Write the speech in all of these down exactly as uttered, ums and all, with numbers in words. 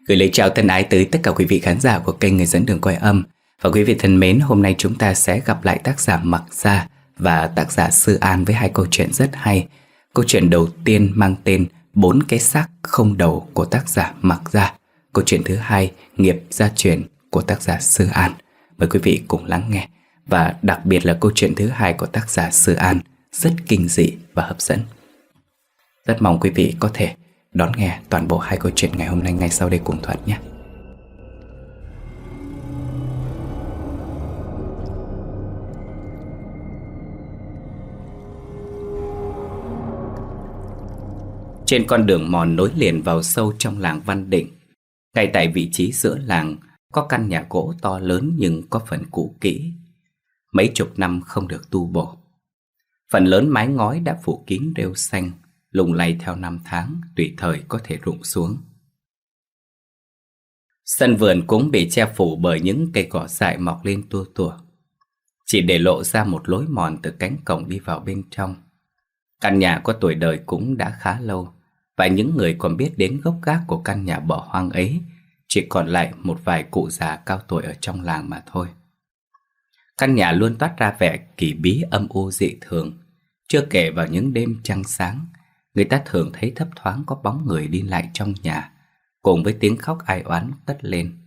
Gửi lời chào thân ái tới tất cả quý vị khán giả của kênh Người Dẫn Đường Quay Âm. Và quý vị thân mến, hôm nay chúng ta sẽ gặp lại tác giả Mặc Gia và tác giả Sư An với hai câu chuyện rất hay. Câu chuyện đầu tiên mang tên Bốn cái xác không đầu của tác giả Mặc Gia. Câu chuyện thứ hai, Nghiệp gia truyền của tác giả Sư An. Mời quý vị cùng lắng nghe. Và đặc biệt là câu chuyện thứ hai của tác giả Sư An rất kinh dị và hấp dẫn. Rất mong quý vị có thể đón nghe toàn bộ hai câu chuyện ngày hôm nay ngay sau đây cùng Thuận nhé. Trên con đường mòn nối liền vào sâu trong làng Văn Định, ngay tại vị trí giữa làng có căn nhà gỗ to lớn nhưng có phần cũ kỹ, mấy chục năm không được tu bổ. Phần lớn mái ngói đã phủ kín rêu xanh, lung lay theo năm tháng, tùy thời có thể rụng xuống. Sân vườn cũng bị che phủ bởi những cây cỏ dại mọc lên tua tủa, chỉ để lộ ra một lối mòn từ cánh cổng đi vào bên trong. Căn nhà có tuổi đời cũng đã khá lâu, và những người còn biết đến gốc gác của căn nhà bỏ hoang ấy chỉ còn lại một vài cụ già cao tuổi ở trong làng mà thôi. Căn nhà luôn toát ra vẻ kỳ bí âm u dị thường. Chưa kể vào những đêm trăng sáng, người ta thường thấy thấp thoáng có bóng người đi lại trong nhà, cùng với tiếng khóc ai oán cất lên.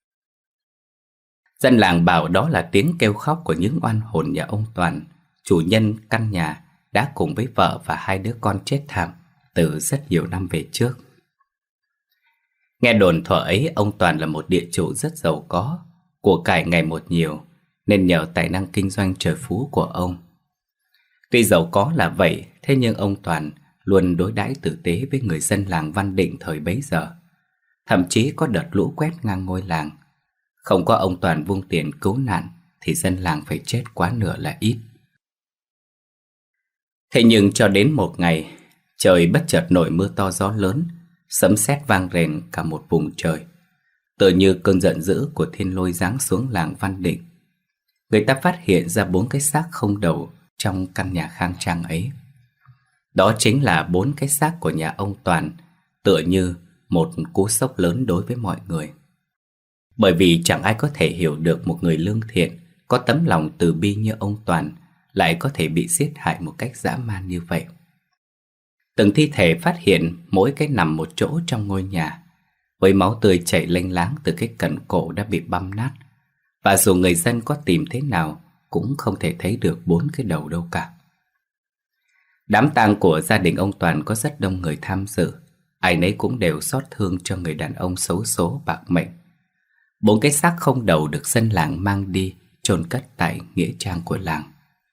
Dân làng bảo đó là tiếng kêu khóc của những oan hồn nhà ông Toàn, chủ nhân căn nhà đã cùng với vợ và hai đứa con chết thảm từ rất nhiều năm về trước. Nghe đồn thuở ấy ông Toàn là một địa chủ rất giàu có, của cải ngày một nhiều, nên nhờ tài năng kinh doanh trời phú của ông. Tuy giàu có là vậy, thế nhưng ông Toàn luôn đối đãi tử tế với người dân làng Văn Định thời bấy giờ. Thậm chí có đợt lũ quét ngang ngôi làng, không có ông Toàn vung tiền cứu nạn thì dân làng phải chết quá nửa là ít. Thế nhưng cho đến một ngày, trời bất chợt nổi mưa to gió lớn, sấm sét vang rền cả một vùng trời, tựa như cơn giận dữ của thiên lôi giáng xuống làng Văn Định. Người ta phát hiện ra bốn cái xác không đầu trong căn nhà khang trang ấy. Đó chính là bốn cái xác của nhà ông Toàn, tựa như một cú sốc lớn đối với mọi người. Bởi vì chẳng ai có thể hiểu được một người lương thiện, có tấm lòng từ bi như ông Toàn lại có thể bị giết hại một cách dã man như vậy. Từng thi thể phát hiện mỗi cái nằm một chỗ trong ngôi nhà, với máu tươi chảy lênh láng từ cái cận cổ đã bị băm nát, và dù người dân có tìm thế nào cũng không thể thấy được bốn cái đầu đâu cả. Đám tang của gia đình ông Toàn có rất đông người tham dự, ai nấy cũng đều xót thương cho người đàn ông xấu số bạc mệnh. Bốn cái xác không đầu được dân làng mang đi chôn cất tại nghĩa trang của làng.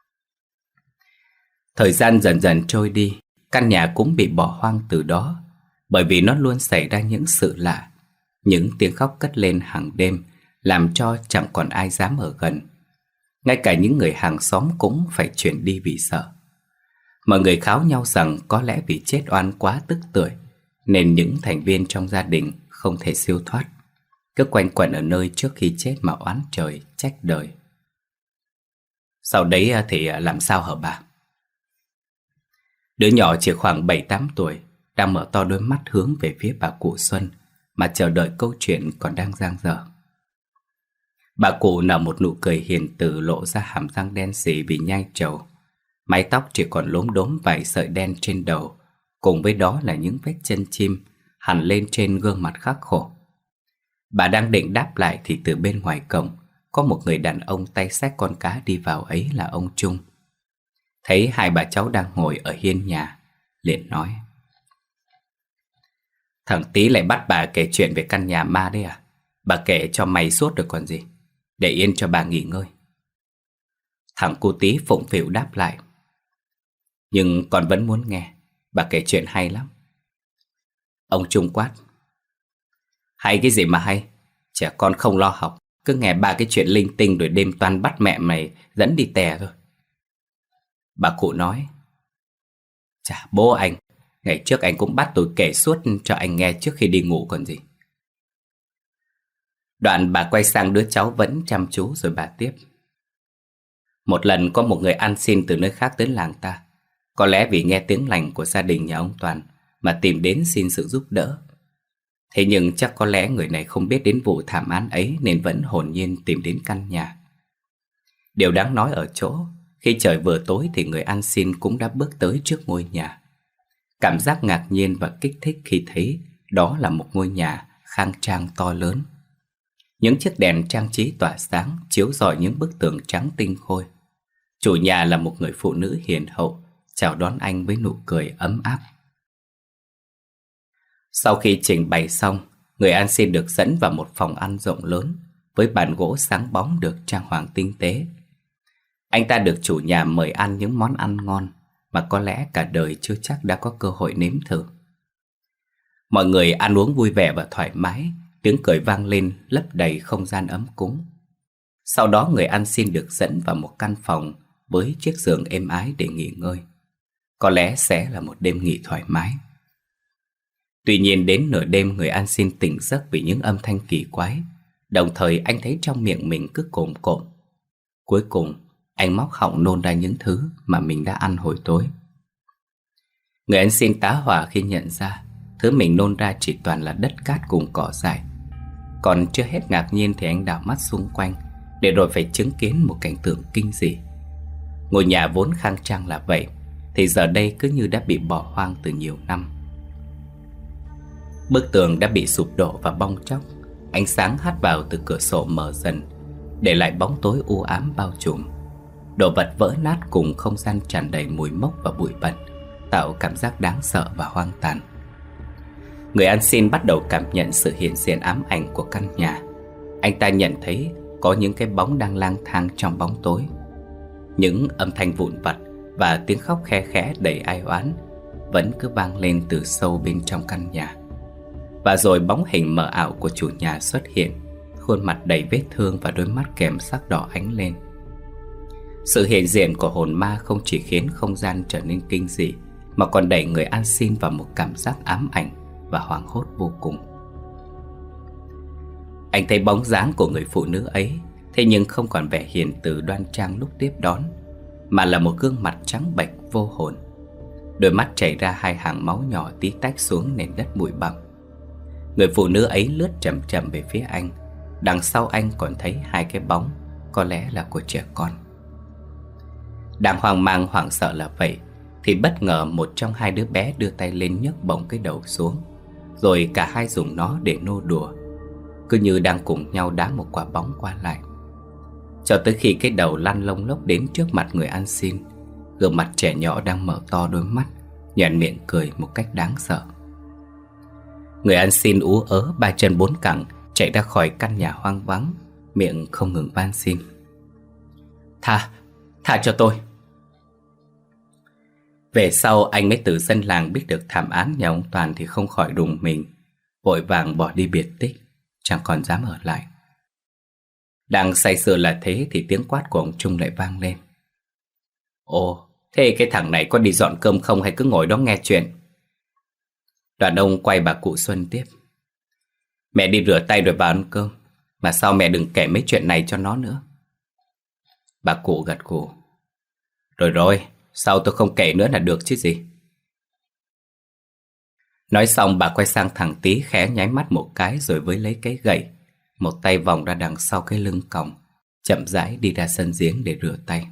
Thời gian dần dần trôi đi, căn nhà cũng bị bỏ hoang từ đó, bởi vì nó luôn xảy ra những sự lạ. Những tiếng khóc cất lên hàng đêm làm cho chẳng còn ai dám ở gần. Ngay cả những người hàng xóm cũng phải chuyển đi vì sợ. Mọi người kháo nhau rằng có lẽ vì chết oan quá tức tuổi, nên những thành viên trong gia đình không thể siêu thoát, cứ quanh quẩn ở nơi trước khi chết mà oán trời trách đời. Sau đấy thì làm sao hả bà? Đứa nhỏ chỉ khoảng bảy tám tuổi đang mở to đôi mắt hướng về phía bà cụ Xuân, mà chờ đợi câu chuyện còn đang dang dở. Bà cụ nở một nụ cười hiền từ, lộ ra hàm răng đen sì vì nhai trầu. Mái tóc chỉ còn lốm đốm vài sợi đen trên đầu, cùng với đó là những vết chân chim hằn lên trên gương mặt khắc khổ. Bà đang định đáp lại thì từ bên ngoài cổng có một người đàn ông tay xách con cá đi vào, ấy là ông Trung. Thấy hai bà cháu đang ngồi ở hiên nhà, liền nói: "Thằng Tý lại bắt bà kể chuyện về căn nhà ma đấy à? Bà kể cho mày suốt được còn gì, để yên cho bà nghỉ ngơi." Thằng cu Tý phụng phịu đáp lại: "Nhưng con vẫn muốn nghe, bà kể chuyện hay lắm." Ông Trung quát: "Hay cái gì mà hay? Trẻ con không lo học, cứ nghe ba cái chuyện linh tinh rồi đêm toan bắt mẹ mày dẫn đi tè thôi." Bà cụ nói: "Chà, bố anh, ngày trước anh cũng bắt tôi kể suốt cho anh nghe trước khi đi ngủ còn gì." Đoạn bà quay sang đứa cháu vẫn chăm chú rồi bà tiếp: "Một lần có một người ăn xin từ nơi khác đến làng ta, có lẽ vì nghe tiếng lành của gia đình nhà ông Toàn mà tìm đến xin sự giúp đỡ. Thế nhưng chắc có lẽ người này không biết đến vụ thảm án ấy nên vẫn hồn nhiên tìm đến căn nhà. Điều đáng nói ở chỗ, khi trời vừa tối thì người ăn xin cũng đã bước tới trước ngôi nhà. Cảm giác ngạc nhiên và kích thích khi thấy đó là một ngôi nhà khang trang to lớn. Những chiếc đèn trang trí tỏa sáng chiếu rọi những bức tường trắng tinh khôi. Chủ nhà là một người phụ nữ hiền hậu, chào đón anh với nụ cười ấm áp. Sau khi trình bày xong, người ăn xin được dẫn vào một phòng ăn rộng lớn với bàn gỗ sáng bóng được trang hoàng tinh tế. Anh ta được chủ nhà mời ăn những món ăn ngon mà có lẽ cả đời chưa chắc đã có cơ hội nếm thử. Mọi người ăn uống vui vẻ và thoải mái, tiếng cười vang lên lấp đầy không gian ấm cúng. Sau đó người ăn xin được dẫn vào một căn phòng với chiếc giường êm ái để nghỉ ngơi. Có lẽ sẽ là một đêm nghỉ thoải mái. Tuy nhiên đến nửa đêm người ăn xin tỉnh giấc vì những âm thanh kỳ quái. Đồng thời anh thấy trong miệng mình cứ cồm cộm. Cuối cùng anh móc họng nôn ra những thứ mà mình đã ăn hồi tối. Người ăn xin tá hỏa khi nhận ra thứ mình nôn ra chỉ toàn là đất cát cùng cỏ dại. Còn chưa hết ngạc nhiên thì anh đảo mắt xung quanh, để rồi phải chứng kiến một cảnh tượng kinh dị. Ngôi nhà vốn khang trang là vậy, thì giờ đây cứ như đã bị bỏ hoang từ nhiều năm. Bức tường đã bị sụp đổ và bong tróc. Ánh sáng hắt vào từ cửa sổ mờ dần, để lại bóng tối u ám bao trùm. Đồ vật vỡ nát cùng không gian tràn đầy mùi mốc và bụi bẩn, tạo cảm giác đáng sợ và hoang tàn. Người ăn xin bắt đầu cảm nhận sự hiện diện ám ảnh của căn nhà. Anh ta nhận thấy có những cái bóng đang lang thang trong bóng tối. Những âm thanh vụn vặt và tiếng khóc khe khẽ đầy ai oán vẫn cứ vang lên từ sâu bên trong căn nhà. Và rồi bóng hình mờ ảo của chủ nhà xuất hiện, khuôn mặt đầy vết thương và đôi mắt kèm sắc đỏ ánh lên. Sự hiện diện của hồn ma không chỉ khiến không gian trở nên kinh dị, mà còn đẩy người ăn xin vào một cảm giác ám ảnh và hoảng hốt vô cùng. Anh thấy bóng dáng của người phụ nữ ấy, thế nhưng không còn vẻ hiền từ đoan trang lúc tiếp đón, mà là một gương mặt trắng bệch vô hồn. Đôi mắt chảy ra hai hàng máu nhỏ tí tách xuống nền đất bụi bặm. Người phụ nữ ấy lướt chậm chậm về phía anh. Đằng sau anh còn thấy hai cái bóng, có lẽ là của trẻ con. Đang hoang mang hoảng sợ là vậy, thì bất ngờ một trong hai đứa bé đưa tay lên nhấc bổng cái đầu xuống, rồi cả hai dùng nó để nô đùa, cứ như đang cùng nhau đá một quả bóng qua lại. Cho tới khi cái đầu lăn lông lốc đến trước mặt người ăn xin, gương mặt trẻ nhỏ đang mở to đôi mắt, nhoẻn miệng cười một cách đáng sợ. Người ăn xin ú ớ ba chân bốn cẳng chạy ra khỏi căn nhà hoang vắng, miệng không ngừng van xin: Tha, tha cho tôi. Về sau anh mới từ dân làng biết được thảm án nhà ông Toàn thì không khỏi rùng mình, vội vàng bỏ đi biệt tích, chẳng còn dám ở lại. Đang say sưa là thế thì tiếng quát của ông Trung lại vang lên: Ồ, thế cái thằng này có đi dọn cơm không hay cứ ngồi đó nghe chuyện? Đoàn ông quay bà cụ Xuân tiếp: Mẹ đi rửa tay rồi vào ăn cơm, mà sao mẹ đừng kể mấy chuyện này cho nó nữa. Bà cụ gật gù: Rồi rồi, sau tôi không kể nữa là được chứ gì. Nói xong bà quay sang thằng Tý khẽ nháy mắt một cái, rồi với lấy cái gậy, một tay vòng ra đằng sau cái lưng còng, chậm rãi đi ra sân giếng để rửa tay.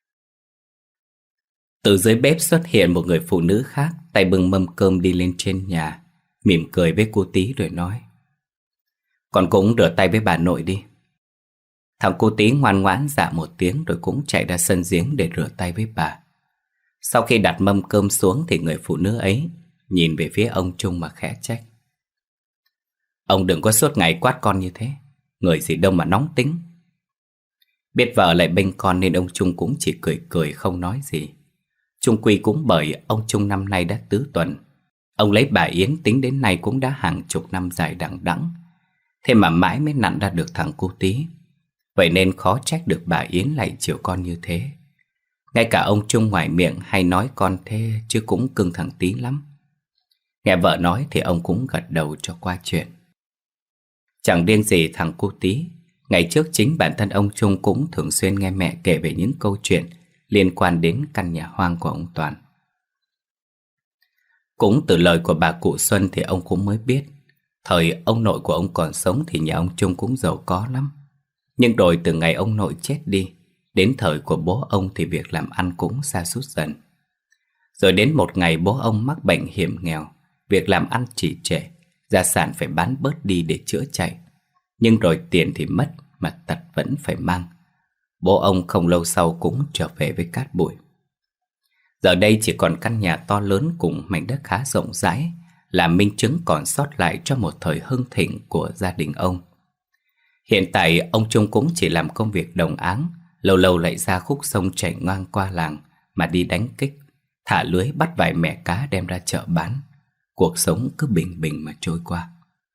Từ dưới bếp xuất hiện một người phụ nữ khác, tay bưng mâm cơm đi lên trên nhà, mỉm cười với cô Tý rồi nói: Con cũng rửa tay với bà nội đi. Thằng cô Tý ngoan ngoãn dạ một tiếng rồi cũng chạy ra sân giếng để rửa tay với bà. Sau khi đặt mâm cơm xuống thì người phụ nữ ấy nhìn về phía ông Trung mà khẽ trách: Ông đừng có suốt ngày quát con như thế, người gì đâu mà nóng tính. Biết vợ lại bênh con nên ông Trung cũng chỉ cười cười không nói gì. Chung quy cũng bởi ông Trung năm nay đã tứ tuần, ông lấy bà Yến tính đến nay cũng đã hàng chục năm dài đằng đẵng, thế mà mãi mới nặn ra được thằng cô Tý. Vậy nên khó trách được bà Yến lại chiều con như thế. Ngay cả ông Trung ngoài miệng hay nói con thế chứ cũng cưng thằng Tý lắm. Nghe vợ nói thì ông cũng gật đầu cho qua chuyện. Chẳng riêng gì thằng cô Tý, ngày trước chính bản thân ông Trung cũng thường xuyên nghe mẹ kể về những câu chuyện liên quan đến căn nhà hoang của ông Toàn. Cũng từ lời của bà cụ Xuân thì ông cũng mới biết Thời ông nội của ông còn sống thì nhà ông Trung cũng giàu có lắm. Nhưng rồi từ ngày ông nội chết đi, đến thời của bố ông thì việc làm ăn cũng sa sút dần. Rồi đến một ngày bố ông mắc bệnh hiểm nghèo, việc làm ăn trì trệ, gia sản phải bán bớt đi để chữa chạy. Nhưng rồi tiền thì mất mà tật vẫn phải mang. Bố ông không lâu sau cũng trở về với cát bụi. Giờ đây chỉ còn căn nhà to lớn cùng mảnh đất khá rộng rãi là minh chứng còn sót lại cho một thời hưng thịnh của gia đình ông. Hiện tại ông Trung cũng chỉ làm công việc đồng áng, lâu lâu lại ra khúc sông chảy ngang qua làng mà đi đánh kích, thả lưới bắt vài mẻ cá đem ra chợ bán. Cuộc sống cứ bình bình mà trôi qua.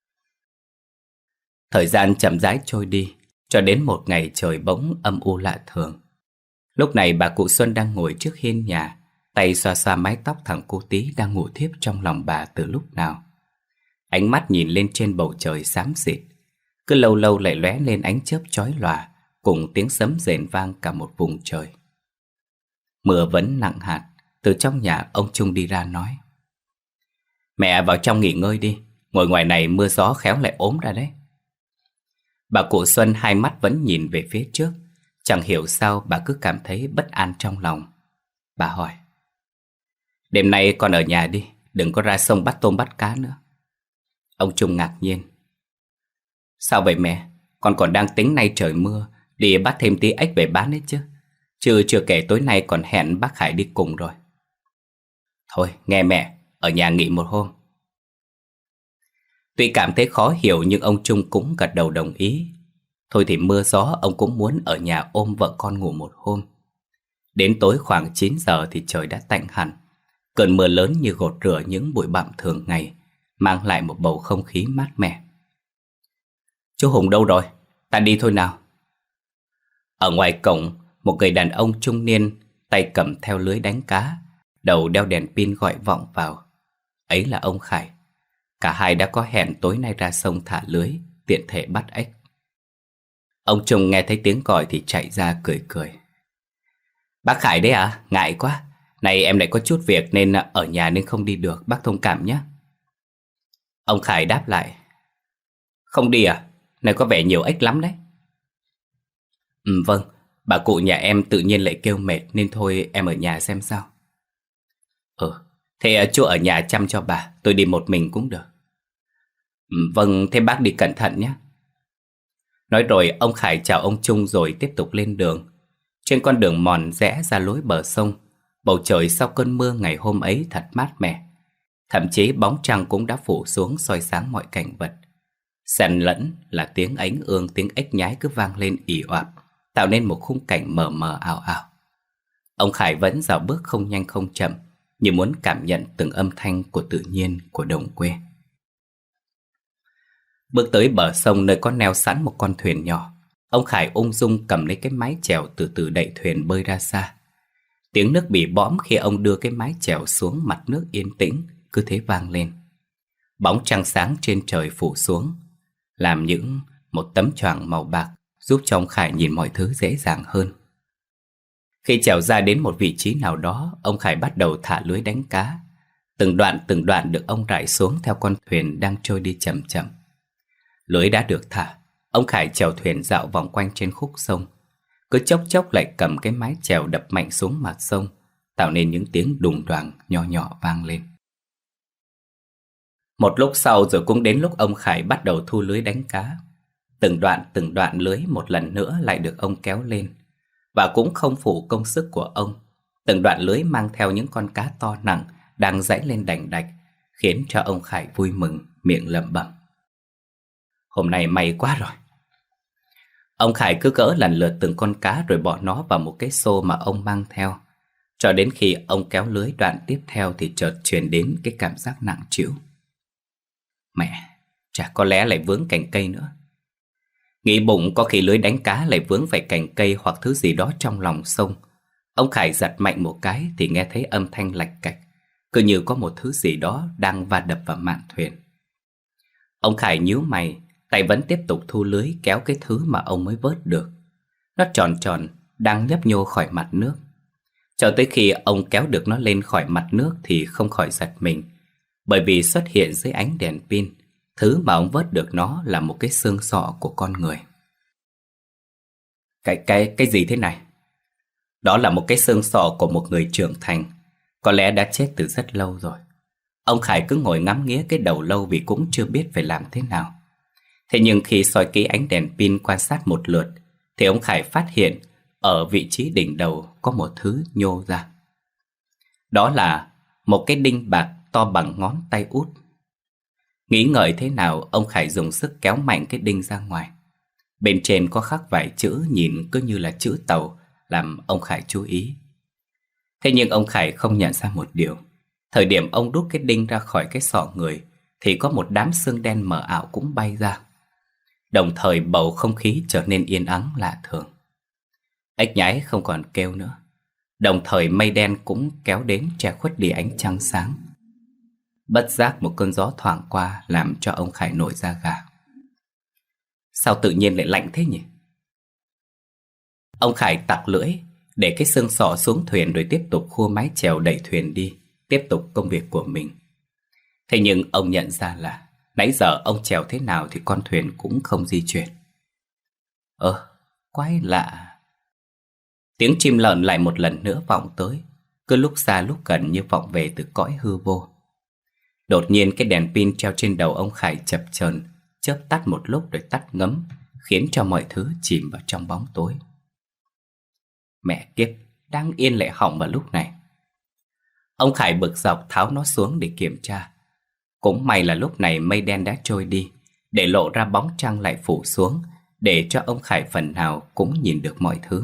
Thời gian chậm rãi trôi đi, cho đến một ngày trời bỗng âm u lạ thường. Lúc này bà cụ Xuân đang ngồi trước hiên nhà, tay xoa xoa mái tóc thằng cu Tí đang ngủ thiếp trong lòng bà từ lúc nào. Ánh mắt nhìn lên trên bầu trời xám xịt, cứ lâu lâu lại lóe lên ánh chớp chói lòa, cùng tiếng sấm rền vang cả một vùng trời. Mưa vẫn nặng hạt, từ trong nhà ông Trung đi ra nói: "Mẹ vào trong nghỉ ngơi đi, ngồi ngoài này mưa gió khéo lại ốm ra đấy." Bà cụ Xuân hai mắt vẫn nhìn về phía trước, chẳng hiểu sao bà cứ cảm thấy bất an trong lòng. Bà hỏi: "Đêm nay con ở nhà đi, đừng có ra sông bắt tôm bắt cá nữa." Ông Trung ngạc nhiên: "Sao vậy mẹ? Con còn đang tính nay trời mưa đi bắt thêm tí ếch về bán đấy chứ. Chứ chưa kể tối nay còn hẹn bác Hải đi cùng rồi." "Thôi nghe mẹ, ở nhà nghỉ một hôm." Tuy cảm thấy khó hiểu nhưng ông Trung cũng gật đầu đồng ý. Thôi thì mưa gió ông cũng muốn ở nhà ôm vợ con ngủ một hôm. Đến tối khoảng chín giờ thì trời đã tạnh hẳn. Cơn mưa lớn như gột rửa những bụi bặm thường ngày, mang lại một bầu không khí mát mẻ. "Chú Hùng đâu rồi? Ta đi thôi nào." Ở ngoài cổng, một người đàn ông trung niên, tay cầm theo lưới đánh cá, đầu đeo đèn pin gọi vọng vào. Ấy là ông Khải. Cả hai đã có hẹn tối nay ra sông thả lưới, tiện thể bắt ếch. Ông Trung nghe thấy tiếng gọi thì chạy ra cười cười: "Bác Khải đấy à? Ngại quá. Này em lại có chút việc nên ở nhà nên không đi được, bác thông cảm nhé." Ông Khải đáp lại: "Không đi à? Này có vẻ nhiều ếch lắm đấy." "Ừ vâng, bà cụ nhà em tự nhiên lại kêu mệt nên thôi em ở nhà xem sao." "Ừ, thế chú ở nhà chăm cho bà, tôi đi một mình cũng được." "Ừ, vâng, thế bác đi cẩn thận nhé." Nói rồi ông Khải chào ông Trung rồi tiếp tục lên đường. Trên con đường mòn rẽ ra lối bờ sông, bầu trời sau cơn mưa ngày hôm ấy thật mát mẻ. Thậm chí bóng trăng cũng đã phủ xuống soi sáng mọi cảnh vật. Xen lẫn là tiếng ánh ương, tiếng ếch nhái cứ vang lên ì oạp, tạo nên một khung cảnh mờ mờ ảo ảo. Ông Khải vẫn dạo bước không nhanh không chậm, như muốn cảm nhận từng âm thanh của tự nhiên của đồng quê. Bước tới bờ sông nơi có neo sẵn một con thuyền nhỏ, ông Khải ung dung cầm lấy cái mái chèo từ từ đẩy thuyền bơi ra xa. Tiếng nước bị bõm khi ông đưa cái mái chèo xuống mặt nước yên tĩnh cứ thế vang lên. Bóng trăng sáng trên trời phủ xuống, làm những một tấm choàng màu bạc, giúp cho ông Khải nhìn mọi thứ dễ dàng hơn. Khi chèo ra đến một vị trí nào đó, ông Khải bắt đầu thả lưới đánh cá. Từng đoạn từng đoạn được ông rải xuống theo con thuyền đang trôi đi chậm chậm. Lưới đã được thả, ông Khải chèo thuyền dạo vòng quanh trên khúc sông. Cứ chốc chốc lại cầm cái mái chèo đập mạnh xuống mặt sông, tạo nên những tiếng đùng đoàng nhỏ nhỏ vang lên. Một lúc sau rồi cũng đến lúc ông Khải bắt đầu thu lưới đánh cá. Từng đoạn từng đoạn lưới một lần nữa lại được ông kéo lên. Và cũng không phụ công sức của ông, từng đoạn lưới mang theo những con cá to nặng đang giãy lên đành đạch, khiến cho ông Khải vui mừng, miệng lẩm bẩm: "Hôm nay may quá rồi." Ông Khải cứ gỡ lần lượt từng con cá rồi bỏ nó vào một cái xô mà ông mang theo. Cho đến khi ông kéo lưới đoạn tiếp theo thì chợt truyền đến cái cảm giác nặng trĩu. Mẹ, chả có lẽ lại vướng cành cây nữa. Nghĩ bụng có khi lưới đánh cá lại vướng phải cành cây hoặc thứ gì đó trong lòng sông. Ông Khải giật mạnh một cái thì nghe thấy âm thanh lạch cạch, cứ như có một thứ gì đó đang va đập vào mạn thuyền. Ông Khải nhíu mày, tay vẫn tiếp tục thu lưới kéo cái thứ mà ông mới vớt được. Nó tròn tròn, đang nhấp nhô khỏi mặt nước. Cho tới khi ông kéo được nó lên khỏi mặt nước thì không khỏi giật mình, bởi vì xuất hiện dưới ánh đèn pin, Thứ mà ông vớt được nó là một cái xương sọ của con người. Cái, cái, cái gì thế này? Đó là một cái xương sọ của một người trưởng thành, có lẽ đã chết từ rất lâu rồi. Ông Khải cứ ngồi ngắm nghía cái đầu lâu vì cũng chưa biết phải làm thế nào. Thế nhưng khi soi kỹ ánh đèn pin quan sát một lượt, thì ông Khải phát hiện ở vị trí đỉnh đầu có một thứ nhô ra. Đó là một cái đinh bạc to bằng ngón tay út. Nghĩ ngợi thế nào, ông Khải dùng sức kéo mạnh cái đinh ra ngoài. Bên trên có khắc vài chữ nhìn cứ như là chữ tàu, làm ông Khải chú ý. Thế nhưng ông Khải không nhận ra một điều. Thời điểm ông đút cái đinh ra khỏi cái sọ người thì có một đám xương đen mờ ảo cũng bay ra. Đồng thời bầu không khí trở nên yên ắng lạ thường. Ếch nhái không còn kêu nữa. Đồng thời mây đen cũng kéo đến che khuất đi ánh trăng sáng. Bất giác một cơn gió thoảng qua làm cho ông Khải nổi da gà. Sao tự nhiên lại lạnh thế nhỉ? Ông Khải tặc lưỡi, để cái xương sọ xuống thuyền rồi tiếp tục khua mái chèo đẩy thuyền đi, tiếp tục công việc của mình. Thế nhưng ông nhận ra là nãy giờ ông chèo thế nào thì con thuyền cũng không di chuyển. Ơ, quái lạ. Tiếng chim lợn lại một lần nữa vọng tới, cứ lúc xa lúc gần như vọng về từ cõi hư vô. Đột nhiên cái đèn pin treo trên đầu ông Khải chập chờn, chớp tắt một lúc rồi tắt ngấm, khiến cho mọi thứ chìm vào trong bóng tối. Mẹ kiếp, đang yên lại hỏng vào lúc này. Ông Khải bực dọc tháo nó xuống để kiểm tra. Cũng may là lúc này mây đen đã trôi đi, để lộ ra bóng trăng lại phủ xuống, để cho ông Khải phần nào cũng nhìn được mọi thứ.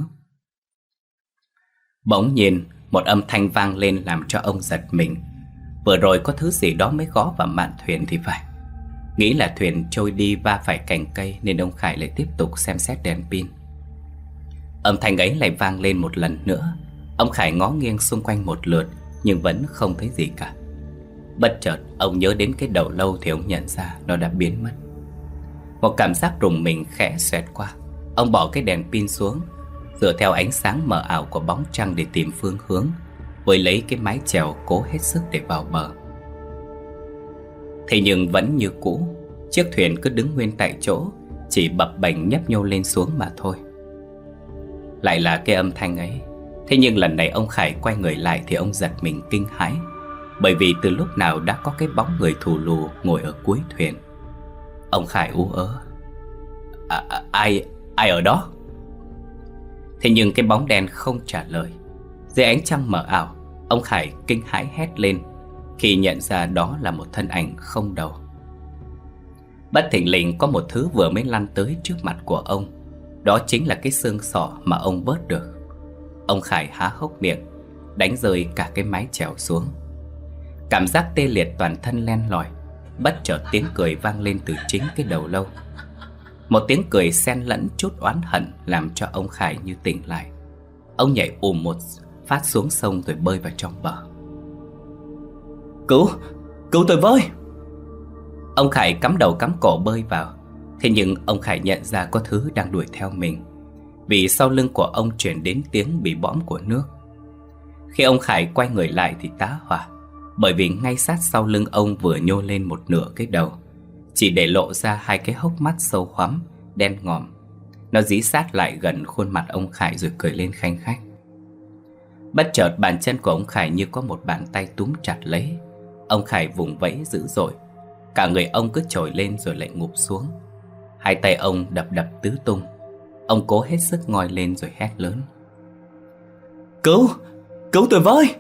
Bỗng nhiên một âm thanh vang lên làm cho ông giật mình. Vừa rồi có thứ gì đó mới gõ vào mạn thuyền thì phải. Nghĩ là thuyền trôi đi va phải cành cây, nên ông Khải lại tiếp tục xem xét đèn pin. Âm thanh ấy lại vang lên một lần nữa. Ông Khải ngó nghiêng xung quanh một lượt, nhưng vẫn không thấy gì cả. Bất chợt ông nhớ đến cái đầu lâu thì ông nhận ra nó đã biến mất. Một cảm giác rùng mình khẽ xoẹt qua. Ông bỏ cái đèn pin xuống, dựa theo ánh sáng mờ ảo của bóng trăng để tìm phương hướng, với lấy cái mái chèo cố hết sức để vào bờ. Thế nhưng vẫn như cũ, chiếc thuyền cứ đứng nguyên tại chỗ, chỉ bập bềnh nhấp nhô lên xuống mà thôi. Lại là cái âm thanh ấy. Thế nhưng lần này ông Khải quay người lại thì ông giật mình kinh hãi, bởi vì từ lúc nào đã có cái bóng người thù lù ngồi ở cuối thuyền. Ông Khải ú ớ, à, à, Ai, ai ở đó? Thế nhưng cái bóng đen không trả lời. Dưới ánh trăng mờ ảo, ông Khải kinh hãi hét lên khi nhận ra đó là một thân ảnh không đầu. Bất thình lình có một thứ vừa mới lăn tới trước mặt của ông. Đó chính là cái xương sọ mà ông vớt được. Ông Khải há hốc miệng, đánh rơi cả cái mái chèo xuống. Cảm giác tê liệt toàn thân len lỏi. Bất chợt tiếng cười vang lên từ chính cái đầu lâu. Một tiếng cười xen lẫn chút oán hận làm cho ông Khải như tỉnh lại. Ông nhảy ùm một phát xuống sông rồi bơi vào trong bờ. Cứu, cứu tôi với! Ông Khải cắm đầu cắm cổ bơi vào. Thế nhưng ông Khải nhận ra có thứ đang đuổi theo mình, vì sau lưng của ông truyền đến tiếng bị bõm của nước. Khi ông Khải quay người lại thì tá hỏa, bởi vì ngay sát sau lưng ông vừa nhô lên một nửa cái đầu, chỉ để lộ ra hai cái hốc mắt sâu hoắm, đen ngòm. Nó dí sát lại gần khuôn mặt ông Khải rồi cười lên khanh khách. Bất chợt bàn chân của ông Khải như có một bàn tay túm chặt lấy. Ông Khải vùng vẫy dữ dội, cả người ông cứ trồi lên rồi lại ngụp xuống. Hai tay ông đập đập tứ tung. Ông cố hết sức ngoi lên rồi hét lớn: Cứu, cứu tôi với!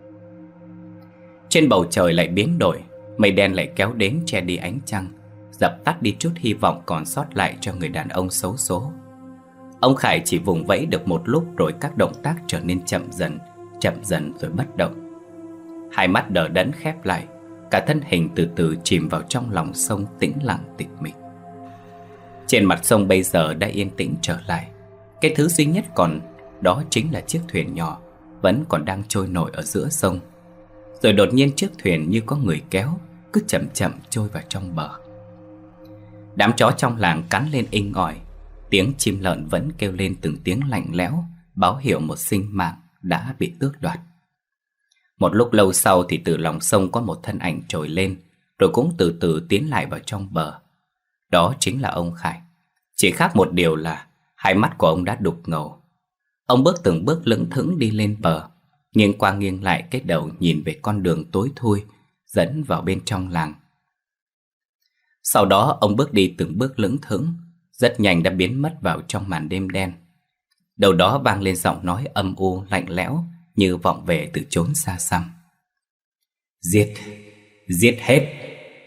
Trên bầu trời lại biến đổi, mây đen lại kéo đến che đi ánh trăng, dập tắt đi chút hy vọng còn sót lại cho người đàn ông xấu số. Ông Khải chỉ vùng vẫy được một lúc rồi các động tác trở nên chậm dần, chậm dần rồi bất động. Hai mắt đờ đẫn khép lại, cả thân hình từ từ chìm vào trong lòng sông tĩnh lặng tịch mịch. Trên mặt sông bây giờ đã yên tĩnh trở lại. Cái thứ duy nhất còn đó chính là chiếc thuyền nhỏ vẫn còn đang trôi nổi ở giữa sông. Rồi đột nhiên chiếc thuyền như có người kéo, cứ chậm chậm trôi vào trong bờ. Đám chó trong làng cắn lên inh ỏi. Tiếng chim lợn vẫn kêu lên từng tiếng lạnh lẽo, báo hiệu một sinh mạng đã bị tước đoạt. Một lúc lâu sau thì từ lòng sông có một thân ảnh trồi lên, rồi cũng từ từ tiến lại vào trong bờ. Đó chính là ông Khải. Chỉ khác một điều là hai mắt của ông đã đục ngầu. Ông bước từng bước lững thững đi lên bờ, nghiêng qua nghiêng lại cái đầu nhìn về con đường tối thui dẫn vào bên trong làng. Sau đó ông bước đi từng bước lững thững, rất nhanh đã biến mất vào trong màn đêm đen. Đầu đó vang lên giọng nói âm u lạnh lẽo như vọng về từ chốn xa xăm. Giết, giết hết.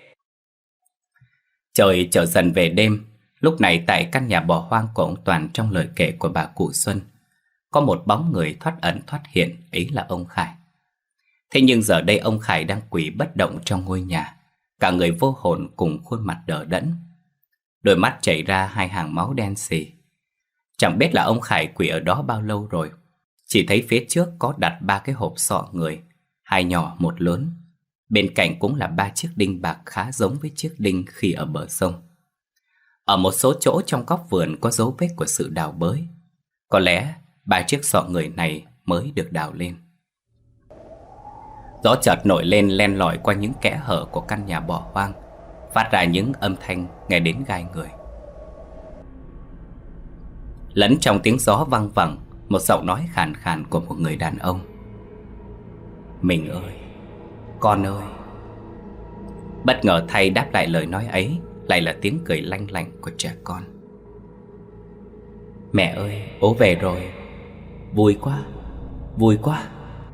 Trời trở dần về đêm. Lúc này tại căn nhà bỏ hoang của ông Toàn, trong lời kể của bà cụ Xuân, có một bóng người thoát ẩn thoát hiện, ấy là ông Khải. Thế nhưng giờ đây ông Khải đang quỳ bất động trong ngôi nhà, cả người vô hồn cùng khuôn mặt đờ đẫn. Đôi mắt chảy ra hai hàng máu đen sì. Chẳng biết là ông Khải quỳ ở đó bao lâu rồi. Chỉ thấy phía trước có đặt ba cái hộp sọ người, hai nhỏ một lớn. Bên cạnh cũng là ba chiếc đinh bạc khá giống với chiếc đinh khi ở bờ sông. Ở một số chỗ trong góc vườn có dấu vết của sự đào bới. Có lẽ ba chiếc sọ người này mới được đào lên. Gió chợt nổi lên len lỏi qua những kẽ hở của căn nhà bỏ hoang, phát ra những âm thanh nghe đến gai người. Lẫn trong tiếng gió văng vẳng một giọng nói khàn khàn của một người đàn ông. Mình ơi, con ơi. Bất ngờ thay đáp lại lời nói ấy lại là tiếng cười lanh lảnh của trẻ con. Mẹ ơi, bố về rồi. Vui quá, vui quá.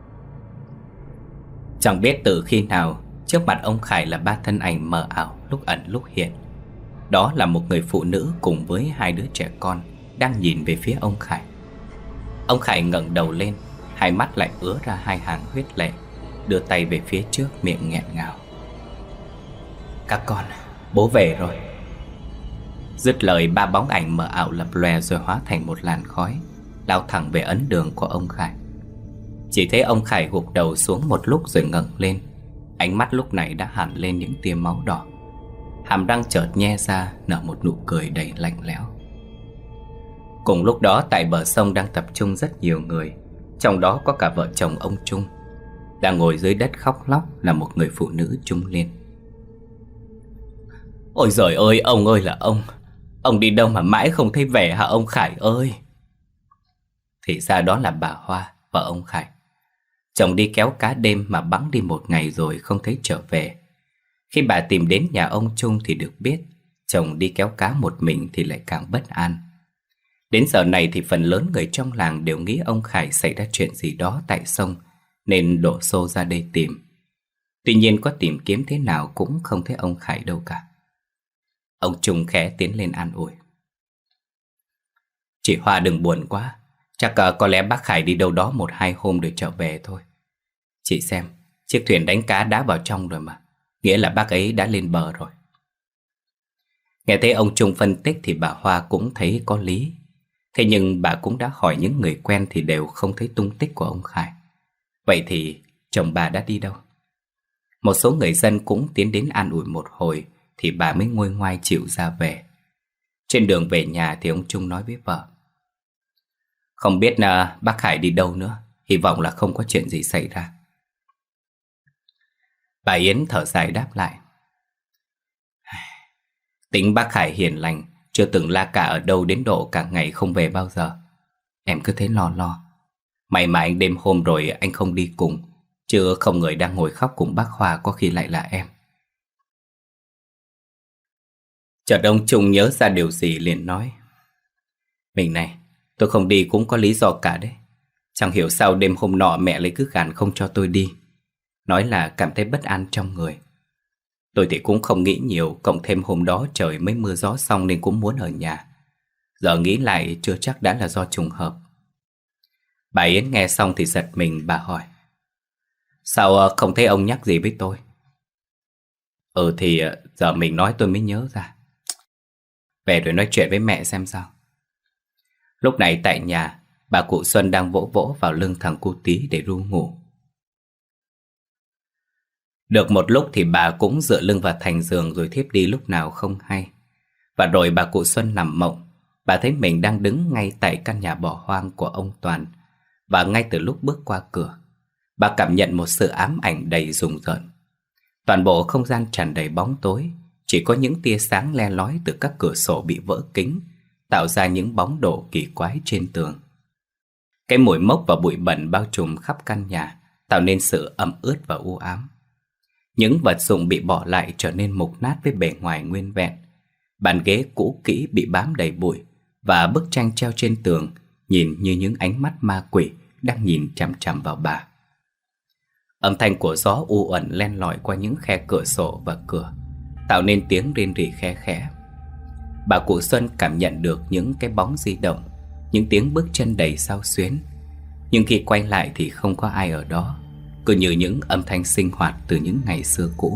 Chẳng biết từ khi nào, trước mặt ông Khải là ba thân ảnh mờ ảo lúc ẩn lúc hiện. Đó là một người phụ nữ cùng với hai đứa trẻ con đang nhìn về phía ông Khải. Ông Khải ngẩng đầu lên, hai mắt lại ứa ra hai hàng huyết lệ, đưa tay về phía trước, miệng nghẹn ngào. Các con, bố về rồi. Dứt lời, ba bóng ảnh mờ ảo lập lòe rồi hóa thành một làn khói, lao thẳng về ấn đường của ông Khải. Chỉ thấy ông Khải gục đầu xuống một lúc rồi ngẩng lên. Ánh mắt lúc này đã hẳn lên những tia máu đỏ, hàm răng chợt nhe ra nở một nụ cười đầy lạnh lẽo. Cùng lúc đó tại bờ sông đang tập trung rất nhiều người, trong đó có cả vợ chồng ông Trung. Đang ngồi dưới đất khóc lóc là một người phụ nữ trung niên. Ôi giời ơi, ông ơi là ông. Ông đi đâu mà mãi không thấy về hả ông Khải ơi? Thì ra đó là bà Hoa, vợ ông Khải. Chồng đi kéo cá đêm mà bẵng đi một ngày rồi không thấy trở về. Khi bà tìm đến nhà ông Trung thì được biết chồng đi kéo cá một mình thì lại càng bất an. Đến giờ này thì phần lớn người trong làng đều nghĩ ông Khải xảy ra chuyện gì đó tại sông, nên đổ xô ra đây tìm. Tuy nhiên có tìm kiếm thế nào cũng không thấy ông Khải đâu cả. Ông Trung khẽ tiến lên an ủi. Chị Hoa đừng buồn quá, chắc uh, có lẽ bác Khải đi đâu đó một hai hôm rồi trở về thôi. Chị xem, chiếc thuyền đánh cá đã vào trong rồi mà, nghĩa là bác ấy đã lên bờ rồi. Nghe thấy ông Trung phân tích thì bà Hoa cũng thấy có lý. Thế nhưng bà cũng đã hỏi những người quen thì đều không thấy tung tích của ông Khải. Vậy thì chồng bà đã đi đâu? Một số người dân cũng tiến đến an ủi một hồi thì bà mới nguôi ngoai chịu ra về. Trên đường về nhà thì ông Trung nói với vợ. Không biết là bác Khải đi đâu nữa, hy vọng là không có chuyện gì xảy ra. Bà Yến thở dài đáp lại. Tính bác Khải hiền lành, chưa từng la cả ở đâu đến độ cả ngày không về bao giờ. Em cứ thấy lo lo. May mà anh đêm hôm rồi anh không đi cùng, chứ không người đang ngồi khóc cùng bác Hoa có khi lại là em. Chợt ông Trung nhớ ra điều gì liền nói. Mình này, tôi không đi cũng có lý do cả đấy. Chẳng hiểu sao đêm hôm nọ mẹ lấy cứ gàn không cho tôi đi, nói là cảm thấy bất an trong người. Tôi thì cũng không nghĩ nhiều, cộng thêm hôm đó trời mới mưa gió xong nên cũng muốn ở nhà. Giờ nghĩ lại chưa chắc đã là do trùng hợp. Bà Yến nghe xong thì giật mình, bà hỏi. Sao không thấy ông nhắc gì với tôi? Ừ thì giờ mình nói tôi mới nhớ ra. Về rồi nói chuyện với mẹ xem sao. Lúc này tại nhà, bà cụ Xuân đang vỗ vỗ vào lưng thằng cu Tí để ru ngủ. Được một lúc thì bà cũng dựa lưng vào thành giường rồi thiếp đi lúc nào không hay. Và rồi bà cụ Xuân nằm mộng. Bà thấy mình đang đứng ngay tại căn nhà bỏ hoang của ông Toàn. Và ngay từ lúc bước qua cửa, bà cảm nhận một sự ám ảnh đầy rùng rợn. Toàn bộ không gian tràn đầy bóng tối, chỉ có những tia sáng le lói từ các cửa sổ bị vỡ kính, tạo ra những bóng đổ kỳ quái trên tường. Cái mùi mốc và bụi bẩn bao trùm khắp căn nhà, tạo nên sự ẩm ướt và u ám. Những vật dụng bị bỏ lại trở nên mục nát với bề ngoài nguyên vẹn. Bàn ghế cũ kỹ bị bám đầy bụi, và bức tranh treo trên tường nhìn như những ánh mắt ma quỷ đang nhìn chằm chằm vào bà. Âm thanh của gió u uẩn len lỏi qua những khe cửa sổ và cửa, tạo nên tiếng rên rỉ khe khẽ. Bà cụ Xuân cảm nhận được những cái bóng di động, những tiếng bước chân đầy xao xuyến. Nhưng khi quay lại thì không có ai ở đó, cứ như những âm thanh sinh hoạt từ những ngày xưa cũ.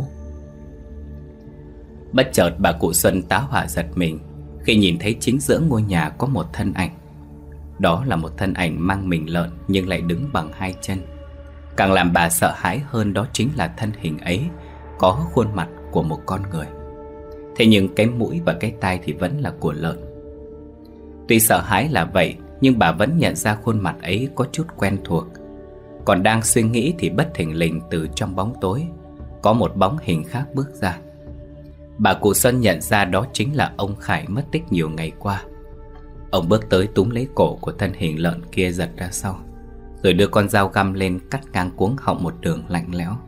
Bất chợt bà cụ Xuân tá hỏa giật mình khi nhìn thấy chính giữa ngôi nhà có một thân ảnh. Đó là một thân ảnh mang mình lợn nhưng lại đứng bằng hai chân. Càng làm bà sợ hãi hơn đó chính là thân hình ấy có khuôn mặt của một con người. Thế nhưng cái mũi và cái tai thì vẫn là của lợn. Tuy sợ hãi là vậy, nhưng bà vẫn nhận ra khuôn mặt ấy có chút quen thuộc. Còn đang suy nghĩ thì bất thình lình từ trong bóng tối có một bóng hình khác bước ra. Bà cụ Xuân nhận ra đó chính là ông Khải mất tích nhiều ngày qua. Ông bước tới túm lấy cổ của thân hình lợn kia giật ra sau, rồi đưa con dao găm lên cắt ngang cuống họng một đường lạnh lẽo.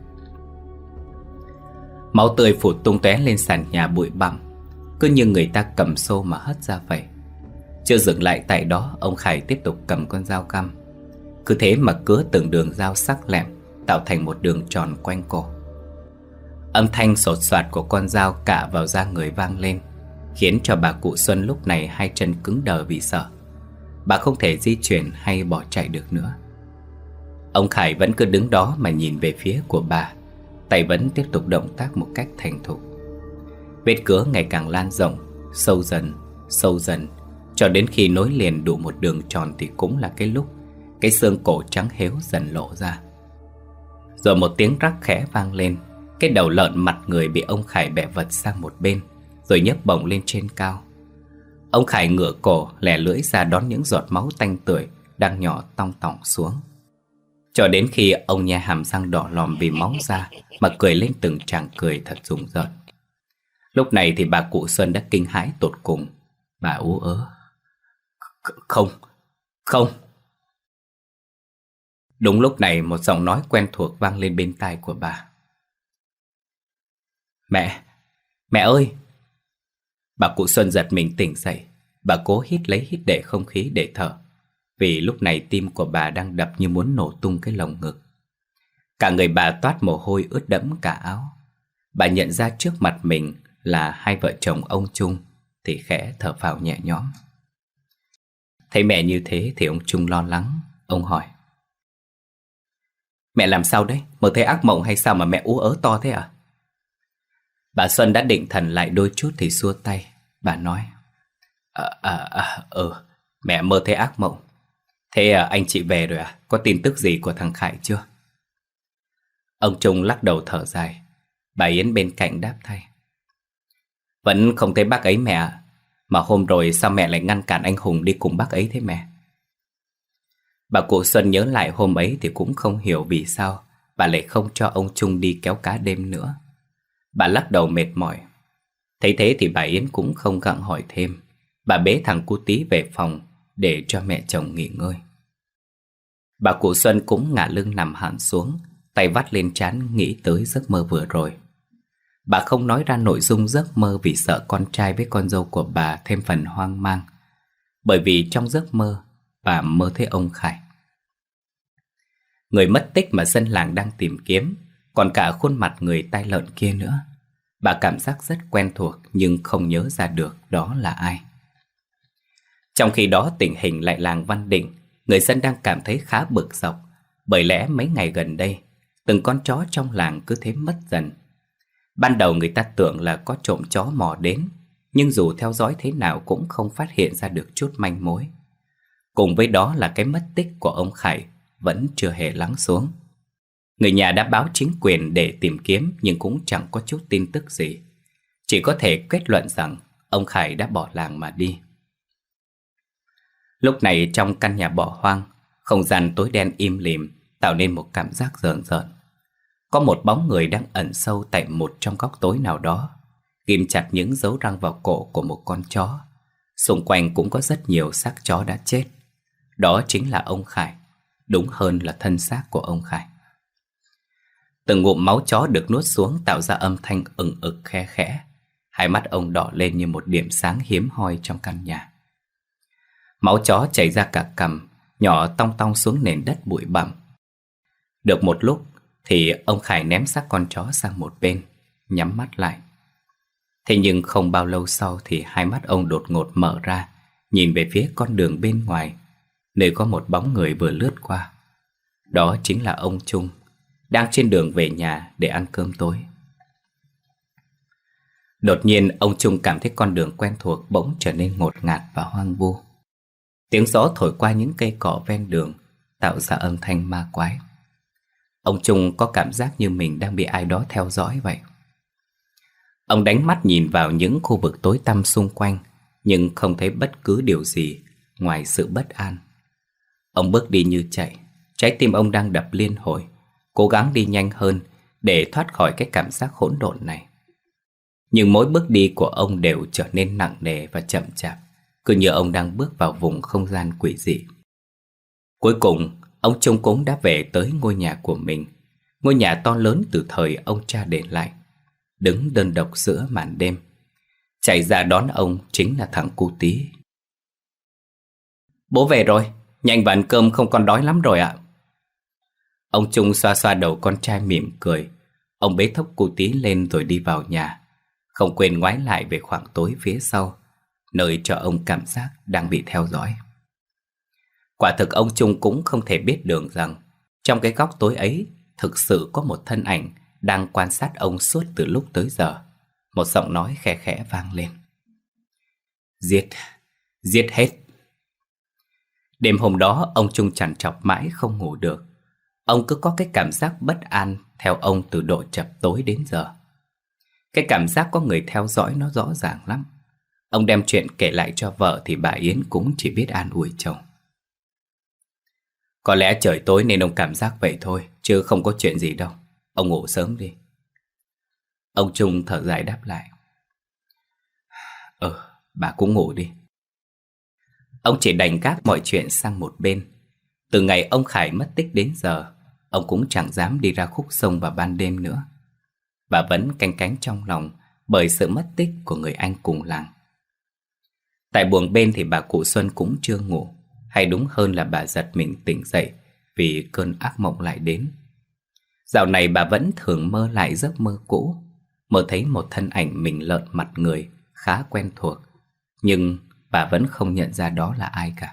Máu tươi phụt tung tóe lên sàn nhà bụi bặm, cứ như người ta cầm xô mà hất ra vậy. Chưa dừng lại tại đó, ông Khải tiếp tục cầm con dao găm, cứ thế mà cứa từng đường dao sắc lẹm, tạo thành một đường tròn quanh cổ. Âm thanh sột soạt của con dao cạ vào da người vang lên, khiến cho bà cụ Xuân lúc này hai chân cứng đờ vì sợ. Bà không thể di chuyển hay bỏ chạy được nữa. Ông Khải vẫn cứ đứng đó mà nhìn về phía của bà, tay vẫn tiếp tục động tác một cách thành thục. Vết cứa ngày càng lan rộng, sâu dần, sâu dần, cho đến khi nối liền đủ một đường tròn thì cũng là cái lúc cái xương cổ trắng héo dần lộ ra. Rồi một tiếng rắc khẽ vang lên. Cái đầu lợn mặt người bị ông Khải bẻ vật sang một bên, rồi nhấc bổng lên trên cao. Ông Khải ngửa cổ lè lưỡi ra đón những giọt máu tanh tưởi đang nhỏ tong tỏng xuống, cho đến khi ông nhe hàm răng đỏ lòm vì máu ra mà cười lên từng tràng cười thật rùng rợn. Lúc này thì bà cụ Xuân đã kinh hãi tột cùng. Bà ú ớ: Không, không. Đúng lúc này một giọng nói quen thuộc vang lên bên tai của bà: Mẹ, mẹ ơi! Bà cụ Xuân giật mình tỉnh dậy. Bà cố hít lấy hít để không khí để thở, vì lúc này tim của bà đang đập như muốn nổ tung cái lồng ngực. Cả người bà toát mồ hôi ướt đẫm cả áo. Bà nhận ra trước mặt mình là hai vợ chồng ông Trung thì khẽ thở phào nhẹ nhõm. Thấy mẹ như thế thì ông Trung lo lắng. Ông hỏi: Mẹ làm sao đấy? Mơ thấy ác mộng hay sao mà mẹ ú ớ to thế à? Bà Xuân đã định thần lại đôi chút thì xua tay. Bà nói: À, à, à, ừ, mẹ mơ thấy ác mộng. Thế à, anh chị về rồi à? Có tin tức gì của thằng Khải chưa? Ông Trung lắc đầu thở dài. Bà Yến bên cạnh đáp thay: Vẫn không thấy bác ấy mẹ ạ. Mà hôm rồi sao mẹ lại ngăn cản anh Hùng đi cùng bác ấy thế mẹ? Bà cụ Xuân nhớ lại hôm ấy thì cũng không hiểu vì sao bà lại không cho ông Trung đi kéo cá đêm nữa. Bà lắc đầu mệt mỏi. Thấy thế thì bà Yến cũng không gặng hỏi thêm. Bà bế thằng cu Tí về phòng để cho mẹ chồng nghỉ ngơi. Bà cụ Xuân cũng ngả lưng nằm hẳn xuống, tay vắt lên trán nghĩ tới giấc mơ vừa rồi. Bà không nói ra nội dung giấc mơ vì sợ con trai với con dâu của bà thêm phần hoang mang. Bởi vì trong giấc mơ, bà mơ thấy ông Khải. Người mất tích mà dân làng đang tìm kiếm, còn cả khuôn mặt người tai lợn kia nữa. Bà cảm giác rất quen thuộc nhưng không nhớ ra được đó là ai. Trong khi đó tình hình lại làng Văn Định, người dân đang cảm thấy khá bực dọc. Bởi lẽ mấy ngày gần đây, từng con chó trong làng cứ thế mất dần. Ban đầu người ta tưởng là có trộm chó mò đến, nhưng dù theo dõi thế nào cũng không phát hiện ra được chút manh mối. Cùng với đó là cái mất tích của ông Khải vẫn chưa hề lắng xuống. Người nhà đã báo chính quyền để tìm kiếm nhưng cũng chẳng có chút tin tức gì. Chỉ có thể kết luận rằng ông Khải đã bỏ làng mà đi. Lúc này trong căn nhà bỏ hoang, không gian tối đen im lìm tạo nên một cảm giác rợn rợn. Có một bóng người đang ẩn sâu tại một trong góc tối nào đó, ghim chặt những dấu răng vào cổ của một con chó. Xung quanh cũng có rất nhiều xác chó đã chết. Đó chính là ông Khải, đúng hơn là thân xác của ông Khải. Từng ngụm máu chó được nuốt xuống tạo ra âm thanh ừng ực khe khẽ. Hai mắt ông đỏ lên như một điểm sáng hiếm hoi trong căn nhà. Máu chó chảy ra cả cằm, nhỏ tong tong xuống nền đất bụi bặm. Được một lúc thì ông Khải ném xác con chó sang một bên, nhắm mắt lại. Thế nhưng không bao lâu sau thì hai mắt ông đột ngột mở ra, nhìn về phía con đường bên ngoài, nơi có một bóng người vừa lướt qua. Đó chính là ông Trung, đang trên đường về nhà để ăn cơm tối. Đột nhiên ông Trung cảm thấy con đường quen thuộc bỗng trở nên ngột ngạt và hoang vu. Tiếng gió thổi qua những cây cỏ ven đường, tạo ra âm thanh ma quái. Ông Trung có cảm giác như mình đang bị ai đó theo dõi vậy. Ông đánh mắt nhìn vào những khu vực tối tăm xung quanh, nhưng không thấy bất cứ điều gì ngoài sự bất an. Ông bước đi như chạy, trái tim ông đang đập liên hồi, cố gắng đi nhanh hơn để thoát khỏi cái cảm giác hỗn độn này. Nhưng mỗi bước đi của ông đều trở nên nặng nề và chậm chạp, cứ như ông đang bước vào vùng không gian quỷ dị. Cuối cùng, ông Trung cũng đã về tới ngôi nhà của mình, ngôi nhà to lớn từ thời ông cha để lại, đứng đơn độc giữa màn đêm. Chạy ra đón ông chính là thằng cu tí. Bố về rồi, nhanh vào ăn cơm, không còn đói lắm rồi ạ. Ông Trung xoa xoa đầu con trai mỉm cười. Ông bế thốc cu tí lên rồi đi vào nhà, không quên ngoái lại về khoảng tối phía sau, nơi cho ông cảm giác đang bị theo dõi. Quả thực ông Trung cũng không thể biết được rằng trong cái góc tối ấy thực sự có một thân ảnh đang quan sát ông suốt từ lúc tới giờ. Một giọng nói khẽ khẽ vang lên: Giết, giết hết. Đêm hôm đó ông Trung trằn trọc mãi không ngủ được. Ông cứ có cái cảm giác bất an theo ông từ độ chập tối đến giờ. Cái cảm giác có người theo dõi nó rõ ràng lắm. Ông đem chuyện kể lại cho vợ thì bà Yến cũng chỉ biết an ủi chồng. Có lẽ trời tối nên ông cảm giác vậy thôi, chứ không có chuyện gì đâu. Ông ngủ sớm đi. Ông Trung thở dài đáp lại: Ừ, bà cũng ngủ đi. Ông chỉ đành gác mọi chuyện sang một bên. Từ ngày ông Khải mất tích đến giờ, ông cũng chẳng dám đi ra khúc sông vào ban đêm nữa. Bà vẫn canh cánh trong lòng bởi sự mất tích của người anh cùng làng. Tại buồng bên thì bà cụ Xuân cũng chưa ngủ, hay đúng hơn là bà giật mình tỉnh dậy vì cơn ác mộng lại đến. Dạo này bà vẫn thường mơ lại giấc mơ cũ, mơ thấy một thân ảnh mình lợn mặt người khá quen thuộc, nhưng bà vẫn không nhận ra đó là ai cả.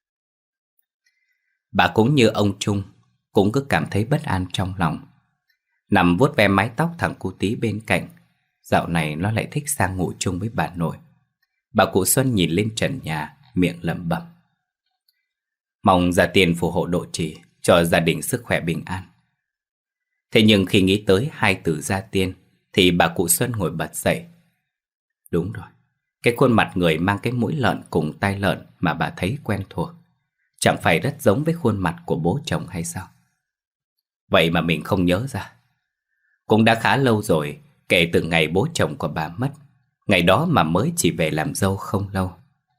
Bà cũng như ông Trung, cũng cứ cảm thấy bất an trong lòng. Nằm vuốt ve mái tóc thằng cu tí bên cạnh. Dạo này nó lại thích sang ngủ chung với bà nội. Bà cụ Xuân nhìn lên trần nhà, miệng lẩm bẩm: Mong gia tiên phù hộ độ trì cho gia đình sức khỏe bình an. Thế nhưng khi nghĩ tới hai từ gia tiên thì bà cụ Xuân ngồi bật dậy. Đúng rồi, cái khuôn mặt người mang cái mũi lợn cùng tai lợn mà bà thấy quen thuộc, chẳng phải rất giống với khuôn mặt của bố chồng hay sao? Vậy mà mình không nhớ ra. Cũng đã khá lâu rồi kể từ ngày bố chồng của bà mất, ngày đó mà mới chỉ về làm dâu không lâu.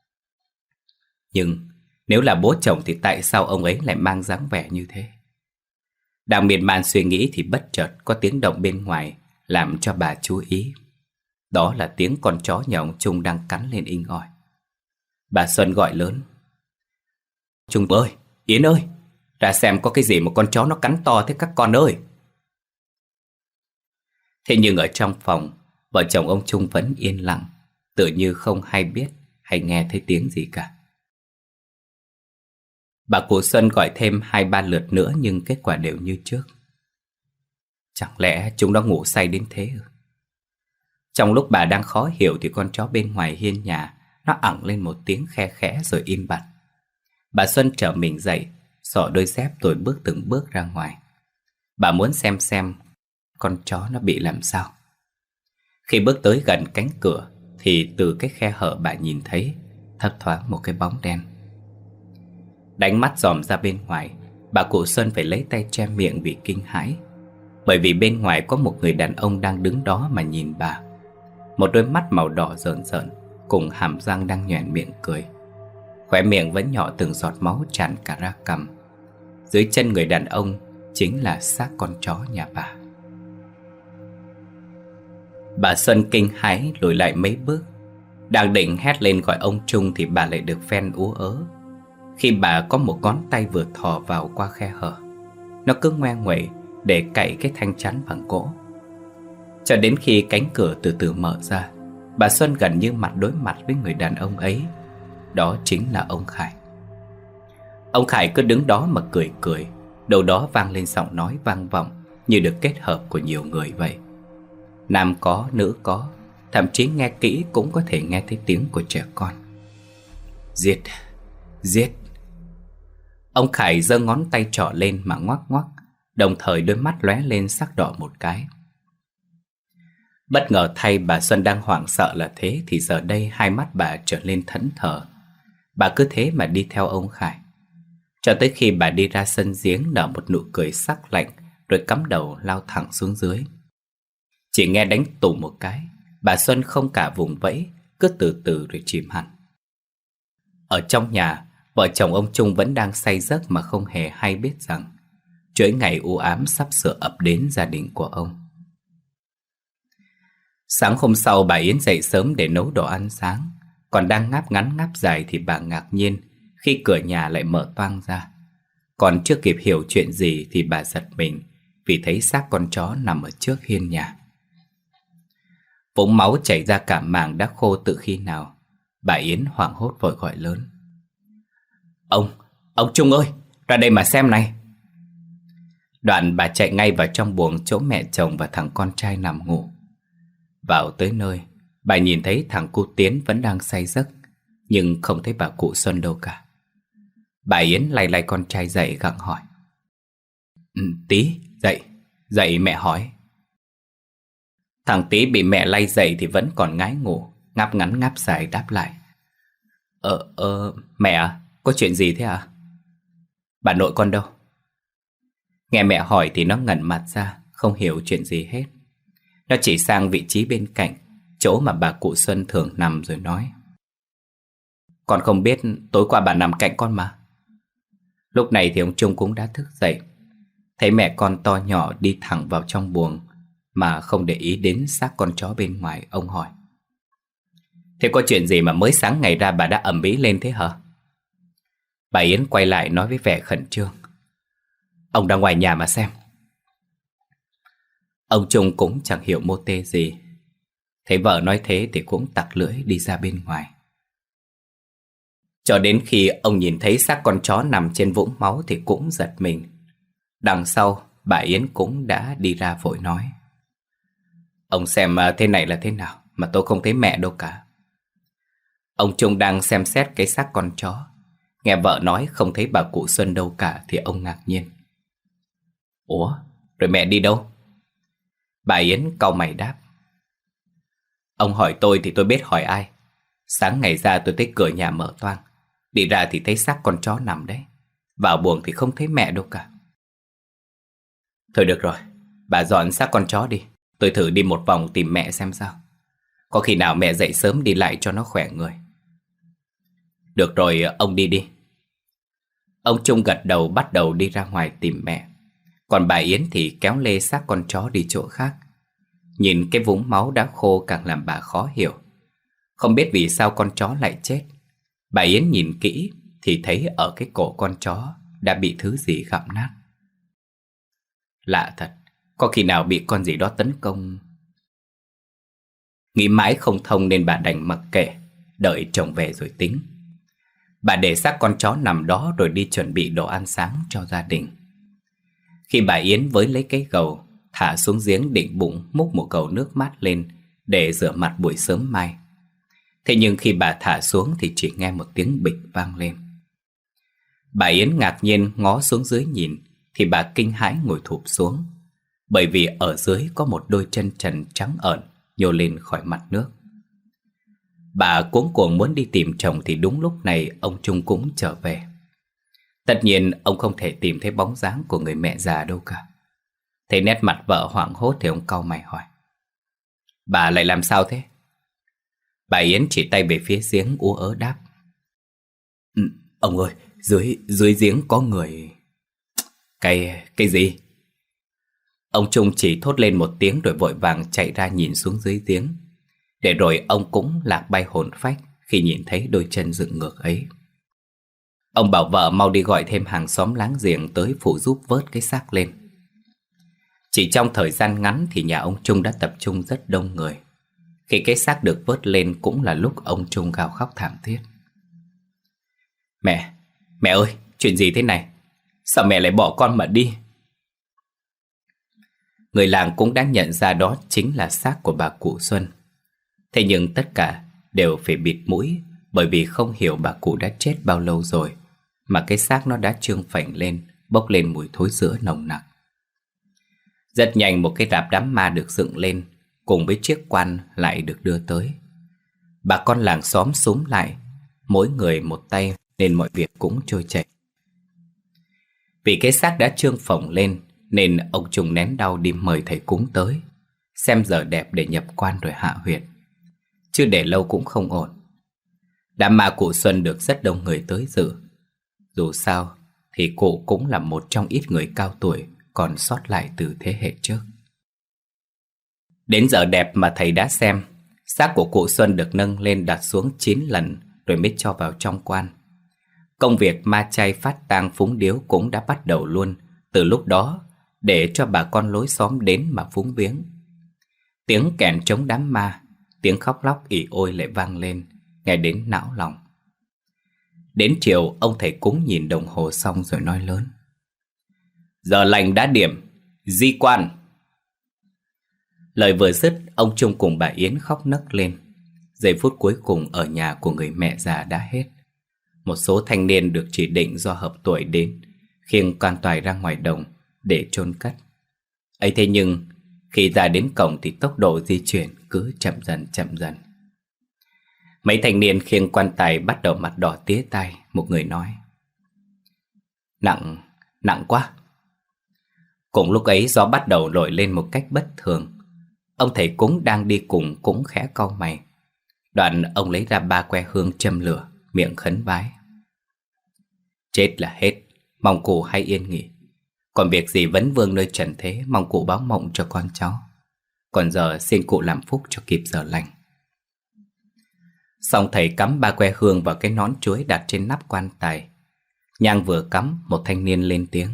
Nhưng nếu là bố chồng thì tại sao ông ấy lại mang dáng vẻ như thế? Đang miên man suy nghĩ thì bất chợt có tiếng động bên ngoài làm cho bà chú ý. Đó là tiếng con chó nhà ông Trung đang cắn lên inh ỏi. Bà Xuân gọi lớn: Trung ơi, Yến ơi, ra xem có cái gì mà con chó nó cắn to thế các con ơi. Thế nhưng ở trong phòng, vợ chồng ông Trung vẫn yên lặng, tự như không hay biết hay nghe thấy tiếng gì cả. Bà cụ Xuân gọi thêm hai ba lượt nữa nhưng kết quả đều như trước. Chẳng lẽ chúng nó ngủ say đến thế ư? Trong lúc bà đang khó hiểu thì con chó bên ngoài hiên nhà nó ẳng lên một tiếng khe khẽ rồi im bặt. Bà Xuân trở mình dậy, xỏ đôi dép rồi bước từng bước ra ngoài. Bà muốn xem xem con chó nó bị làm sao. Khi bước tới gần cánh cửa thì từ cái khe hở bà nhìn thấy thấp thoáng một cái bóng đen. Đánh mắt dòm ra bên ngoài, bà cụ Xuân phải lấy tay che miệng vì kinh hãi. bởi vì bên ngoài có một người đàn ông đang đứng đó mà nhìn bà. Một đôi mắt màu đỏ rợn rợn, cùng hàm răng đang nhoẻn miệng cười. Khóe miệng vẫn nhỏ từng giọt máu tràn cả ra cằm. Dưới chân người đàn ông chính là xác con chó nhà bà. Bà Xuân kinh hãi lùi lại mấy bước. Đang định hét lên gọi ông Trung thì bà lại được phen ú ớ. Khi bà có một ngón tay vừa thò vào qua khe hở, nó cứ ngoe nguẩy để cạy cái thanh chắn bằng gỗ. Cho đến khi cánh cửa từ từ mở ra, bà Xuân gần như mặt đối mặt với người đàn ông ấy. Đó chính là ông Khải. Ông Khải cứ đứng đó mà cười cười. Đâu đó vang lên giọng nói vang vọng như được kết hợp của nhiều người vậy. Nam có, nữ có, thậm chí nghe kỹ cũng có thể nghe thấy tiếng của trẻ con. Giết, giết. Ông Khải giơ ngón tay trỏ lên mà ngoắc ngoắc, đồng thời đôi mắt lóe lên sắc đỏ một cái. Bất ngờ thay, bà Xuân đang hoảng sợ là thế thì giờ đây hai mắt bà trở lên thẫn thờ. Bà cứ thế mà đi theo ông Khải, cho tới khi bà đi ra sân giếng nở một nụ cười sắc lạnh, rồi cắm đầu lao thẳng xuống dưới. Chỉ nghe đánh tùng một cái, bà Xuân không cả vùng vẫy, cứ từ từ rồi chìm hẳn. Ở trong nhà, vợ chồng ông Trung vẫn đang say giấc mà không hề hay biết rằng chuỗi ngày u ám sắp sửa ập đến gia đình của ông. Sáng hôm sau, bà Yến dậy sớm để nấu đồ ăn sáng. Còn đang ngáp ngắn ngáp dài thì bà ngạc nhiên khi cửa nhà lại mở toang ra. Còn chưa kịp hiểu chuyện gì thì bà giật mình vì thấy xác con chó nằm ở trước hiên nhà. Vũng máu chảy ra cả màng đã khô từ khi nào. Bà Yến hoảng hốt vội gọi lớn: Ông, ông Trung ơi, ra đây mà xem này. Đoạn bà chạy ngay vào trong buồng chỗ mẹ chồng và thằng con trai nằm ngủ. Vào tới nơi, bà nhìn thấy thằng cu Tiến vẫn đang say giấc, nhưng không thấy bà cụ Xuân đâu cả. Bà Yến lay lay con trai dậy gặng hỏi: ừ, Tí, dậy, dậy mẹ hỏi. Thằng Tí bị mẹ lay dậy thì vẫn còn ngái ngủ, ngáp ngắn ngáp dài đáp lại: Ờ, ờ, mẹ à, có chuyện gì thế à? Bà nội con đâu? Nghe mẹ hỏi thì nó ngẩn mặt ra, không hiểu chuyện gì hết. Nó chỉ sang vị trí bên cạnh, chỗ mà bà cụ Xuân thường nằm rồi nói: Con không biết, tối qua bà nằm cạnh con mà. Lúc này thì ông Trung cũng đã thức dậy. Thấy mẹ con to nhỏ đi thẳng vào trong buồng mà không để ý đến xác con chó bên ngoài, ông hỏi: Thế có chuyện gì mà mới sáng ngày ra bà đã ầm ĩ lên thế hả? Bà Yến quay lại nói với vẻ khẩn trương: Ông ra ngoài nhà mà xem. Ông Trung cũng chẳng hiểu mô tê gì. Thấy vợ nói thế thì cũng tặc lưỡi đi ra bên ngoài. Cho đến khi ông nhìn thấy xác con chó nằm trên vũng máu thì cũng giật mình. Đằng sau, bà Yến cũng đã đi ra vội nói: Ông xem thế này là thế nào mà tôi không thấy mẹ đâu cả. Ông Trung đang xem xét cái xác con chó, nghe vợ nói không thấy bà cụ Xuân đâu cả thì ông ngạc nhiên: Ủa, rồi mẹ đi đâu? Bà Yến cau mày đáp: Ông hỏi tôi thì tôi biết hỏi ai. Sáng ngày ra tôi thấy cửa nhà mở toang, đi ra thì thấy xác con chó nằm đấy. Vào buồng thì không thấy mẹ đâu cả. Thôi được rồi, bà dọn xác con chó đi, tôi thử đi một vòng tìm mẹ xem sao. Có khi nào mẹ dậy sớm đi lại cho nó khỏe người. Được rồi, ông đi đi. Ông Trung gật đầu bắt đầu đi ra ngoài tìm mẹ. Còn bà Yến thì kéo lê xác con chó đi chỗ khác. Nhìn cái vũng máu đã khô càng làm bà khó hiểu. Không biết vì sao con chó lại chết. Bà Yến nhìn kỹ thì thấy ở cái cổ con chó đã bị thứ gì gặm nát. Lạ thật, có khi nào bị con gì đó tấn công. Nghĩ mãi không thông nên bà đành mặc kệ, đợi chồng về rồi tính. Bà để xác con chó nằm đó rồi đi chuẩn bị đồ ăn sáng cho gia đình. Khi bà Yến với lấy cái gầu thả xuống giếng định bụng múc một gầu nước mát lên để rửa mặt buổi sớm mai. Thế nhưng khi bà thả xuống thì chỉ nghe một tiếng bịch vang lên. Bà Yến ngạc nhiên ngó xuống dưới nhìn thì bà kinh hãi ngồi thụp xuống, bởi vì ở dưới có một đôi chân trần trắng ợn nhô lên khỏi mặt nước. Bà cuống cuồng muốn đi tìm chồng thì đúng lúc này ông Trung cũng trở về. Tất nhiên ông không thể tìm thấy bóng dáng của người mẹ già đâu cả. Thấy nét mặt vợ hoảng hốt thì ông cau mày hỏi: Bà lại làm sao thế? Bà Yến chỉ tay về phía giếng ú ớ đáp: "Ừ, ông ơi, dưới dưới giếng có người." Cái cái gì? Ông Trung chỉ thốt lên một tiếng rồi vội vàng chạy ra nhìn xuống dưới giếng. Để rồi ông cũng lạc bay hồn phách khi nhìn thấy đôi chân dựng ngược ấy. Ông bảo vợ mau đi gọi thêm hàng xóm láng giềng tới phụ giúp vớt cái xác lên. Chỉ trong thời gian ngắn thì nhà ông Trung đã tập trung rất đông người. Khi cái xác được vớt lên cũng là lúc ông Trung gào khóc thảm thiết: Mẹ, mẹ ơi, chuyện gì thế này? Sao mẹ lại bỏ con mà đi? Người làng cũng đã nhận ra đó chính là xác của bà cụ Xuân. Thế nhưng tất cả đều phải bịt mũi, bởi vì không hiểu bà cụ đã chết bao lâu rồi mà cái xác nó đã trương phành lên, bốc lên mùi thối rữa nồng nặc. Rất nhanh một cái rạp đám ma được dựng lên, cùng với chiếc quan lại được đưa tới. Bà con làng xóm xúm lại, mỗi người một tay nên mọi việc cũng trôi chảy. Vì cái xác đã trương phồng lên nên ông Trung nén đau đi mời thầy cúng tới, xem giờ đẹp để nhập quan rồi hạ huyệt. Chứ để lâu cũng không ổn. Đám ma cụ Xuân được rất đông người tới dự. Dù sao thì cụ cũng là một trong ít người cao tuổi còn sót lại từ thế hệ trước. Đến giờ đẹp mà thầy đã xem, xác của cụ Xuân được nâng lên đặt xuống chín lần rồi mới cho vào trong quan. Công việc ma chay phát tang phúng điếu cũng đã bắt đầu luôn từ lúc đó, để cho bà con lối xóm đến mà phúng viếng. Tiếng kèn trống đám ma, tiếng khóc lóc ỉ ôi lại vang lên, nghe đến não lòng. Đến chiều, ông thầy cúng nhìn đồng hồ xong rồi nói lớn: Giờ lành đã điểm, di quan. Lời vừa dứt, ông Trung cùng bà Yến khóc nấc lên. Giây phút cuối cùng ở nhà của người mẹ già đã hết. Một số thanh niên được chỉ định do hợp tuổi đến, khiêng quan tài ra ngoài đồng để chôn cất. Ấy thế nhưng khi ra đến cổng thì tốc độ di chuyển cứ chậm dần chậm dần. Mấy thanh niên khiêng quan tài bắt đầu mặt đỏ tía tai. Một người nói: Nặng, nặng quá. Cùng lúc ấy gió bắt đầu nổi lên một cách bất thường. Ông thầy cúng đang đi cùng cũng khẽ cau mày. Đoạn ông lấy ra ba que hương châm lửa, miệng khấn vái: Chết là hết, mong cụ hãy yên nghỉ. Còn việc gì vấn vương nơi trần thế, mong cụ báo mộng cho con cháu. Còn giờ xin cụ làm phúc cho kịp giờ lành. Xong thầy cắm ba que hương vào cái nón chuối đặt trên nắp quan tài. Nhang vừa cắm, một thanh niên lên tiếng: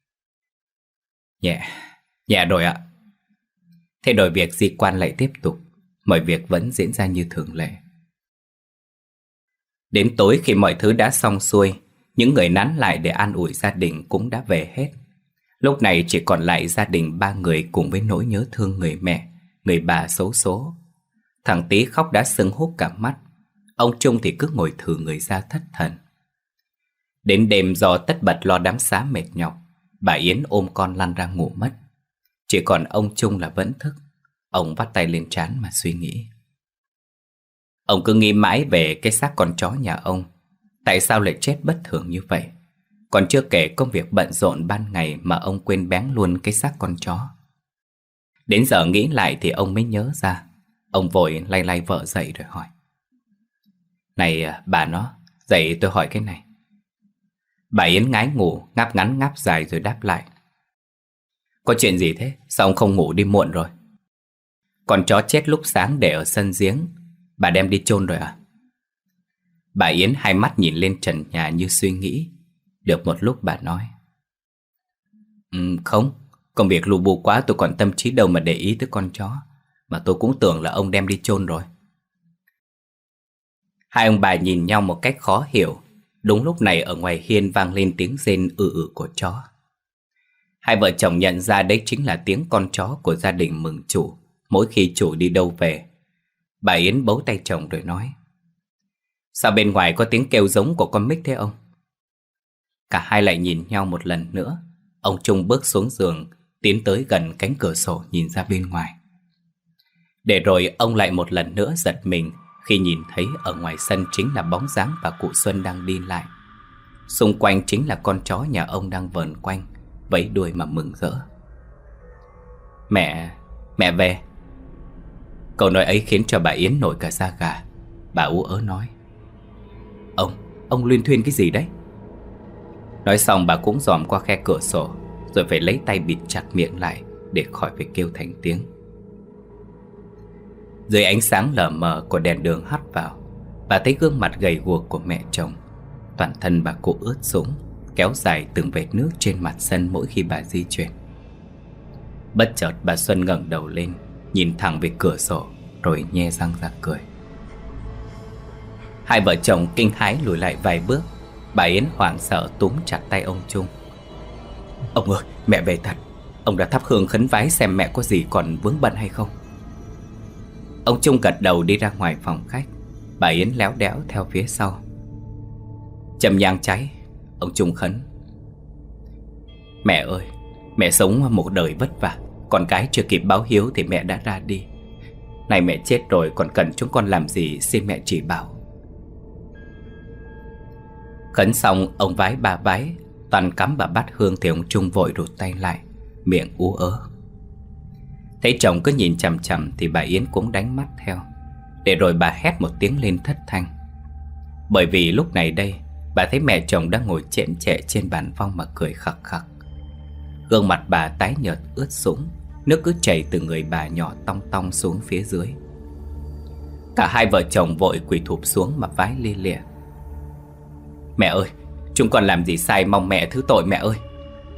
Nhẹ, nhẹ rồi ạ. Thế rồi việc di quan lại tiếp tục. Mọi việc vẫn diễn ra như thường lệ. Đến tối khi mọi thứ đã xong xuôi, những người nán lại để an ủi gia đình cũng đã về hết. Lúc này chỉ còn lại gia đình ba người cùng với nỗi nhớ thương người mẹ, người bà xấu số. Thằng Tý khóc đã sưng húp cả mắt. Ông Trung thì cứ ngồi thừ người ra thất thần. Đến đêm do tất bật lo đám xá mệt nhọc, bà Yến ôm con lăn ra ngủ mất. Chỉ còn ông Trung là vẫn thức. Ông vắt tay lên trán mà suy nghĩ. Ông cứ nghĩ mãi về cái xác con chó nhà ông. Tại sao lại chết bất thường như vậy? Còn chưa kể công việc bận rộn ban ngày mà ông quên bén luôn cái xác con chó. Đến giờ nghĩ lại thì ông mới nhớ ra. Ông vội lay lay vợ dậy rồi hỏi: Này bà nó, dậy tôi hỏi cái này. Bà Yến ngái ngủ, ngáp ngắn ngáp dài rồi đáp lại: Có chuyện gì thế? Sao ông không ngủ đi muộn rồi? Con chó chết lúc sáng để ở sân giếng, bà đem đi chôn rồi à? Bà Yến hai mắt nhìn lên trần nhà như suy nghĩ. Được một lúc bà nói: ừ, Không, công việc lù bù quá, tôi còn tâm trí đâu mà để ý tới con chó. Mà tôi cũng tưởng là ông đem đi chôn rồi. Hai ông bà nhìn nhau một cách khó hiểu. Đúng lúc này ở ngoài hiên vang lên tiếng rên ư ử của chó. Hai vợ chồng nhận ra đấy chính là tiếng con chó của gia đình mừng chủ mỗi khi chủ đi đâu về. Bà Yến bấu tay chồng rồi nói: Sao bên ngoài có tiếng kêu giống của con Mích thế ông? Cả hai lại nhìn nhau một lần nữa. Ông Trung bước xuống giường, tiến tới gần cánh cửa sổ nhìn ra bên ngoài. Để rồi ông lại một lần nữa giật mình khi nhìn thấy ở ngoài sân chính là bóng dáng bà cụ Xuân đang đi lại. Xung quanh chính là con chó nhà ông đang vờn quanh, vẫy đuôi mà mừng rỡ. Mẹ, mẹ về. Câu nói ấy khiến cho bà Yến nổi cả da gà. Bà ú ớ nói: Ông, ông luyên thuyên cái gì đấy? Nói xong bà cũng dòm qua khe cửa sổ, rồi phải lấy tay bịt chặt miệng lại để khỏi phải kêu thành tiếng. Dưới ánh sáng lờ mờ của đèn đường hắt vào, bà thấy gương mặt gầy guộc của mẹ chồng. Toàn thân bà cụ ướt sũng, kéo dài từng vệt nước trên mặt sân mỗi khi bà di chuyển. Bất chợt bà Xuân ngẩng đầu lên, nhìn thẳng về cửa sổ, rồi nhe răng ra cười. Hai vợ chồng kinh hãi lùi lại vài bước. Bà Yến hoảng sợ túm chặt tay ông Trung. Ông ơi, mẹ về thật. Ông đã thắp hương khấn vái xem mẹ có gì còn vướng bận hay không. Ông Trung gật đầu đi ra ngoài phòng khách. Bà Yến léo đéo theo phía sau. Châm nhang cháy, ông Trung khấn: Mẹ ơi, mẹ sống một đời vất vả, con cái chưa kịp báo hiếu thì mẹ đã ra đi. Này mẹ chết rồi còn cần chúng con làm gì, xin mẹ chỉ bảo. Khấn xong ông vái ba vái, toàn cắm bà bát hương thì ông Trung vội rụt tay lại, miệng ú ớ. Thấy chồng cứ nhìn chằm chằm thì bà Yến cũng đánh mắt theo. Để rồi bà hét một tiếng lên thất thanh. Bởi vì lúc này đây bà thấy mẹ chồng đang ngồi chễm chệ trên bàn phong mà cười khặc khặc. Gương mặt bà tái nhợt ướt sũng, nước cứ chảy từ người bà nhỏ tong tong xuống phía dưới. Cả hai vợ chồng vội quỳ thụp xuống mà vái lia lịa: Mẹ ơi, chúng con làm gì sai, mong mẹ thứ tội mẹ ơi.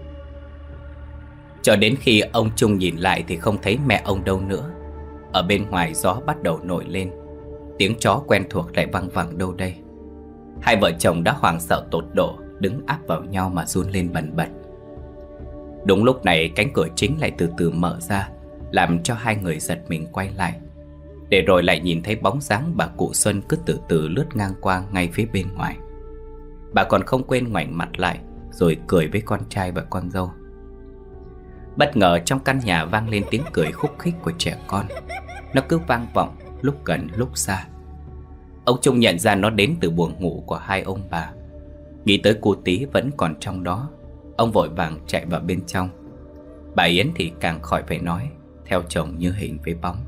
Cho đến khi ông Trung nhìn lại thì không thấy mẹ ông đâu nữa. Ở bên ngoài gió bắt đầu nổi lên, tiếng chó quen thuộc lại văng vẳng đâu đây. Hai vợ chồng đã hoảng sợ tột độ, đứng áp vào nhau mà run lên bần bật. Đúng lúc này cánh cửa chính lại từ từ mở ra, làm cho hai người giật mình quay lại. Để rồi lại nhìn thấy bóng dáng bà cụ Xuân cứ từ từ lướt ngang qua ngay phía bên ngoài. Bà còn không quên ngoảnh mặt lại, rồi cười với con trai và con dâu. Bất ngờ trong căn nhà vang lên tiếng cười khúc khích của trẻ con. Nó cứ vang vọng lúc gần lúc xa. Ông Trung nhận ra nó đến từ buồng ngủ của hai ông bà. Nghĩ tới cô Tí vẫn còn trong đó, ông vội vàng chạy vào bên trong. Bà Yến thì càng khỏi phải nói, theo chồng như hình với bóng.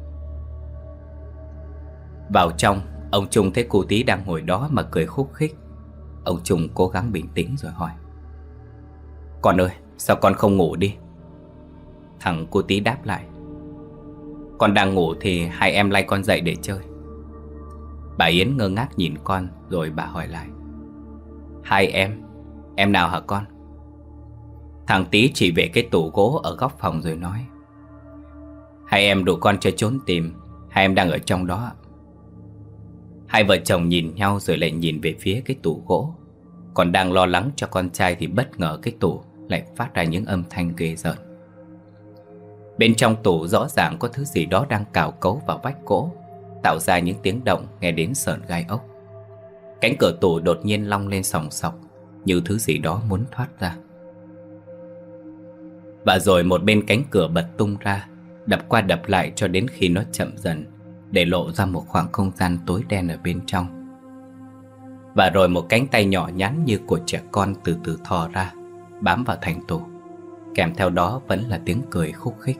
Vào trong, ông Trung thấy cô Tí đang ngồi đó mà cười khúc khích. Ông Trung cố gắng bình tĩnh rồi hỏi: Con ơi, sao con không ngủ đi? Thằng cô Tí đáp lại: Con đang ngủ thì hai em lay con dậy để chơi. Bà Yến ngơ ngác nhìn con, rồi bà hỏi lại: Hai em? Em nào hả con? Thằng Tí chỉ về cái tủ gỗ ở góc phòng rồi nói: Hai em đủ con cho trốn tìm, hai em đang ở trong đó. Hai vợ chồng nhìn nhau rồi lại nhìn về phía cái tủ gỗ. Còn đang lo lắng cho con trai thì bất ngờ cái tủ lại phát ra những âm thanh ghê rợn. Bên trong tủ rõ ràng có thứ gì đó đang cào cấu vào vách gỗ, tạo ra những tiếng động nghe đến sởn gai ốc. Cánh cửa tủ đột nhiên long lên sòng sọc, như thứ gì đó muốn thoát ra. Và rồi một bên cánh cửa bật tung ra, đập qua đập lại cho đến khi nó chậm dần, để lộ ra một khoảng không gian tối đen ở bên trong. Và rồi một cánh tay nhỏ nhắn như của trẻ con từ từ thò ra, bám vào thành tủ. Kèm theo đó vẫn là tiếng cười khúc khích.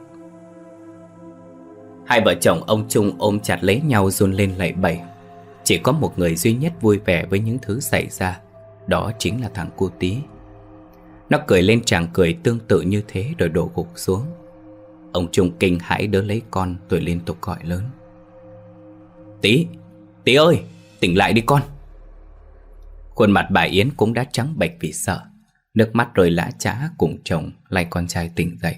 Hai vợ chồng ông Trung ôm chặt lấy nhau run lên lẩy bẩy. Chỉ có một người duy nhất vui vẻ với những thứ xảy ra, đó chính là thằng cu Tí. Nó cười lên tràng cười tương tự như thế rồi đổ gục xuống. Ông Trung kinh hãi đỡ lấy con rồi liên tục gọi lớn: Tí, Tí ơi, tỉnh lại đi con. Khuôn mặt bà Yến cũng đã trắng bệch vì sợ. Nước mắt rơi lã chã cùng chồng lay con trai tỉnh dậy.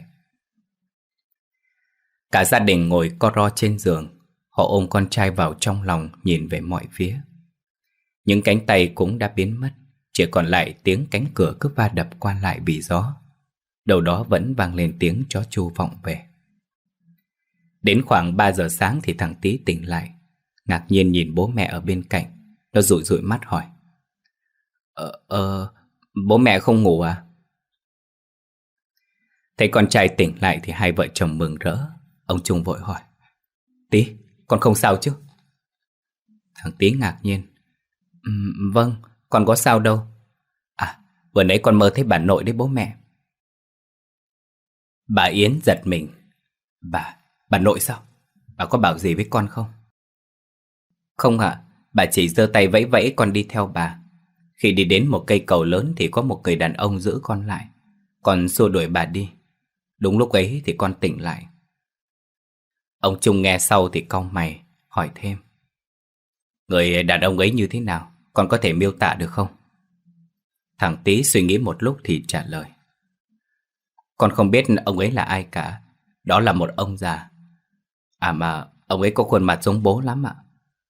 Cả gia đình ngồi co ro trên giường. Họ ôm con trai vào trong lòng, nhìn về mọi phía. Những cánh tay cũng đã biến mất, chỉ còn lại tiếng cánh cửa cứ va đập qua lại vì gió. Đâu đó vẫn vang lên tiếng chó chu vọng về. Đến khoảng ba giờ sáng thì thằng Tí tỉnh lại, ngạc nhiên nhìn bố mẹ ở bên cạnh. Nó dụi dụi mắt hỏi: Ờ, ờ, bố mẹ không ngủ à? Thấy con trai tỉnh lại thì hai vợ chồng mừng rỡ. Ông Trung vội hỏi: Tí, con không sao chứ? Thằng Tí ngạc nhiên: um, Vâng, con có sao đâu. À, vừa nãy con mơ thấy bà nội đấy bố mẹ. Bà Yến giật mình. Bà, bà nội sao? Bà có bảo gì với con không? Không ạ, bà chỉ giơ tay vẫy vẫy con đi theo bà. Khi đi đến một cây cầu lớn thì có một người đàn ông giữ con lại. Con xua đuổi bà đi. Đúng lúc ấy thì con tỉnh lại. Ông Trung nghe sau thì cau mày, hỏi thêm. Người đàn ông ấy như thế nào? Con có thể miêu tả được không? Thằng Tý suy nghĩ một lúc thì trả lời. Con không biết ông ấy là ai cả. Đó là một ông già. À mà ông ấy có khuôn mặt giống bố lắm ạ.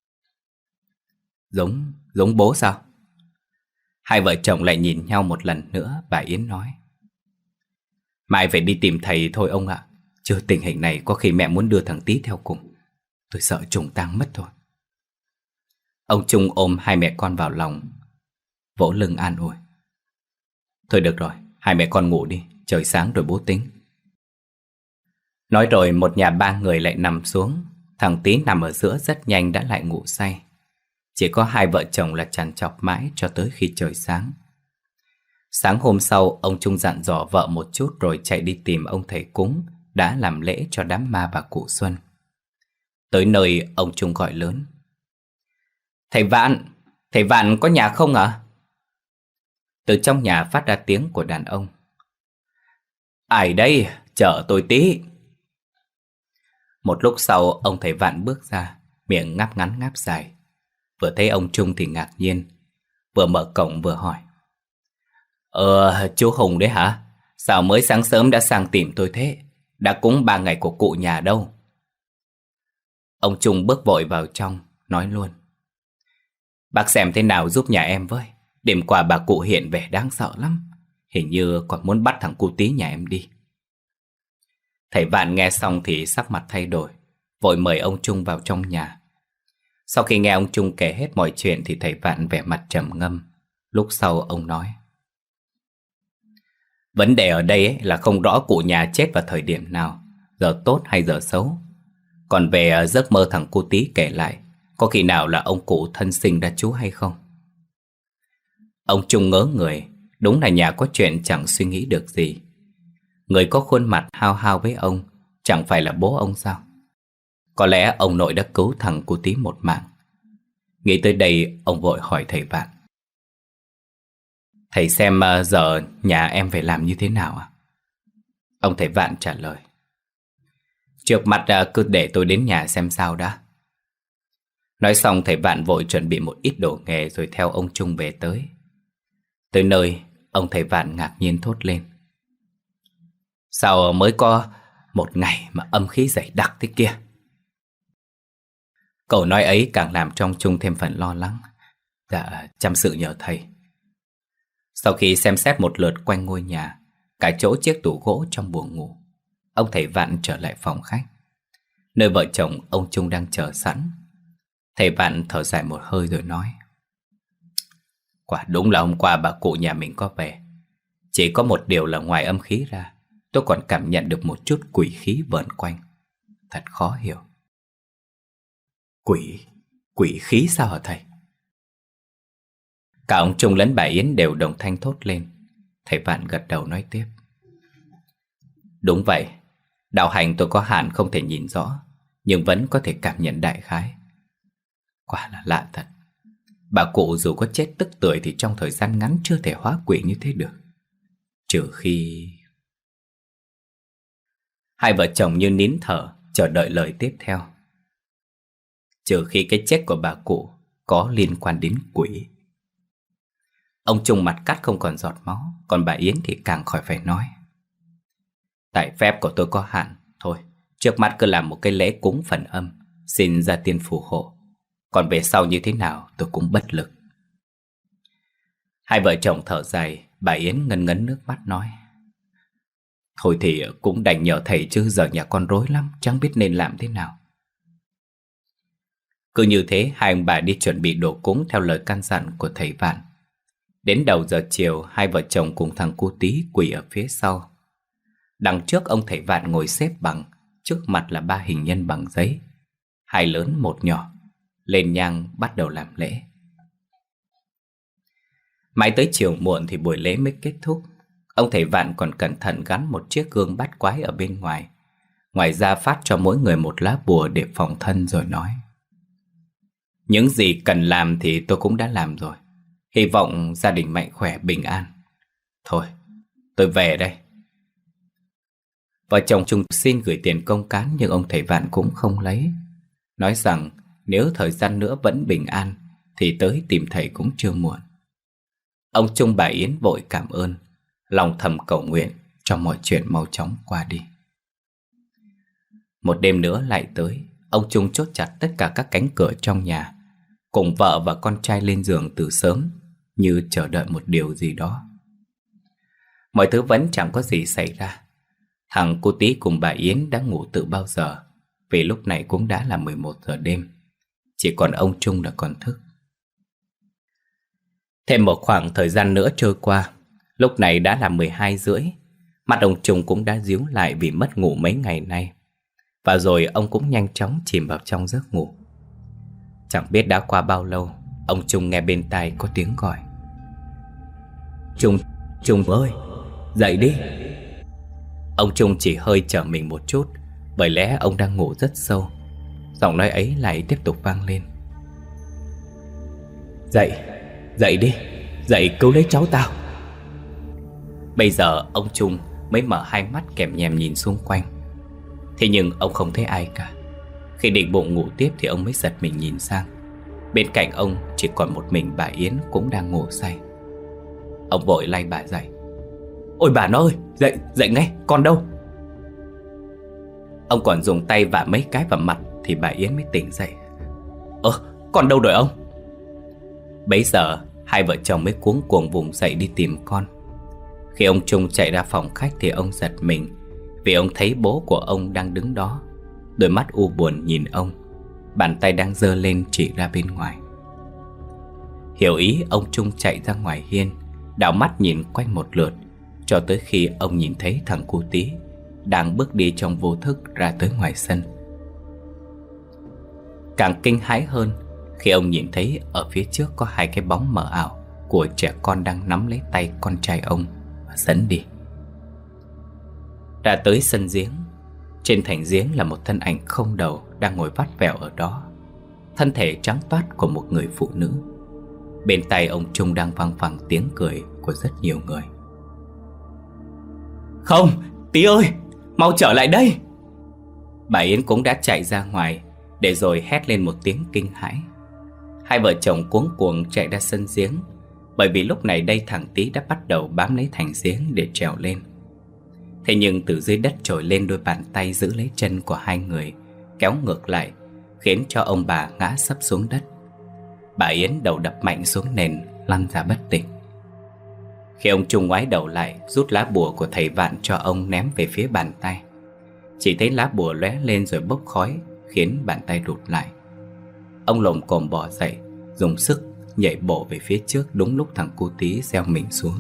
Giống, giống bố sao? Hai vợ chồng lại nhìn nhau một lần nữa. Bà Yến nói. Mai phải đi tìm thầy thôi ông ạ. Chứ tình hình này có khi mẹ muốn đưa thằng Tý theo cùng. Tôi sợ trùng tang mất thôi. Ông Trung ôm hai mẹ con vào lòng, vỗ lưng an ủi. Thôi được rồi, hai mẹ con ngủ đi, trời sáng rồi bố tính. Nói rồi một nhà ba người lại nằm xuống. Thằng Tý nằm ở giữa rất nhanh đã lại ngủ say. Chỉ có hai vợ chồng là trằn trọc mãi cho tới khi trời sáng. Sáng hôm sau, ông Trung dặn dò vợ một chút rồi chạy đi tìm ông thầy cúng đã làm lễ cho đám ma bà cụ Xuân. Tới nơi, ông Trung gọi lớn. Thầy Vạn, thầy Vạn có nhà không ạ? À? Từ trong nhà phát ra tiếng của đàn ông. Ai đây, chờ tôi tí. Một lúc sau, ông thầy Vạn bước ra, miệng ngáp ngắn ngáp dài. Vừa thấy ông Trung thì ngạc nhiên, vừa mở cổng vừa hỏi. Ờ, chú Hùng đấy hả? Sao mới sáng sớm đã sang tìm tôi thế? Đã cúng ba ngày của cụ nhà đâu? Ông Trung bước vội vào trong, nói luôn. Bác xem thế nào giúp nhà em với. Đêm qua bà cụ hiện vẻ đáng sợ lắm. Hình như còn muốn bắt thằng cu Tí nhà em đi. Thầy Vạn nghe xong thì sắc mặt thay đổi, vội mời ông Trung vào trong nhà. Sau khi nghe ông Trung kể hết mọi chuyện thì thầy Vạn vẻ mặt trầm ngâm. Lúc sau ông nói. Vấn đề ở đây ấy là không rõ cụ nhà chết vào thời điểm nào, giờ tốt hay giờ xấu. Còn về giấc mơ thằng cu Tí kể lại, có khi nào là ông cụ thân sinh ra chú hay không? Ông Trung ngớ người. Đúng là nhà có chuyện chẳng suy nghĩ được gì. Người có khuôn mặt hao hao với ông chẳng phải là bố ông sao? Có lẽ ông nội đã cứu thằng cu Tí một mạng. Nghĩ tới đây, ông vội hỏi thầy Vạn. Thầy xem giờ nhà em phải làm như thế nào à? Ông thầy Vạn trả lời. Trước mặt cứ để tôi đến nhà xem sao đã. Nói xong thầy Vạn vội chuẩn bị một ít đồ nghề rồi theo ông Trung về tới. Tới nơi, ông thầy Vạn ngạc nhiên thốt lên. Sao mới có một ngày mà âm khí dày đặc thế kia? Câu nói ấy càng làm cho ông Trung thêm phần lo lắng. Dạ, chăm sự nhờ thầy. Sau khi xem xét một lượt quanh ngôi nhà, cả chỗ chiếc tủ gỗ trong buồng ngủ, ông thầy Vạn trở lại phòng khách, nơi vợ chồng ông Trung đang chờ sẵn. Thầy Vạn thở dài một hơi rồi nói. Quả đúng là hôm qua bà cụ nhà mình có về. Chỉ có một điều là ngoài âm khí ra, tôi còn cảm nhận được một chút quỷ khí vờn quanh. Thật khó hiểu. Quỷ... quỷ khí sao hả thầy? Cả ông Trung lẫn bà Yến đều đồng thanh thốt lên. Thầy Vạn gật đầu nói tiếp. Đúng vậy. Đạo hành tôi có hạn không thể nhìn rõ, nhưng vẫn có thể cảm nhận đại khái. Quả là lạ thật. Bà cụ dù có chết tức tưởi thì trong thời gian ngắn chưa thể hóa quỷ như thế được. Trừ khi... Hai vợ chồng như nín thở, chờ đợi lời tiếp theo. Trừ khi cái chết của bà cụ có liên quan đến quỷ. Ông Trung mặt cắt không còn giọt máu, còn bà Yến thì càng khỏi phải nói. Tại phép của tôi có hạn, thôi, trước mắt cứ làm một cái lễ cúng phần âm, xin gia tiên phù hộ. Còn về sau như thế nào tôi cũng bất lực. Hai vợ chồng thở dài, bà Yến ngấn ngấn nước mắt nói. Thôi thì cũng đành nhờ thầy chứ giờ nhà con rối lắm, chẳng biết nên làm thế nào. Cứ như thế hai ông bà đi chuẩn bị đồ cúng theo lời căn dặn của thầy Vạn. Đến đầu giờ chiều, hai vợ chồng cùng thằng cu Tí quỳ ở phía sau. Đằng trước ông thầy Vạn ngồi xếp bằng, trước mặt là ba hình nhân bằng giấy, hai lớn một nhỏ. Lên nhang bắt đầu làm lễ. Mãi tới chiều muộn thì buổi lễ mới kết thúc. Ông thầy Vạn còn cẩn thận gắn một chiếc gương bát quái ở bên ngoài, Ngoài ra phát cho mỗi người một lá bùa để phòng thân rồi nói: những gì cần làm thì tôi cũng đã làm rồi. Hy vọng gia đình mạnh khỏe bình an. Thôi, tôi về đây. Vợ chồng Trung xin gửi tiền công cán, nhưng ông thầy Vạn cũng không lấy, nói rằng nếu thời gian nữa vẫn bình an thì tới tìm thầy cũng chưa muộn. Ông Trung bà Yến vội cảm ơn, lòng thầm cầu nguyện cho mọi chuyện mau chóng qua đi. Một đêm nữa lại tới, ông Trung chốt chặt tất cả các cánh cửa trong nhà, cùng vợ và con trai lên giường từ sớm, như chờ đợi một điều gì đó. Mọi thứ vẫn chẳng có gì xảy ra. Thằng cô Tí cùng bà Yến đã ngủ từ bao giờ, vì lúc này cũng đã là mười một giờ đêm. Chỉ còn ông Trung là còn thức. Thêm một khoảng thời gian nữa trôi qua, lúc này đã là mười hai rưỡi. Mặt ông Trung cũng đã díu lại vì mất ngủ mấy ngày nay. Và rồi ông cũng nhanh chóng chìm vào trong giấc ngủ. Chẳng biết đã qua bao lâu, ông Trung nghe bên tai có tiếng gọi: Trung, Trung ơi, dậy đi. Ông Trung chỉ hơi trở mình một chút, bởi lẽ ông đang ngủ rất sâu. Giọng nói ấy lại tiếp tục vang lên: Dậy, dậy đi, dậy cứu lấy cháu tao. Bây giờ ông Trung mới mở hai mắt kèm nhèm nhìn xung quanh. Thế nhưng ông không thấy ai cả. Khi định bụng ngủ tiếp thì ông mới giật mình nhìn sang. Bên cạnh ông chỉ còn một mình bà Yến cũng đang ngủ say. Ông vội lay bà dậy: Ôi bà nó ơi, dậy, dậy ngay, con đâu? Ông còn dùng tay vả mấy cái vào mặt thì bà Yến mới tỉnh dậy. Ơ, con đâu rồi ông? Bấy giờ hai vợ chồng mới cuống cuồng vùng dậy đi tìm con. Khi ông Trung chạy ra phòng khách thì ông giật mình, vì ông thấy bố của ông đang đứng đó, đôi mắt u buồn nhìn ông, bàn tay đang giơ lên chỉ ra bên ngoài. Hiểu ý, ông Trung chạy ra ngoài hiên, đảo mắt nhìn quanh một lượt, cho tới khi ông nhìn thấy thằng cu Tí đang bước đi trong vô thức ra tới ngoài sân. Càng kinh hãi hơn khi ông nhìn thấy ở phía trước có hai cái bóng mờ ảo của trẻ con đang nắm lấy tay con trai ông và dẫn đi. Đã tới sân giếng, trên thành giếng là một thân ảnh không đầu đang ngồi vắt vẻo ở đó, thân thể trắng toát của một người phụ nữ. Bên tai ông Trung đang vang vẳng tiếng cười của rất nhiều người. Không, Tí ơi, mau trở lại đây. Bà Yến cũng đã chạy ra ngoài, để rồi hét lên một tiếng kinh hãi. Hai vợ chồng cuống cuồng chạy ra sân giếng, bởi vì lúc này đây thằng Tí đã bắt đầu bám lấy thành giếng để trèo lên. Thế nhưng từ dưới đất trồi lên đôi bàn tay giữ lấy chân của hai người, kéo ngược lại, khiến cho ông bà ngã sấp xuống đất. Bà Yến đầu đập mạnh xuống nền, lăn ra bất tỉnh. Khi ông Trung ngoái đầu lại, rút lá bùa của thầy Vạn cho ông ném về phía bàn tay, chỉ thấy lá bùa lóe lên rồi bốc khói, khiến bàn tay rụt lại. Ông lồm cồm bò dậy, dùng sức nhảy bổ về phía trước đúng lúc thằng cu Tí gieo mình xuống.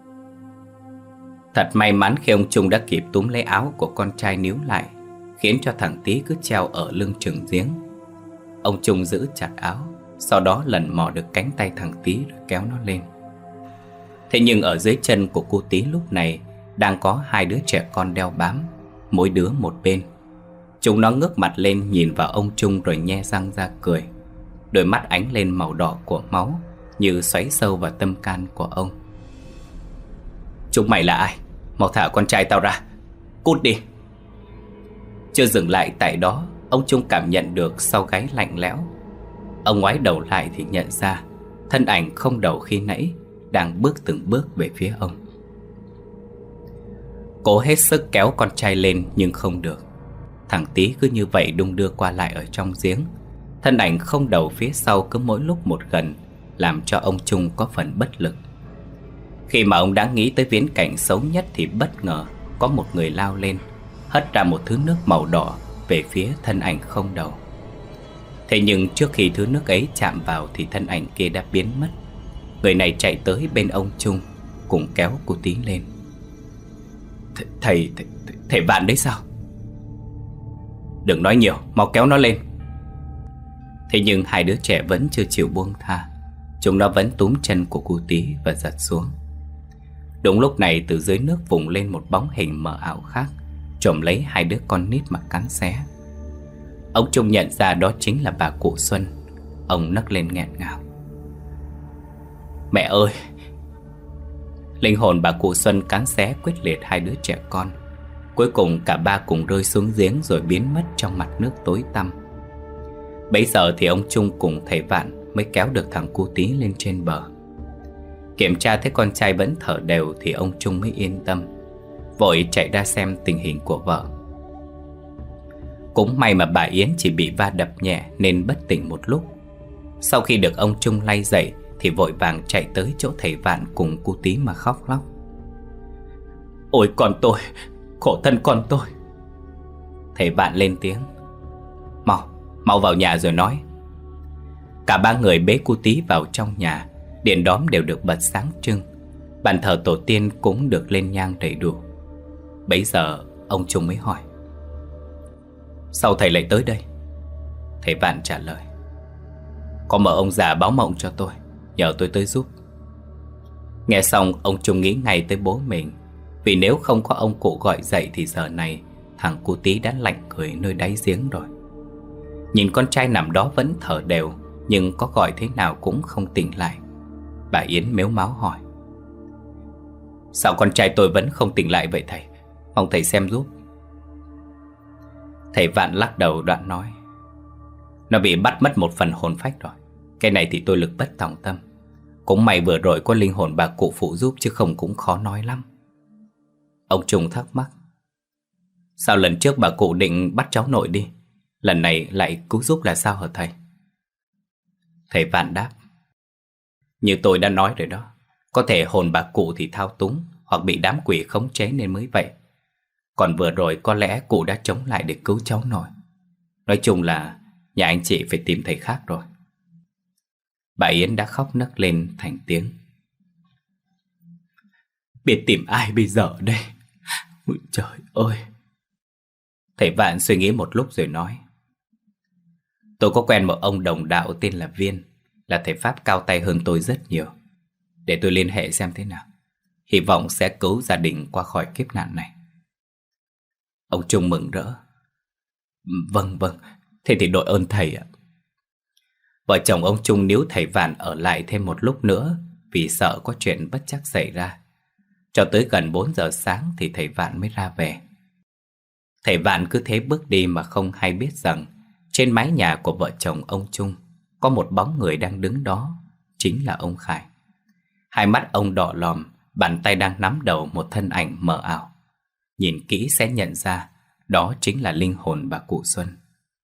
Thật may mắn khi ông Trung đã kịp túm lấy áo của con trai níu lại, khiến cho thằng Tí cứ treo ở lưng chừng giếng. Ông Trung giữ chặt áo, sau đó lần mò được cánh tay thằng Tí rồi kéo nó lên. Thế nhưng ở dưới chân của cô Tí lúc này đang có hai đứa trẻ con đeo bám, mỗi đứa một bên. Chúng nó ngước mặt lên nhìn vào ông Trung rồi nhe răng ra cười. Đôi mắt ánh lên màu đỏ của máu, như xoáy sâu vào tâm can của ông. Chúng mày là ai? Mau thả con trai tao ra, cút đi. Chưa dừng lại tại đó, ông Trung cảm nhận được sau gáy lạnh lẽo. Ông ngoái đầu lại thì nhận ra thân ảnh không đầu khi nãy đang bước từng bước về phía ông. Cố hết sức kéo con trai lên nhưng không được. Thằng Tí cứ như vậy đung đưa qua lại ở trong giếng. Thân ảnh không đầu phía sau cứ mỗi lúc một gần, làm cho ông Trung có phần bất lực. Khi mà ông đã nghĩ tới viễn cảnh xấu nhất thì bất ngờ có một người lao lên, hất ra một thứ nước màu đỏ về phía thân ảnh không đầu. Thế nhưng trước khi thứ nước ấy chạm vào thì thân ảnh kia đã biến mất. Người này chạy tới bên ông Trung, cùng kéo cô Tí lên. Th Thầy, thầy, thầy Vạn đấy sao? Đừng nói nhiều, mau kéo nó lên. Thế nhưng hai đứa trẻ vẫn chưa chịu buông tha. Chúng nó vẫn túm chân của cô Tí và giật xuống. Đúng lúc này từ dưới nước vùng lên một bóng hình mờ ảo khác, trộm lấy hai đứa con nít mà cắn xé. Ông Trung nhận ra đó chính là bà cụ Xuân. Ông nấc lên nghẹn ngào: "Mẹ ơi!" Linh hồn bà cụ Xuân cắn xé quyết liệt hai đứa trẻ con. Cuối cùng cả ba cùng rơi xuống giếng rồi biến mất trong mặt nước tối tăm. Bấy giờ thì ông Trung cùng thầy Vạn mới kéo được thằng cu Tí lên trên bờ. Kiểm tra thấy con trai vẫn thở đều thì ông Trung mới yên tâm, vội chạy ra xem tình hình của vợ. Cũng may mà bà Yến chỉ bị va đập nhẹ nên bất tỉnh một lúc. Sau khi được ông Trung lay dậy thì vội vàng chạy tới chỗ thầy Vạn cùng cu Tí mà khóc lóc: "Ôi con tôi, khổ thân con tôi!" Thầy Vạn lên tiếng: Mau, mau vào nhà rồi nói." Cả ba người bế cu Tí vào trong nhà. Điện đóm đều được bật sáng trưng, bàn thờ tổ tiên cũng được lên nhang đầy đủ. Bấy giờ ông Trung mới hỏi: "Sao thầy lại tới đây?" Thầy Vạn trả lời: "Có mở ông già báo mộng cho tôi, nhờ tôi tới giúp." Nghe xong ông Trung nghĩ ngay tới bố mình. Vì nếu không có ông cụ gọi dậy thì giờ này thằng cu Tí đã lạnh người nơi đáy giếng rồi. Nhìn con trai nằm đó vẫn thở đều, nhưng có gọi thế nào cũng không tỉnh lại. Bà Yến mếu máo hỏi: "Sao con trai tôi vẫn không tỉnh lại vậy thầy? Mong thầy xem giúp." Thầy Vạn lắc đầu đoạn nói: "Nó bị bắt mất một phần hồn phách rồi. Cái này thì tôi lực bất tòng tâm. Cũng may vừa rồi có linh hồn bà cụ phụ giúp, chứ không cũng khó nói lắm." Ông Trung thắc mắc: "Sao lần trước bà cụ định bắt cháu nội đi, lần này lại cứu giúp là sao hả thầy?" Thầy Vạn đáp: "Như tôi đã nói rồi đó, có thể hồn bà cụ thì thao túng hoặc bị đám quỷ khống chế nên mới vậy. Còn vừa rồi có lẽ cụ đã chống lại để cứu cháu nội. Nói chung là nhà anh chị phải tìm thầy khác rồi." Bà Yến đã khóc nấc lên thành tiếng: "Biết tìm ai bây giờ đây? Ôi trời ơi!" Thầy Vạn suy nghĩ một lúc rồi nói: "Tôi có quen một ông đồng đạo tên là Viên, là thầy Pháp cao tay hơn tôi rất nhiều. Để tôi liên hệ xem thế nào, hy vọng sẽ cứu gia đình qua khỏi kiếp nạn này." Ông Trung mừng rỡ: "Vâng vâng, thế thì đội ơn thầy ạ." Vợ chồng ông Trung níu thầy Vạn ở lại thêm một lúc nữa, vì sợ có chuyện bất trắc xảy ra. Cho tới gần bốn giờ sáng thì thầy Vạn mới ra về. Thầy Vạn cứ thế bước đi mà không hay biết rằng trên mái nhà của vợ chồng ông Trung có một bóng người đang đứng đó, chính là ông Khải. Hai mắt ông đỏ lòm, bàn tay đang nắm đầu một thân ảnh mờ ảo. Nhìn kỹ sẽ nhận ra đó chính là linh hồn bà cụ Xuân.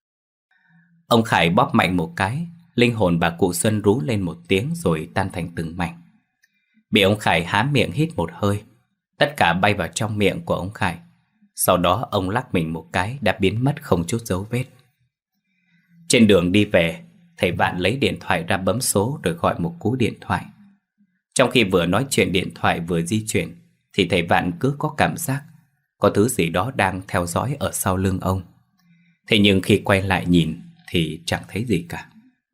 Ông Khải bóp mạnh một cái, linh hồn bà cụ Xuân rú lên một tiếng rồi tan thành từng mảnh. Bị ông Khải há miệng hít một hơi, tất cả bay vào trong miệng của ông Khải. Sau đó ông lắc mình một cái đã biến mất không chút dấu vết. Trên đường đi về, thầy Vạn lấy điện thoại ra bấm số rồi gọi một cú điện thoại. Trong khi vừa nói chuyện điện thoại vừa di chuyển thì thầy Vạn cứ có cảm giác có thứ gì đó đang theo dõi ở sau lưng ông. Thế nhưng khi quay lại nhìn thì chẳng thấy gì cả.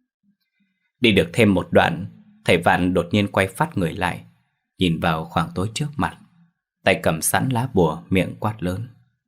Đi được thêm một đoạn, thầy Vạn đột nhiên quay phát người lại, nhìn vào khoảng tối trước mặt, tay cầm sẵn lá bùa, miệng quát lớn: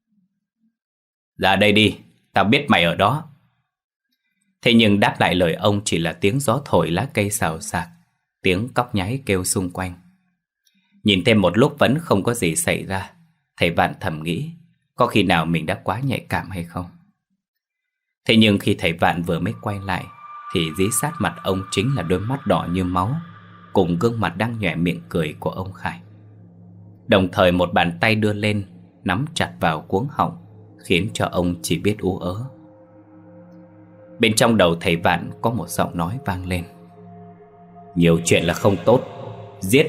"Ra đây đi, tao biết mày ở đó." Thế nhưng đáp lại lời ông chỉ là tiếng gió thổi lá cây xào xạc, tiếng cóc nháy kêu xung quanh. Nhìn thêm một lúc vẫn không có gì xảy ra, thầy Vạn thầm nghĩ có khi nào mình đã quá nhạy cảm hay không. Thế nhưng khi thầy Vạn vừa mới quay lại thì dí sát mặt ông chính là đôi mắt đỏ như máu cùng gương mặt đang nhoẻn miệng cười của ông Khải. Đồng thời một bàn tay đưa lên nắm chặt vào cuống họng, khiến cho ông chỉ biết ú ớ. Bên trong đầu thầy Vạn có một giọng nói vang lên: "Nhiều chuyện là không tốt, giết."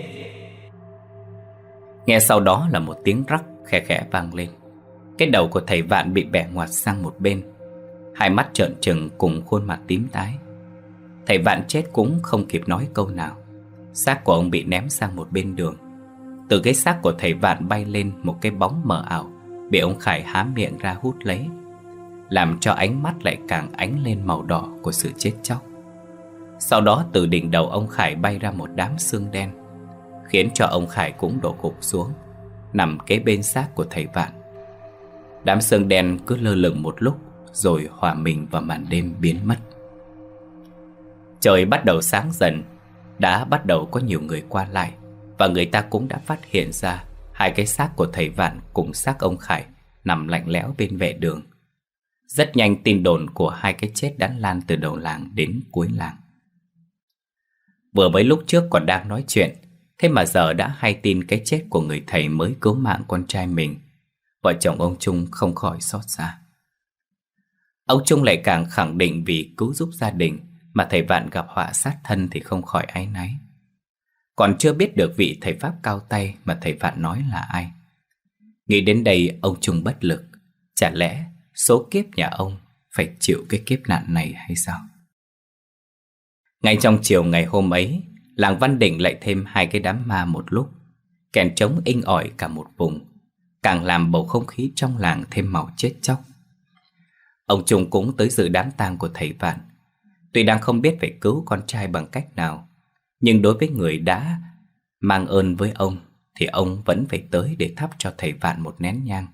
Nghe sau đó là một tiếng rắc khẽ khẽ vang lên. Cái đầu của thầy Vạn bị bẻ ngoặt sang một bên, hai mắt trợn trừng cùng khuôn mặt tím tái. Thầy Vạn chết cũng không kịp nói câu nào. Xác của ông bị ném sang một bên đường. Từ cái xác của thầy Vạn bay lên một cái bóng mờ ảo, bị ông Khải há miệng ra hút lấy, làm cho ánh mắt lại càng ánh lên màu đỏ của sự chết chóc. Sau đó từ đỉnh đầu ông Khải bay ra một đám xương đen, khiến cho ông Khải cũng đổ gục xuống, nằm kế bên xác của thầy Vạn. Đám sương đen cứ lơ lửng một lúc rồi hòa mình vào màn đêm biến mất. Trời bắt đầu sáng dần, đã bắt đầu có nhiều người qua lại, và người ta cũng đã phát hiện ra hai cái xác của thầy Vạn cùng xác ông Khải nằm lạnh lẽo bên vệ đường. Rất nhanh tin đồn của hai cái chết đã lan từ đầu làng đến cuối làng. Vừa mới lúc trước còn đang nói chuyện, thế mà giờ đã hay tin cái chết của người thầy mới cứu mạng con trai mình. Vợ chồng ông Trung không khỏi xót xa. Ông Trung lại càng khẳng định vì cứu giúp gia đình mà thầy Vạn gặp họa sát thân thì không khỏi áy náy. Còn chưa biết được vị thầy Pháp cao tay mà thầy Vạn nói là ai. Nghĩ đến đây ông Trung bất lực. Chả lẽ số kiếp nhà ông phải chịu cái kiếp nạn này hay sao? Ngay trong chiều ngày hôm ấy, làng Văn Định lại thêm hai cái đám ma một lúc. Kèn trống inh ỏi cả một vùng, càng làm bầu không khí trong làng thêm màu chết chóc. Ông Trung cũng tới dự đám tang của thầy Vạn. Tuy đang không biết phải cứu con trai bằng cách nào, nhưng đối với người đã mang ơn với ông thì ông vẫn phải tới để thắp cho thầy Vạn một nén nhang.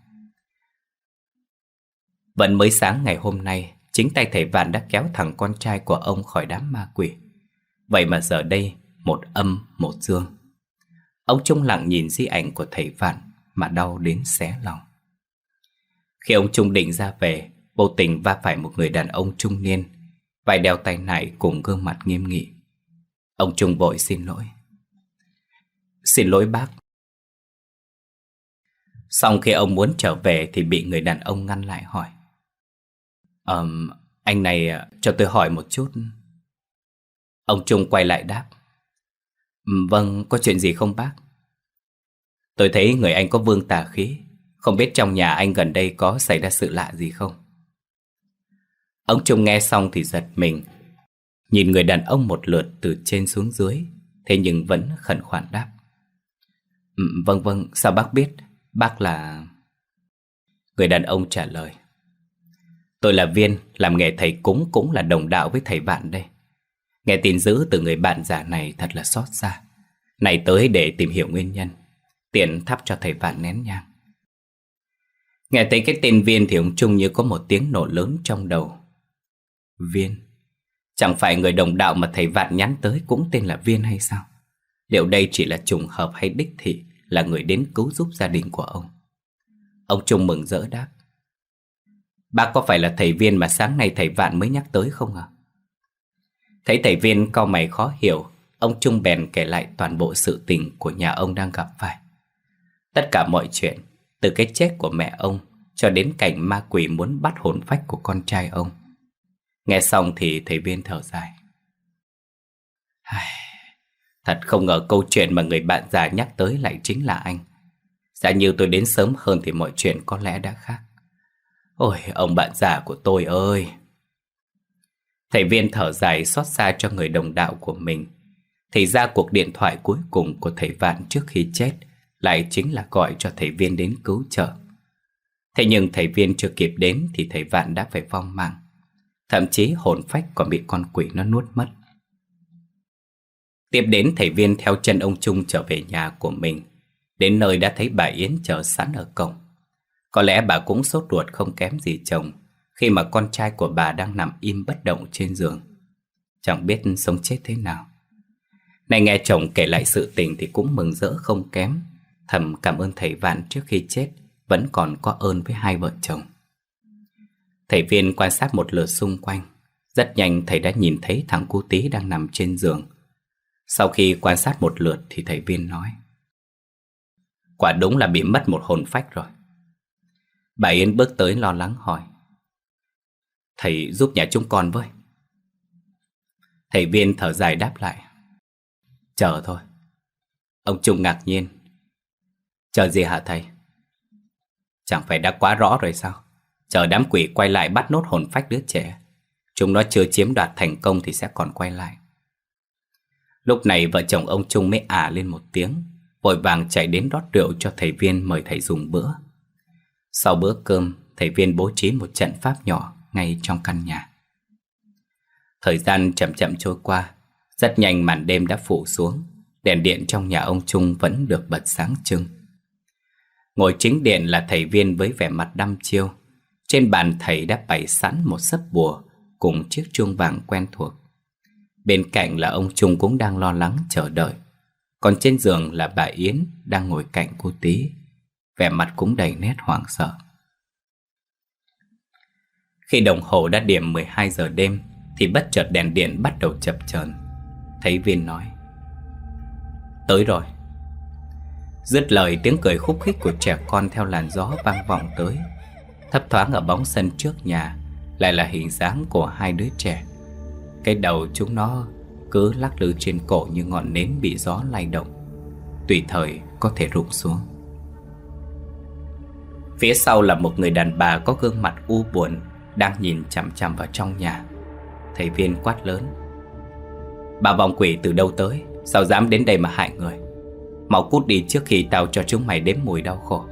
Vẫn mới sáng ngày hôm nay, chính tay thầy Vạn đã kéo thằng con trai của ông khỏi đám ma quỷ. Vậy mà giờ đây, một âm một dương. Ông Trung lặng nhìn di ảnh của thầy Vạn mà đau đến xé lòng. Khi ông Trung định ra về, vô tình va phải một người đàn ông trung niên, vai đeo tay nải cùng gương mặt nghiêm nghị. Ông Trung vội xin lỗi. Xin lỗi bác. Xong khi ông muốn trở về thì bị người đàn ông ngăn lại hỏi. Ờm, anh này cho tôi hỏi một chút. Ông Trung quay lại đáp. Vâng, có chuyện gì không bác? Tôi thấy người anh có vương tà khí. Không biết trong nhà anh gần đây có xảy ra sự lạ gì không? Ông Trung nghe xong thì giật mình, nhìn người đàn ông một lượt từ trên xuống dưới, thế nhưng vẫn khẩn khoản đáp. Vâng vâng, sao bác biết? Bác là... Người đàn ông trả lời. Tôi là Viên, làm nghề thầy cúng cũng là đồng đạo với thầy Vạn đây. Nghe tin dữ từ người bạn già này thật là xót xa. Này tới để tìm hiểu nguyên nhân, tiện thắp cho thầy Vạn nén nhang. Nghe thấy cái tên Viên thì ông Trung như có một tiếng nổ lớn trong đầu. Viên? Chẳng phải người đồng đạo mà thầy Vạn nhắn tới cũng tên là Viên hay sao? Liệu đây chỉ là trùng hợp hay đích thị là người đến cứu giúp gia đình của ông? Ông Trung mừng rỡ đáp. Bác có phải là thầy Viên mà sáng nay thầy Vạn mới nhắc tới không ạ? Thấy thầy Viên cau mày khó hiểu, ông Trung bèn kể lại toàn bộ sự tình của nhà ông đang gặp phải. Tất cả mọi chuyện, từ cái chết của mẹ ông cho đến cảnh ma quỷ muốn bắt hồn phách của con trai ông. Nghe xong thì thầy Viên thở dài. Thật không ngờ câu chuyện mà người bạn già nhắc tới lại chính là anh. Giả như tôi đến sớm hơn thì mọi chuyện có lẽ đã khác. Ôi, ông bạn già của tôi ơi! Thầy Viên thở dài xót xa cho người đồng đạo của mình. Thì ra cuộc điện thoại cuối cùng của thầy Vạn trước khi chết lại chính là gọi cho thầy Viên đến cứu trợ. Thế nhưng thầy Viên chưa kịp đến thì thầy Vạn đã phải vong mạng. Thậm chí hồn phách còn bị con quỷ nó nuốt mất. Tiếp đến thầy Viên theo chân ông Trung trở về nhà của mình. Đến nơi đã thấy bà Yến chờ sẵn ở cổng. Có lẽ bà cũng sốt ruột không kém gì chồng khi mà con trai của bà đang nằm im bất động trên giường, chẳng biết sống chết thế nào. Này nghe chồng kể lại sự tình thì cũng mừng rỡ không kém, thầm cảm ơn thầy Vạn trước khi chết vẫn còn có ơn với hai vợ chồng. Thầy Viên quan sát một lượt xung quanh. Rất nhanh thầy đã nhìn thấy thằng cu tí đang nằm trên giường. Sau khi quan sát một lượt thì thầy Viên nói. Quả đúng là bị mất một hồn phách rồi. Bà Yến bước tới lo lắng hỏi. Thầy giúp nhà chúng con với. Thầy Viên thở dài đáp lại. Chờ thôi. Ông Trung ngạc nhiên. Chờ gì hả thầy? Chẳng phải đã quá rõ rồi sao? Chờ đám quỷ quay lại bắt nốt hồn phách đứa trẻ. Chúng nó chưa chiếm đoạt thành công thì sẽ còn quay lại. Lúc này vợ chồng ông Trung mới ả lên một tiếng, vội vàng chạy đến rót rượu cho thầy Viên mời thầy dùng bữa. Sau bữa cơm, thầy Viên bố trí một trận pháp nhỏ ngay trong căn nhà. Thời gian chậm chậm trôi qua. Rất nhanh màn đêm đã phủ xuống. Đèn điện trong nhà ông Trung vẫn được bật sáng trưng. Ngồi chính điện là thầy Viên với vẻ mặt đăm chiêu. Trên bàn thầy đã bày sẵn một sấp bùa cùng chiếc chuông vàng quen thuộc. Bên cạnh là ông Trung cũng đang lo lắng chờ đợi. Còn trên giường là bà Yến đang ngồi cạnh cô Tí, vẻ mặt cũng đầy nét hoảng sợ. Khi đồng hồ đã điểm mười hai giờ đêm thì bất chợt đèn điện bắt đầu chập chờn. Thầy Viên nói: "Tới rồi." Dứt lời, tiếng cười khúc khích của trẻ con theo làn gió vang vọng tới. Thấp thoáng ở bóng sân trước nhà lại là hình dáng của hai đứa trẻ. Cái đầu chúng nó cứ lắc lư trên cổ như ngọn nến bị gió lay động, tùy thời có thể rụng xuống. Phía sau là một người đàn bà có gương mặt u buồn đang nhìn chằm chằm vào trong nhà. Thầy Viên quát lớn: "Bà vong quỷ từ đâu tới? Sao dám đến đây mà hại người? Mau cút đi trước khi tao cho chúng mày đếm mùi đau khổ."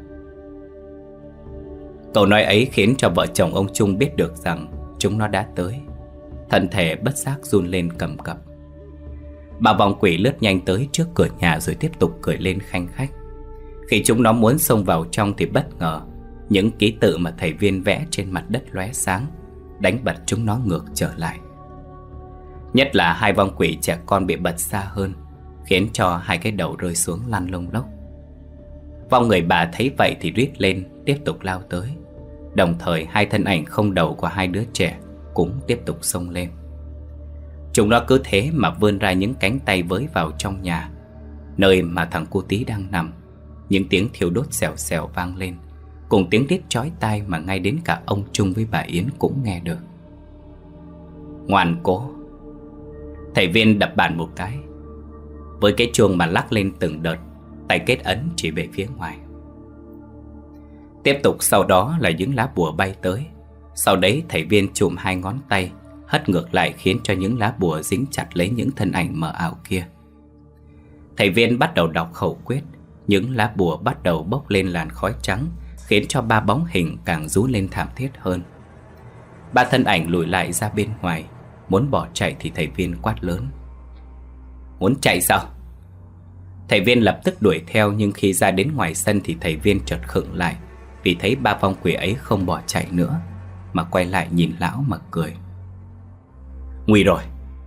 Câu nói ấy khiến cho vợ chồng ông Trung biết được rằng chúng nó đã tới. Thân thể bất giác run lên cầm cập. Bà vong quỷ lướt nhanh tới trước cửa nhà rồi tiếp tục cười lên khanh khách. Khi chúng nó muốn xông vào trong thì bất ngờ những ký tự mà thầy Viên vẽ trên mặt đất lóe sáng, đánh bật chúng nó ngược trở lại. Nhất là hai vong quỷ trẻ con bị bật xa hơn, khiến cho hai cái đầu rơi xuống lăn lông lốc. Vong người bà thấy vậy thì rít lên, tiếp tục lao tới. Đồng thời hai thân ảnh không đầu của hai đứa trẻ cũng tiếp tục xông lên. Chúng nó cứ thế mà vươn ra những cánh tay với vào trong nhà, nơi mà thằng cu Tí đang nằm. Những tiếng thiêu đốt xèo xèo vang lên, cùng tiếng rít chói tai mà ngay đến cả ông Trung với bà Yến cũng nghe được. "Ngoan cố!" Thầy Viên đập bàn một cái. Với cái chuông mà lắc lên từng đợt, tay kết ấn chỉ về phía ngoài. Tiếp tục sau đó là những lá bùa bay tới. Sau đấy thầy Viên chụm hai ngón tay hất ngược lại, khiến cho những lá bùa dính chặt lấy những thân ảnh mờ ảo kia. Thầy Viên bắt đầu đọc khẩu quyết. Những lá bùa bắt đầu bốc lên làn khói trắng, khiến cho ba bóng hình càng rú lên thảm thiết hơn. Ba thân ảnh lùi lại ra bên ngoài, muốn bỏ chạy thì thầy Viên quát lớn: "Muốn chạy sao?" Thầy Viên lập tức đuổi theo, nhưng khi ra đến ngoài sân thì thầy Viên chợt khựng lại, vì thấy ba vong quỷ ấy không bỏ chạy nữa, mà quay lại nhìn lão mà cười. "Nguy rồi!"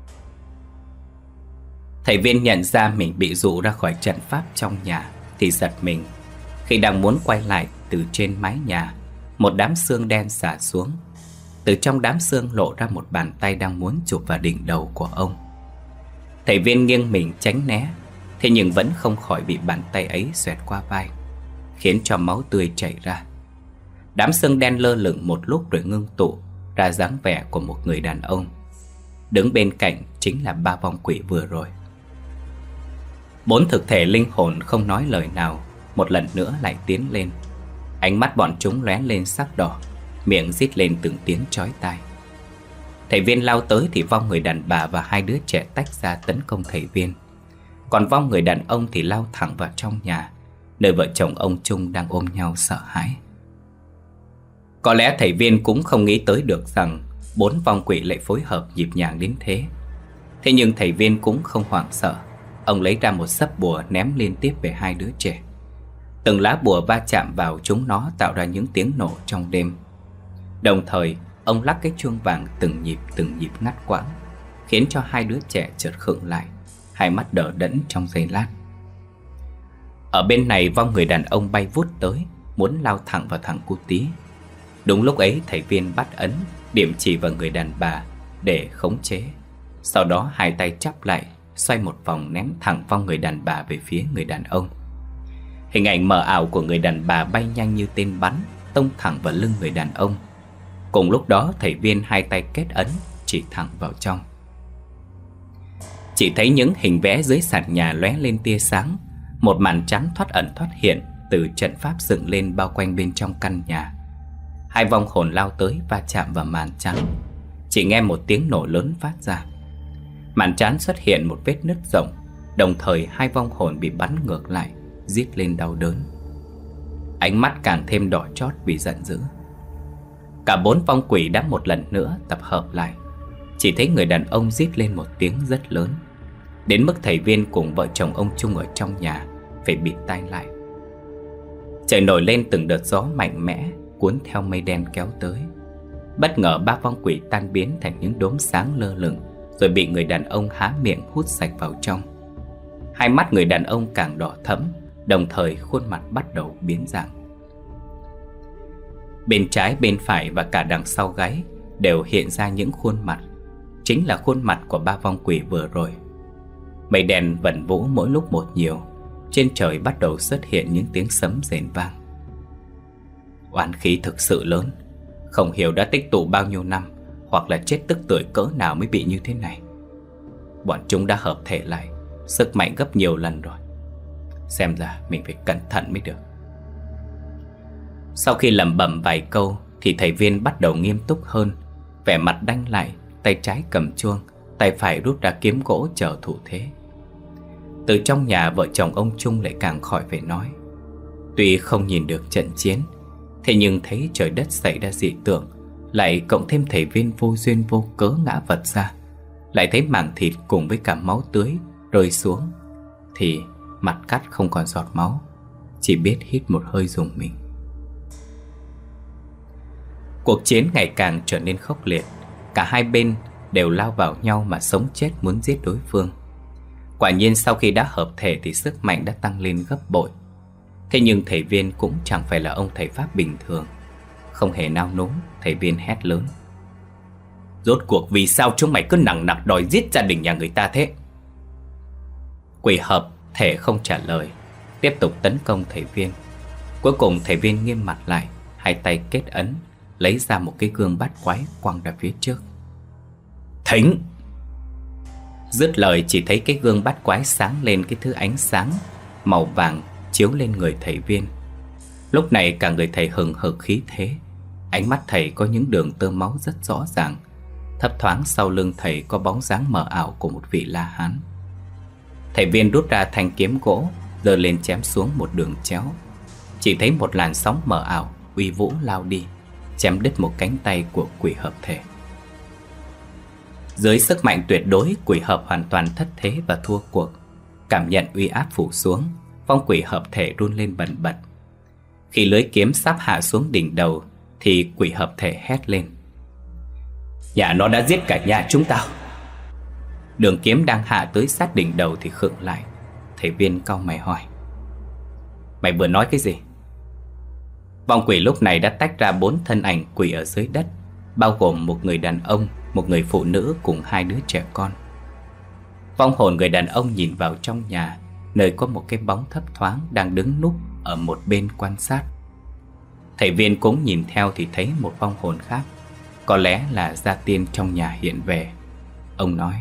Thầy Viên nhận ra mình bị dụ ra khỏi trận pháp trong nhà thì giật mình. Khi đang muốn quay lại, từ trên mái nhà một đám xương đen xả xuống. Từ trong đám xương lộ ra một bàn tay đang muốn chụp vào đỉnh đầu của ông. Thầy Viên nghiêng mình tránh né, thế nhưng vẫn không khỏi bị bàn tay ấy xoẹt qua vai, khiến cho máu tươi chảy ra. Đám xương đen lơ lửng một lúc rồi ngưng tụ ra dáng vẻ của một người đàn ông. Đứng bên cạnh chính là ba vong quỷ vừa rồi. Bốn thực thể linh hồn không nói lời nào, một lần nữa lại tiến lên. Ánh mắt bọn chúng lóe lên sắc đỏ, miệng rít lên từng tiếng chói tai. Thầy Viên lao tới thì vong người đàn bà và hai đứa trẻ tách ra tấn công thầy Viên. Còn vong người đàn ông thì lao thẳng vào trong nhà, nơi vợ chồng ông Trung đang ôm nhau sợ hãi. Có lẽ thầy Viên cũng không nghĩ tới được rằng bốn vong quỷ lại phối hợp nhịp nhàng đến thế. Thế nhưng thầy Viên cũng không hoảng sợ. Ông lấy ra một xấp bùa ném liên tiếp về hai đứa trẻ. Từng lá bùa va chạm vào chúng nó tạo ra những tiếng nổ trong đêm. Đồng thời ông lắc cái chuông vàng từng nhịp từng nhịp ngắt quãng, khiến cho hai đứa trẻ chợt khựng lại, hai mắt đờ đẫn trong giây lát. Ở bên này vong người đàn ông bay vút tới, muốn lao thẳng vào thằng cu Tí. Đúng lúc ấy thầy Viên bắt ấn, điểm chỉ vào người đàn bà để khống chế. Sau đó hai tay chắp lại, xoay một vòng ném thẳng vong người đàn bà về phía người đàn ông. Hình ảnh mờ ảo của người đàn bà bay nhanh như tên bắn, tông thẳng vào lưng người đàn ông. Cùng lúc đó thầy Viên hai tay kết ấn, chỉ thẳng vào trong. Chỉ thấy những hình vẽ dưới sàn nhà lóe lên tia sáng. Một màn trắng thoát ẩn thoát hiện từ trận pháp dựng lên bao quanh bên trong căn nhà. Hai vong hồn lao tới va chạm vào màn trắng. Chỉ nghe một tiếng nổ lớn phát ra. Màn trán xuất hiện một vết nứt rộng. Đồng thời hai vong hồn bị bắn ngược lại, rít lên đau đớn. Ánh mắt càng thêm đỏ chót vì giận dữ. Cả bốn vong quỷ đã một lần nữa tập hợp lại. Chỉ thấy người đàn ông rít lên một tiếng rất lớn, đến mức thầy Viên cùng vợ chồng ông Trung ở trong nhà phải bịt tai lại. Trời nổi lên từng đợt gió mạnh mẽ, cuốn theo mây đen kéo tới. Bất ngờ ba vong quỷ tan biến thành những đốm sáng lơ lửng, rồi bị người đàn ông há miệng hút sạch vào trong. Hai mắt người đàn ông càng đỏ thẫm, đồng thời khuôn mặt bắt đầu biến dạng. Bên trái, bên phải và cả đằng sau gáy đều hiện ra những khuôn mặt, chính là khuôn mặt của ba vong quỷ vừa rồi. Mây đen vẩn vũ mỗi lúc một nhiều, trên trời bắt đầu xuất hiện những tiếng sấm rền vang. Oán khí thực sự lớn, không hiểu đã tích tụ bao nhiêu năm, hoặc là chết tức tưởi cỡ nào mới bị như thế này. Bọn chúng đã hợp thể lại, sức mạnh gấp nhiều lần rồi. Xem ra mình phải cẩn thận mới được. Sau khi lẩm bẩm vài câu thì thầy Viên bắt đầu nghiêm túc hơn, vẻ mặt đanh lại, tay trái cầm chuông, tay phải rút ra kiếm gỗ chờ thủ thế. Từ trong nhà, vợ chồng ông Trung lại càng khỏi phải nói. Tuy không nhìn được trận chiến, thế nhưng thấy trời đất xảy ra dị tượng, lại cộng thêm thầy Viên vô duyên vô cớ ngã vật ra, lại thấy mảng thịt cùng với cả máu tưới rơi xuống, thì mặt cắt không còn giọt máu, chỉ biết hít một hơi rùng mình. Cuộc chiến ngày càng trở nên khốc liệt. Cả hai bên đều lao vào nhau mà sống chết muốn giết đối phương. Quả nhiên sau khi đã hợp thể thì sức mạnh đã tăng lên gấp bội. Thế nhưng thầy Viên cũng chẳng phải là ông thầy Pháp bình thường. Không hề nao núng, thầy Viên hét lớn: Rốt cuộc vì sao chúng mày cứ nằng nặc đòi giết gia đình nhà người ta thế? Quỷ hợp thể không trả lời, tiếp tục tấn công thầy Viên. Cuối cùng thầy Viên nghiêm mặt lại, hai tay kết ấn, lấy ra một cái gương bát quái quăng ra phía trước. Thính! Dứt lời chỉ thấy cái gương bát quái sáng lên cái thứ ánh sáng màu vàng chiếu lên người thầy Viên. Lúc này cả người thầy hừng hực khí thế, ánh mắt thầy có những đường tơ máu rất rõ ràng. Thấp thoáng sau lưng thầy có bóng dáng mờ ảo của một vị La Hán. Thầy Viên rút ra thanh kiếm gỗ, giơ lên chém xuống một đường chéo. Chỉ thấy một làn sóng mờ ảo uy vũ lao đi, chém đứt một cánh tay của quỷ hợp thể. Dưới sức mạnh tuyệt đối, quỷ hợp hoàn toàn thất thế và thua cuộc. Cảm nhận uy áp phủ xuống, vong quỷ hợp thể run lên bần bật. Khi lưới kiếm sắp hạ xuống đỉnh đầu thì quỷ hợp thể hét lên: Nhà nó đã giết cả nhà chúng tao. Đường kiếm đang hạ tới sát đỉnh đầu thì khựng lại. Thầy Viên cau mày hỏi: Mày vừa nói cái gì? Vong quỷ lúc này đã tách ra bốn thân ảnh quỷ ở dưới đất, bao gồm một người đàn ông, một người phụ nữ cùng hai đứa trẻ con. Vong hồn người đàn ông nhìn vào trong nhà, nơi có một cái bóng thấp thoáng đang đứng núp ở một bên quan sát. Thầy Viên cũng nhìn theo thì thấy một vong hồn khác, có lẽ là gia tiên trong nhà hiện về. Ông nói: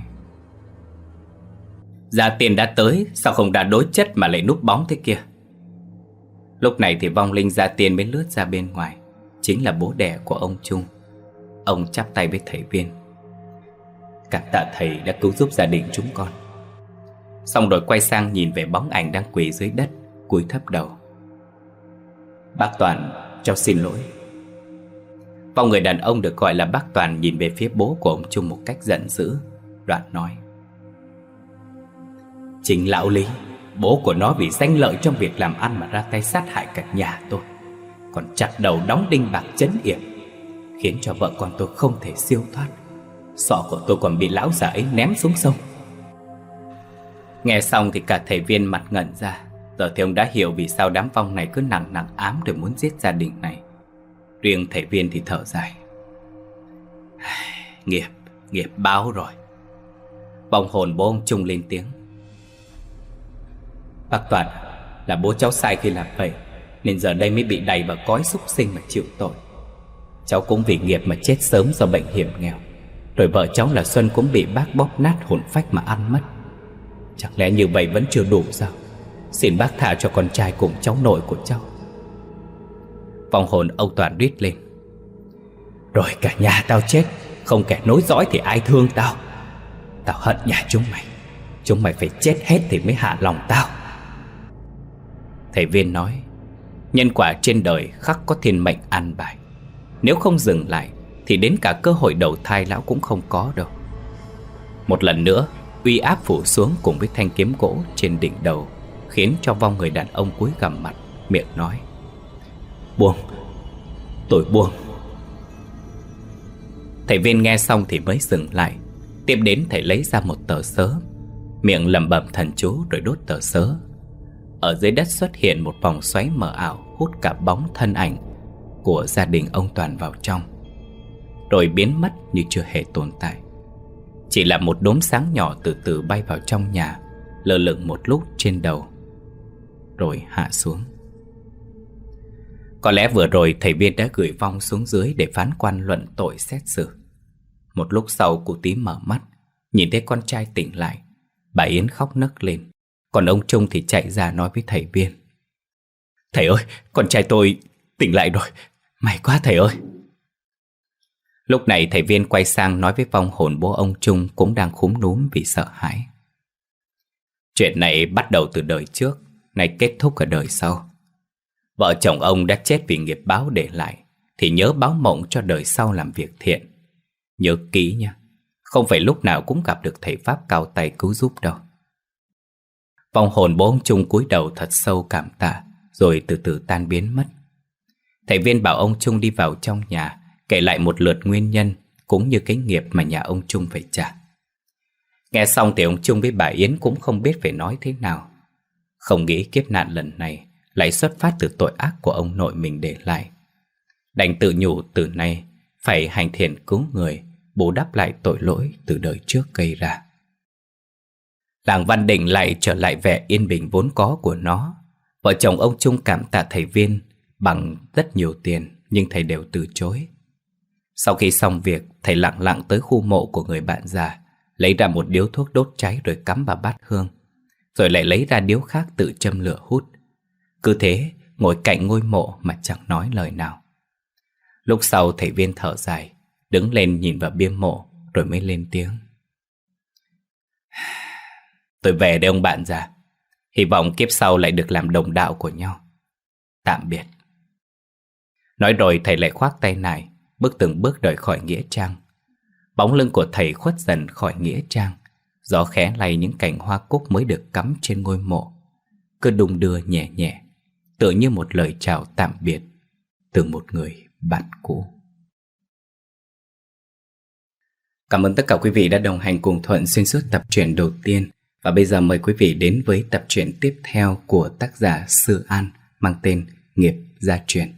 Gia tiên đã tới, sao không đã đối chất mà lại núp bóng thế kia? Lúc này thì vong linh gia tiên mới lướt ra bên ngoài, chính là bố đẻ của ông Trung. Ông chắp tay với thầy Viên: Cảm tạ thầy đã cứu giúp gia đình chúng con. Xong rồi quay sang nhìn về bóng ảnh đang quỳ dưới đất, cúi thấp đầu: Bác Toàn, cháu xin lỗi. Vong người đàn ông được gọi là bác Toàn nhìn về phía bố của ông Trung một cách giận dữ, đoạn nói: Chính lão Lý, bố của nó vì danh lợi trong việc làm ăn mà ra tay sát hại cả nhà tôi, còn chặt đầu đóng đinh bạc trấn yểm, khiến cho vợ con tôi không thể siêu thoát. Sọ của tôi còn bị lão già ấy ném xuống sông. Nghe xong thì cả thầy Viên mặt ngẩn ra. Giờ thì ông đã hiểu vì sao đám vong này cứ nặng nặng ám để muốn giết gia đình này. Riêng thầy Viên thì thở dài: Nghiệp, nghiệp báo rồi. Vong hồn bố ông Trung lên tiếng: Bác Toàn, là bố cháu sai khi làm vậy, nên giờ đây mới bị đày vào cõi súc sinh mà chịu tội. Cháu cũng vì nghiệp mà chết sớm do bệnh hiểm nghèo. Rồi vợ cháu là Xuân cũng bị bác bóp nát hồn phách mà ăn mất. Chẳng lẽ như vậy vẫn chưa đủ sao? Xin bác tha cho con trai cùng cháu nội của cháu. Vong hồn ông Toàn rít lên: Rồi cả nhà tao chết, không kẻ nối dõi thì ai thương tao? Tao hận nhà chúng mày, chúng mày phải chết hết thì mới hạ lòng tao. Thầy Viên nói: Nhân quả trên đời khắc có thiên mệnh an bài. Nếu không dừng lại thì đến cả cơ hội đầu thai lão cũng không có đâu. Một lần nữa uy áp phủ xuống cùng với thanh kiếm gỗ trên đỉnh đầu, khiến cho vong người đàn ông cúi gằm mặt, miệng nói: Buông, tôi buông. Thầy Viên nghe xong thì mới dừng lại. Tiếp đến thầy lấy ra một tờ sớ, miệng lẩm bẩm thần chú rồi đốt tờ sớ. Ở dưới đất xuất hiện một vòng xoáy mờ ảo, hút cả bóng thân ảnh của gia đình ông Toàn vào trong, rồi biến mất như chưa hề tồn tại. Chỉ là một đốm sáng nhỏ từ từ bay vào trong nhà, lơ lửng một lúc trên đầu, rồi hạ xuống. Có lẽ vừa rồi thầy Viên đã gửi vong xuống dưới để phán quan luận tội xét xử. Một lúc sau cụ Tí mở mắt, nhìn thấy con trai tỉnh lại. Bà Yến khóc nấc lên, còn ông Trung thì chạy ra nói với thầy Viên: "Thầy ơi, con trai tôi tỉnh lại rồi, may quá thầy ơi." Lúc này thầy Viên quay sang nói với vong hồn bố ông Trung cũng đang khúm núm vì sợ hãi: "Chuyện này bắt đầu từ đời trước, nay kết thúc ở đời sau. Vợ chồng ông đã chết vì nghiệp báo để lại, thì nhớ báo mộng cho đời sau làm việc thiện. Nhớ kỹ nha, không phải lúc nào cũng gặp được thầy Pháp cao tay cứu giúp đâu." Vong hồn bố ông Trung cúi đầu thật sâu cảm tạ, rồi từ từ tan biến mất. Thầy Viên bảo ông Trung đi vào trong nhà, kể lại một lượt nguyên nhân cũng như cái nghiệp mà nhà ông Trung phải trả. Nghe xong thì ông Trung với bà Yến cũng không biết phải nói thế nào. Không nghĩ kiếp nạn lần này lại xuất phát từ tội ác của ông nội mình để lại. Đành tự nhủ từ nay phải hành thiện cứu người, bù đắp lại tội lỗi từ đời trước gây ra. Làng Văn Định lại trở lại vẻ yên bình vốn có của nó. Vợ chồng ông Trung cảm tạ thầy Viên bằng rất nhiều tiền, nhưng thầy đều từ chối. Sau khi xong việc, thầy lặng lặng tới khu mộ của người bạn già, lấy ra một điếu thuốc đốt cháy rồi cắm vào bát hương, rồi lại lấy ra điếu khác tự châm lửa hút. Cứ thế ngồi cạnh ngôi mộ mà chẳng nói lời nào. Lúc sau thầy Viên thở dài, đứng lên nhìn vào bia mộ rồi mới lên tiếng: "Tôi về đây ông bạn già, hy vọng kiếp sau lại được làm đồng đạo của nhau. Tạm biệt." Nói rồi thầy lại khoác tay nải, bước từng bước rời khỏi nghĩa trang. Bóng lưng của thầy khuất dần khỏi nghĩa trang. Gió khẽ lay những cành hoa cúc mới được cắm trên ngôi mộ, cứ đung đưa nhẹ nhẹ, tựa như một lời chào tạm biệt từ một người bạn cũ. Cảm ơn tất cả quý vị đã đồng hành cùng Thuận xuyên suốt tập truyện đầu tiên. Và bây giờ mời quý vị đến với tập truyện tiếp theo của tác giả Sư An, mang tên Nghiệp Gia Truyền.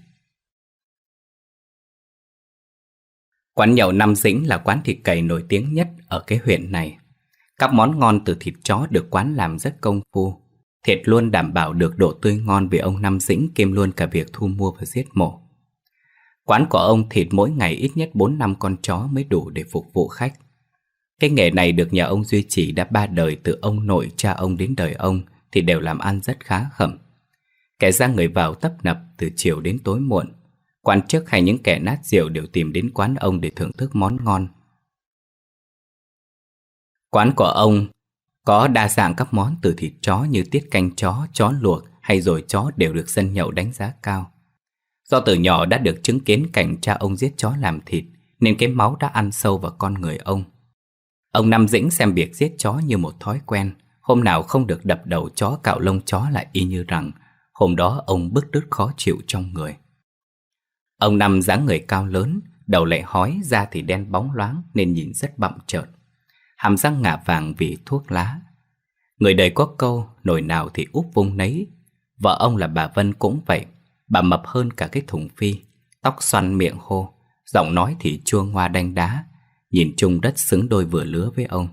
Quán nhậu Năm Dĩnh là quán thịt cầy nổi tiếng nhất ở cái huyện này. Các món ngon từ thịt chó được quán làm rất công phu. Thịt luôn đảm bảo được độ tươi ngon vì ông Năm Dĩnh kiêm luôn cả việc thu mua và giết mổ. Quán của ông thịt mỗi ngày ít nhất bốn năm con chó mới đủ để phục vụ khách. Cái nghề này được nhà ông duy trì đã ba đời, từ ông nội cha ông đến đời ông thì đều làm ăn rất khá khẩm. Kẻ ra người vào tấp nập từ chiều đến tối muộn. Quan chức hay những kẻ nát rượu đều tìm đến quán ông để thưởng thức món ngon. Quán của ông có đa dạng các món từ thịt chó như tiết canh chó, chó luộc hay rồi chó đều được dân nhậu đánh giá cao. Do từ nhỏ đã được chứng kiến cảnh cha ông giết chó làm thịt, nên cái máu đã ăn sâu vào con người ông. Ông Năm Dĩnh xem việc giết chó như một thói quen. Hôm nào không được đập đầu chó, cạo lông chó lại y như rằng hôm đó ông bứt rứt khó chịu trong người. Ông Năm dáng người cao lớn, đầu lại hói, da thì đen bóng loáng nên nhìn rất bặm trợn, hàm răng ngả vàng vì thuốc lá. Người đời có câu nồi nào thì úp vung nấy. Vợ ông là bà Vân cũng vậy. Bà mập hơn cả cái thùng phi, tóc xoăn miệng khô, giọng nói thì chua ngoa đanh đá, nhìn chung rất xứng đôi vừa lứa với ông.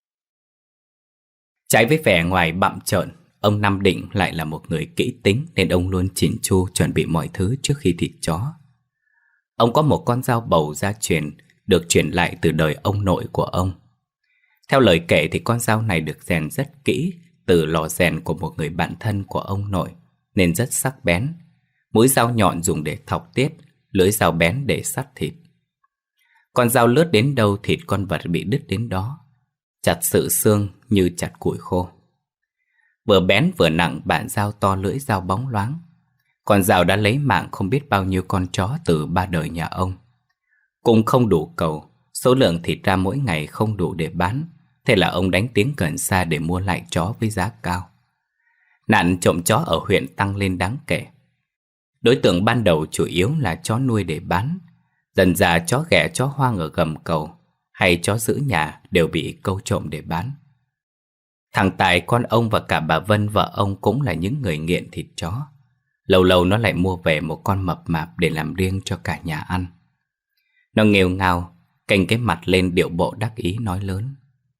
Trái với vẻ ngoài bặm trợn, ông Năm Định lại là một người kỹ tính, nên ông luôn chỉn chu chuẩn bị mọi thứ trước khi thịt chó. Ông có một con dao bầu gia truyền, được truyền lại từ đời ông nội của ông. Theo lời kể thì con dao này được rèn rất kỹ từ lò rèn của một người bạn thân của ông nội, nên rất sắc bén. Mũi dao nhọn dùng để thọc tiết, lưỡi dao bén để sắt thịt. Con dao lướt đến đâu thịt con vật bị đứt đến đó, chặt sự xương như chặt củi khô. Vừa bén vừa nặng, bản dao to, lưỡi dao bóng loáng. Con dao đã lấy mạng không biết bao nhiêu con chó từ ba đời nhà ông. Cũng không đủ cầu, số lượng thịt ra mỗi ngày không đủ để bán. Thế là ông đánh tiếng gần xa để mua lại chó với giá cao. Nạn trộm chó ở huyện tăng lên đáng kể. Đối tượng ban đầu chủ yếu là chó nuôi để bán. Dần dà chó ghẻ, chó hoang ở gầm cầu hay chó giữ nhà đều bị câu trộm để bán. Thằng Tài con ông và cả bà Vân vợ ông cũng là những người nghiện thịt chó. Lâu lâu nó lại mua về một con mập mạp để làm riêng cho cả nhà ăn. Nó nghêu ngao, canh cái mặt lên điệu bộ đắc ý nói lớn: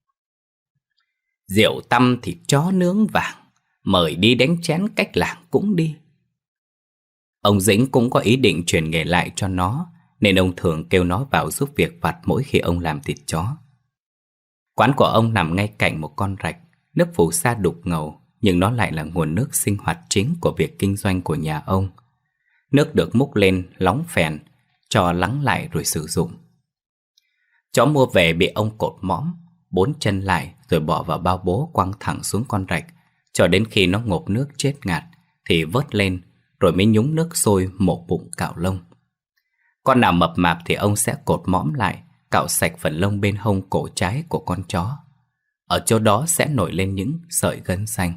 rượu tăm thịt chó nướng vàng, mời đi đánh chén cách làng cũng đi. Ông Dĩnh cũng có ý định truyền nghề lại cho nó, nên ông thường kêu nó vào giúp việc vặt mỗi khi ông làm thịt chó. Quán của ông nằm ngay cạnh một con rạch, nước phù sa đục ngầu, nhưng nó lại là nguồn nước sinh hoạt chính của việc kinh doanh của nhà ông. Nước được múc lên, lóng phèn, cho lắng lại rồi sử dụng. Chó mua về bị ông cột mõm, bốn chân lại rồi bỏ vào bao bố quăng thẳng xuống con rạch, cho đến khi nó ngộp nước chết ngạt thì vớt lên, rồi mới nhúng nước sôi mổ bụng cạo lông. Con nào mập mạp thì ông sẽ cột mõm lại, cạo sạch phần lông bên hông cổ trái của con chó. Ở chỗ đó sẽ nổi lên những sợi gân xanh.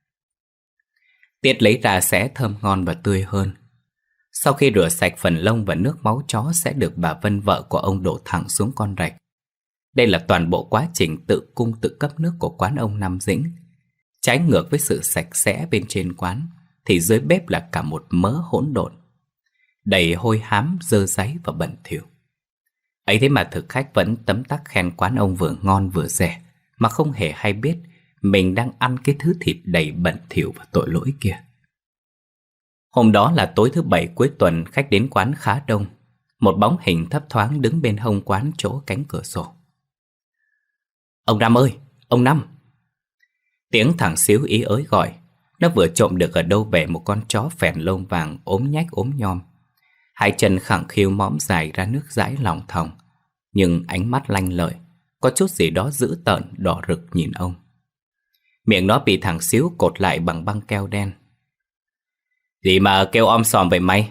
Tiết lấy ra sẽ thơm ngon và tươi hơn. Sau khi rửa sạch phần lông và nước máu chó sẽ được bà Vân vợ của ông đổ thẳng xuống con rạch. Đây là toàn bộ quá trình tự cung tự cấp nước của quán ông Năm Dĩnh. Trái ngược với sự sạch sẽ bên trên quán, thì dưới bếp là cả một mớ hỗn độn, đầy hôi hám, dơ dáy và bẩn thỉu. Ấy thế mà thực khách vẫn tấm tắc khen quán ông vừa ngon vừa rẻ, mà không hề hay biết mình đang ăn cái thứ thịt đầy bẩn thỉu và tội lỗi kia. Hôm đó là tối thứ bảy cuối tuần, khách đến quán khá đông. Một bóng hình thấp thoáng đứng bên hông quán chỗ cánh cửa sổ. Ông Năm ơi, ông Năm! Tiếng thằng Xíu ý ới gọi. Nó vừa trộm được ở đâu về một con chó phèn lông vàng ốm nhách ốm nhom. Hai chân khẳng khiu mõm dài ra nước dãi lòng thòng, nhưng ánh mắt lanh lợi, có chút gì đó dữ tợn đỏ rực nhìn ông. Miệng nó bị thằng Xíu cột lại bằng băng keo đen. Gì mà kêu om sòm vậy mày?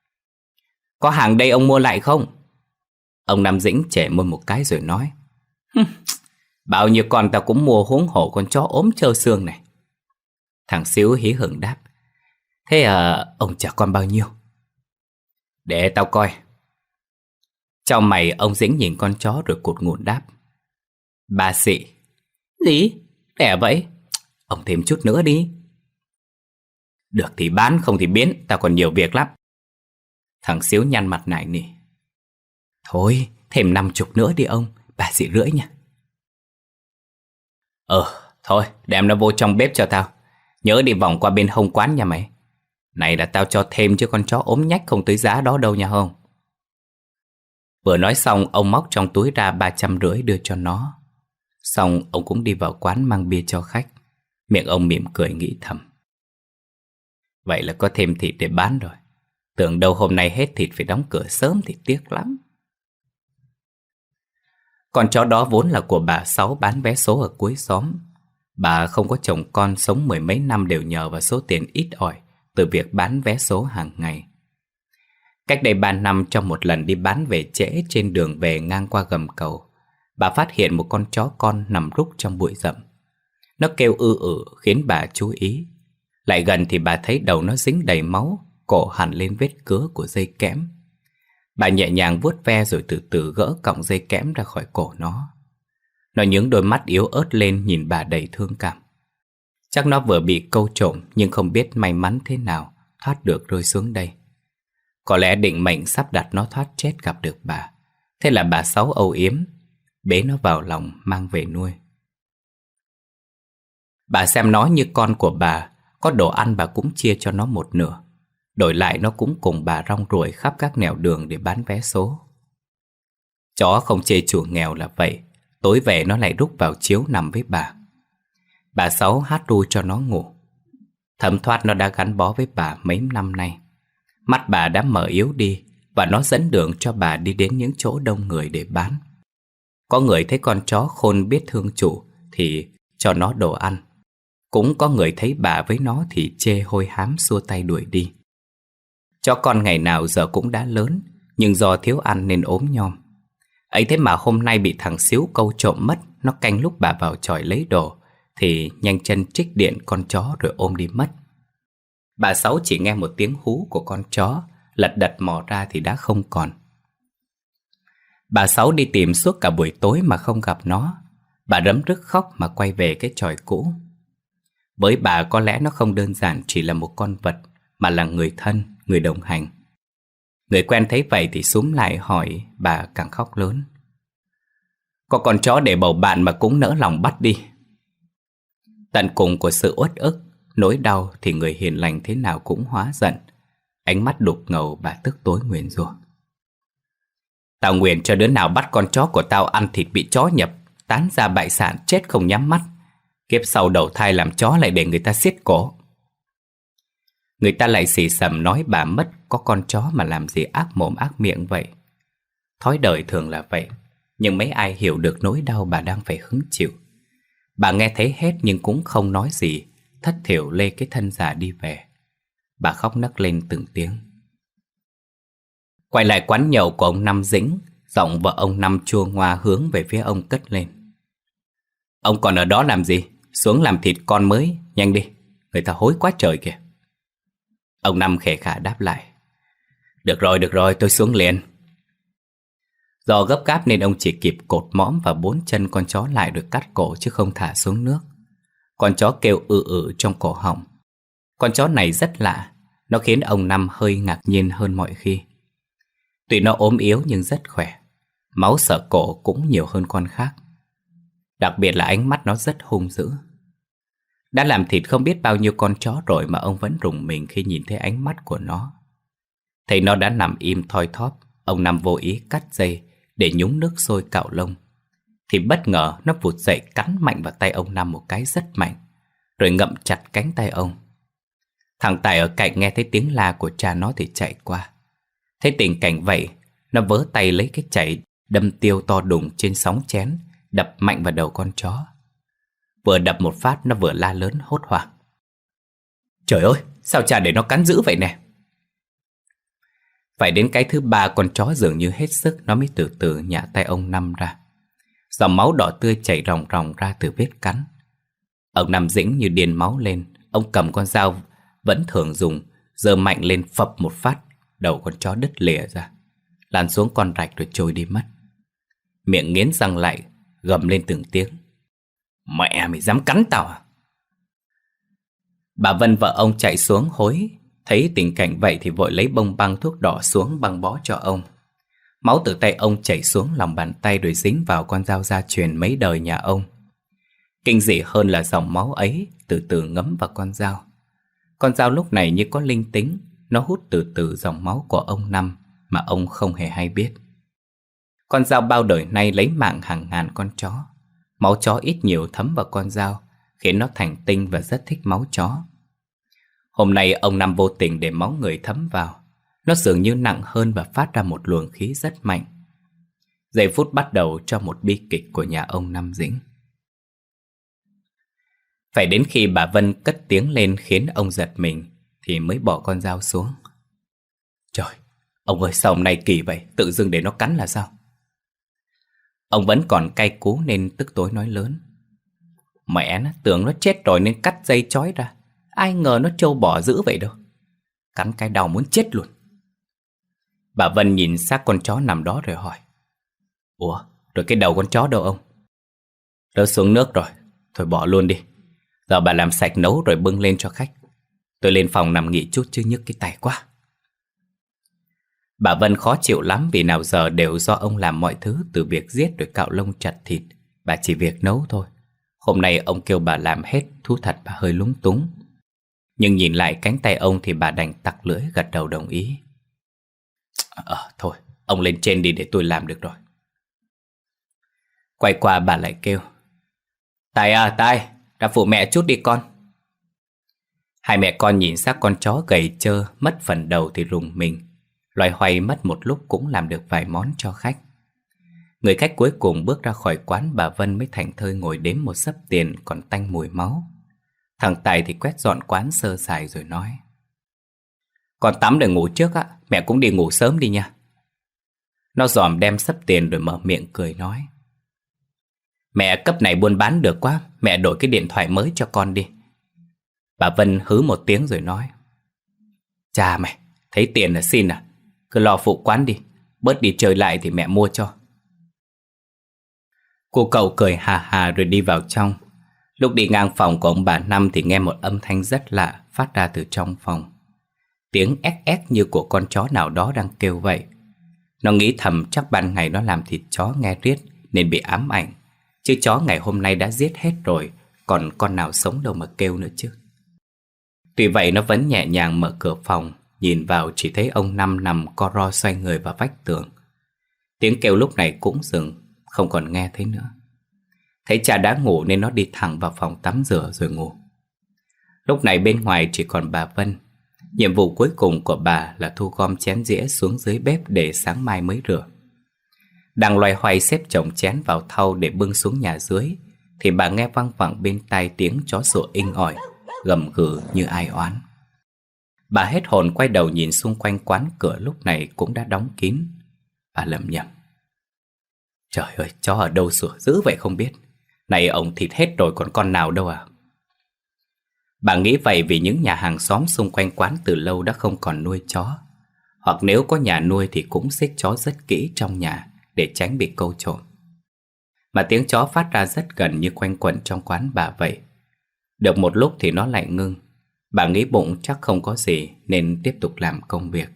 Có hàng đây ông mua lại không? Ông Năm Dĩnh chẻ môi một cái rồi nói: bao nhiêu con tao cũng mua, huống hổ con chó ốm trơ xương này. Thằng Xíu hí hửng đáp: thế à, ông trả con bao nhiêu? Để tao coi. Trong mày ông Dĩnh nhìn con chó rồi cụt ngụn đáp: ba xị. Gì? Rẻ vậy? Ông thêm chút nữa đi. Được thì bán, không thì biến, tao còn nhiều việc lắm. Thằng Xíu nhăn mặt nài nỉ: thôi, thêm năm chục nữa đi ông, ba xị rưỡi nha. Ờ, thôi, đem nó vô trong bếp cho tao. Nhớ đi vòng qua bên hông quán nha mày. Này là tao cho thêm chứ con chó ốm nhách không tới giá đó đâu nha không. Vừa nói xong, ông móc trong túi ra ba trăm rưỡi đưa cho nó. Xong ông cũng đi vào quán mang bia cho khách. Miệng ông mỉm cười nghĩ thầm: vậy là có thêm thịt để bán rồi. Tưởng đâu hôm nay hết thịt phải đóng cửa sớm thì tiếc lắm. Con chó đó vốn là của bà Sáu bán vé số ở cuối xóm. Bà không có chồng con, sống mười mấy năm đều nhờ vào số tiền ít ỏi từ việc bán vé số hàng ngày. Cách đây ba năm, trong một lần đi bán về trễ trên đường về ngang qua gầm cầu, bà phát hiện một con chó con nằm rúc trong bụi rậm. Nó kêu ư ử khiến bà chú ý. Lại gần thì bà thấy đầu nó dính đầy máu, cổ hằn lên vết cứa của dây kẽm. Bà nhẹ nhàng vuốt ve rồi từ từ gỡ cọng dây kẽm ra khỏi cổ nó. Nó nhướng đôi mắt yếu ớt lên nhìn bà đầy thương cảm. Chắc nó vừa bị câu trộm nhưng không biết may mắn thế nào thoát được rơi xuống đây. Có lẽ định mệnh sắp đặt nó thoát chết gặp được bà. Thế là bà Sáu âu yếm, bế nó vào lòng mang về nuôi. Bà xem nó như con của bà, có đồ ăn bà cũng chia cho nó một nửa. Đổi lại nó cũng cùng bà rong ruổi khắp các nẻo đường để bán vé số. Chó không chê chủ nghèo là vậy. Tối về nó lại rúc vào chiếu nằm với bà. Bà Sáu hát ru cho nó ngủ. Thấm thoát nó đã gắn bó với bà mấy năm nay. Mắt bà đã mở yếu đi, và nó dẫn đường cho bà đi đến những chỗ đông người để bán. Có người thấy con chó khôn biết thương chủ thì cho nó đồ ăn. Cũng có người thấy bà với nó thì chê hôi hám xua tay đuổi đi. Chó con ngày nào giờ cũng đã lớn, nhưng do thiếu ăn nên ốm nhom. Ấy thế mà hôm nay bị thằng Xíu câu trộm mất. Nó canh lúc bà vào chòi lấy đồ thì nhanh chân trích điện con chó rồi ôm đi mất. Bà Sáu chỉ nghe một tiếng hú của con chó, lật đật mò ra thì đã không còn. Bà Sáu đi tìm suốt cả buổi tối mà không gặp nó. Bà rấm rứt khóc mà quay về cái chòi cũ. Với bà có lẽ nó không đơn giản chỉ là một con vật, mà là người thân, người đồng hành. Người quen thấy vậy thì xúm lại hỏi, bà càng khóc lớn. Có con chó để bầu bạn mà cũng nỡ lòng bắt đi. Tận cùng của sự uất ức, nỗi đau thì người hiền lành thế nào cũng hóa giận. Ánh mắt đục ngầu bà tức tối nguyền rủa. Tao nguyền cho đứa nào bắt con chó của tao ăn thịt bị chó nhập, tán ra bại sản chết không nhắm mắt. Kiếp sau đầu thai làm chó lại để người ta xiết cổ. Người ta lại xì xầm nói bà mất có con chó mà làm gì ác mồm ác miệng vậy. Thói đời thường là vậy, nhưng mấy ai hiểu được nỗi đau bà đang phải hứng chịu. Bà nghe thấy hết nhưng cũng không nói gì, thất thểu lê cái thân già đi về. Bà khóc nấc lên từng tiếng. Quay lại quán nhậu của ông Năm Dĩnh, giọng vợ ông Năm chua ngoa hướng về phía ông cất lên. Ông còn ở đó làm gì? Xuống làm thịt con mới, nhanh đi, người ta hối quá trời kìa. Ông Năm khề khả đáp lại. Được rồi, được rồi, tôi xuống liền. Do gấp gáp nên ông chỉ kịp cột mõm và bốn chân con chó lại rồi cắt cổ chứ không thả xuống nước. Con chó kêu ư ử trong cổ họng. Con chó này rất lạ, nó khiến ông Năm hơi ngạc nhiên hơn mọi khi. Tuy nó ốm yếu nhưng rất khỏe, máu sở cổ cũng nhiều hơn con khác. Đặc biệt là ánh mắt nó rất hung dữ. Đã làm thịt không biết bao nhiêu con chó rồi mà ông vẫn rùng mình khi nhìn thấy ánh mắt của nó. Thấy nó đã nằm im thoi thóp, ông Năm vô ý cắt dây để nhúng nước sôi cạo lông. Thì bất ngờ nó vụt dậy cắn mạnh vào tay ông Năm một cái rất mạnh, rồi ngậm chặt cánh tay ông. Thằng Tài ở cạnh nghe thấy tiếng la của cha nó thì chạy qua. Thấy tình cảnh vậy, nó vớ tay lấy cái chảy đâm tiêu to đùng trên sóng chén, đập mạnh vào đầu con chó. Vừa đập một phát nó vừa la lớn hốt hoảng. Trời ơi, sao cha để nó cắn dữ vậy nè? Phải đến cái thứ ba con chó dường như hết sức, nó mới từ từ nhả tay ông Năm ra. Dòng máu đỏ tươi chảy ròng ròng ra từ vết cắn. Ông Năm Dĩnh như điên máu lên. Ông cầm con dao vẫn thường dùng, giơ mạnh lên phập một phát, đầu con chó đứt lìa ra, lăn xuống con rạch rồi trôi đi mất. Miệng nghiến răng lại, gầm lên từng tiếng. Mẹ mày dám cắn tao à? Bà Vân vợ ông chạy xuống hối. Thấy tình cảnh vậy thì vội lấy bông băng thuốc đỏ xuống băng bó cho ông. Máu từ tay ông chảy xuống lòng bàn tay rồi dính vào con dao gia truyền mấy đời nhà ông. Kinh dị hơn là dòng máu ấy từ từ ngấm vào con dao. Con dao lúc này như có linh tính, nó hút từ từ dòng máu của ông Năm mà ông không hề hay biết. Con dao bao đời nay lấy mạng hàng ngàn con chó. Máu chó ít nhiều thấm vào con dao, khiến nó thành tinh và rất thích máu chó. Hôm nay ông Năm vô tình để máu người thấm vào. Nó dường như nặng hơn và phát ra một luồng khí rất mạnh. Giây phút bắt đầu cho một bi kịch của nhà ông Năm Dĩnh. Phải đến khi bà Vân cất tiếng lên khiến ông giật mình thì mới bỏ con dao xuống. Trời, ông ơi sao hôm nay kỳ vậy, tự dưng để nó cắn là sao? Ông vẫn còn cay cú nên tức tối nói lớn. Mẹ nó, tưởng nó chết rồi nên cắt dây trói ra. Ai ngờ nó trâu bò dữ vậy đâu. Cắn cái đau muốn chết luôn. Bà Vân nhìn xác con chó nằm đó rồi hỏi. Ủa, rồi cái đầu con chó đâu ông? Rớt xuống nước rồi, thôi bỏ luôn đi. Giờ bà làm sạch nấu rồi bưng lên cho khách. Tôi lên phòng nằm nghỉ chút chứ nhức cái tay quá. Bà Vân khó chịu lắm vì nào giờ đều do ông làm mọi thứ, từ việc giết rồi cạo lông chặt thịt. Bà chỉ việc nấu thôi. Hôm nay ông kêu bà làm hết, thú thật bà hơi lúng túng. Nhưng nhìn lại cánh tay ông thì bà đành tặc lưỡi gật đầu đồng ý. Ờ thôi, ông lên trên đi để tôi làm được rồi. Quay qua bà lại kêu. Tài à, Tài, ra phụ mẹ chút đi con. Hai mẹ con nhìn xác con chó gầy trơ, mất phần đầu thì rùng mình. Loay hoay mất một lúc cũng làm được vài món cho khách. Người khách cuối cùng bước ra khỏi quán, bà Vân mới thảnh thơi ngồi đếm một xấp tiền còn tanh mùi máu. Thằng Tài thì quét dọn quán sơ sài rồi nói. Con tắm để ngủ trước á, mẹ cũng đi ngủ sớm đi nha. Nó dòm đem xấp tiền rồi mở miệng cười nói. Mẹ cấp này buôn bán được quá, mẹ đổi cái điện thoại mới cho con đi. Bà Vân hứ một tiếng rồi nói. Chà mày, thấy tiền là xin à? Cứ lo phụ quán đi, bớt đi chơi lại thì mẹ mua cho. Cô cậu cười hà hà rồi đi vào trong. Lúc đi ngang phòng của ông bà Năm thì nghe một âm thanh rất lạ phát ra từ trong phòng. Tiếng ép ép như của con chó nào đó đang kêu vậy. Nó nghĩ thầm chắc ban ngày nó làm thịt chó nghe riết nên bị ám ảnh. Chứ chó ngày hôm nay đã giết hết rồi, còn con nào sống đâu mà kêu nữa chứ. Tuy vậy nó vẫn nhẹ nhàng mở cửa phòng, nhìn vào chỉ thấy ông Năm nằm co ro xoay người vào vách tường. Tiếng kêu lúc này cũng dừng, không còn nghe thấy nữa. Thấy cha đã ngủ nên nó đi thẳng vào phòng tắm rửa rồi ngủ. Lúc này bên ngoài chỉ còn bà Vân. Nhiệm vụ cuối cùng của bà là thu gom chén dĩa xuống dưới bếp để sáng mai mới rửa. Đang loay hoay xếp chồng chén vào thau để bưng xuống nhà dưới thì bà nghe văng vẳng bên tai tiếng chó sủa inh ỏi, gầm gừ như ai oán. Bà hết hồn quay đầu nhìn xung quanh quán, cửa lúc này cũng đã đóng kín. Bà lẩm nhẩm: Trời ơi, chó ở đâu sủa dữ vậy không biết. Này ông thịt hết rồi còn con nào đâu à. Bà nghĩ vậy vì những nhà hàng xóm xung quanh quán từ lâu đã không còn nuôi chó. Hoặc nếu có nhà nuôi thì cũng xích chó rất kỹ trong nhà để tránh bị câu trộm. Mà tiếng chó phát ra rất gần như quanh quẩn trong quán bà vậy. Được một lúc thì nó lại ngưng. Bà nghĩ bụng chắc không có gì nên tiếp tục làm công việc.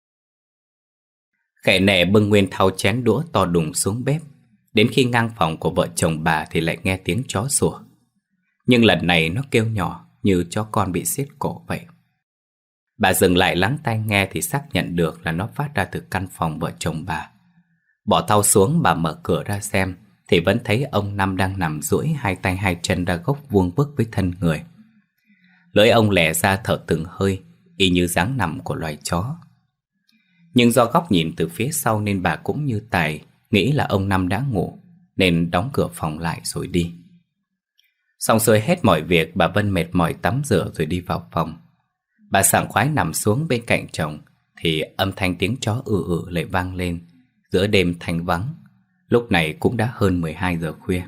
Khệ nệ bưng nguyên thau chén đũa to đùng xuống bếp. Đến khi ngang phòng của vợ chồng bà thì lại nghe tiếng chó sủa. Nhưng lần này nó kêu nhỏ như chó con bị siết cổ vậy. Bà dừng lại lắng tai nghe thì xác nhận được là nó phát ra từ căn phòng vợ chồng bà. Bỏ thau xuống, bà mở cửa ra xem thì vẫn thấy ông Năm đang nằm duỗi hai tay hai chân ra góc vuông vức với thân người. Lưỡi ông lẻ ra thở từng hơi, y như dáng nằm của loài chó. Nhưng do góc nhìn từ phía sau nên bà cũng như Tài nghĩ là ông Năm đã ngủ, nên đóng cửa phòng lại rồi đi. Xong xuôi hết mọi việc, bà Vân mệt mỏi tắm rửa rồi đi vào phòng. Bà sảng khoái nằm xuống bên cạnh chồng thì âm thanh tiếng chó ử ử lại vang lên giữa đêm thanh vắng. Lúc này cũng đã hơn mười hai giờ khuya.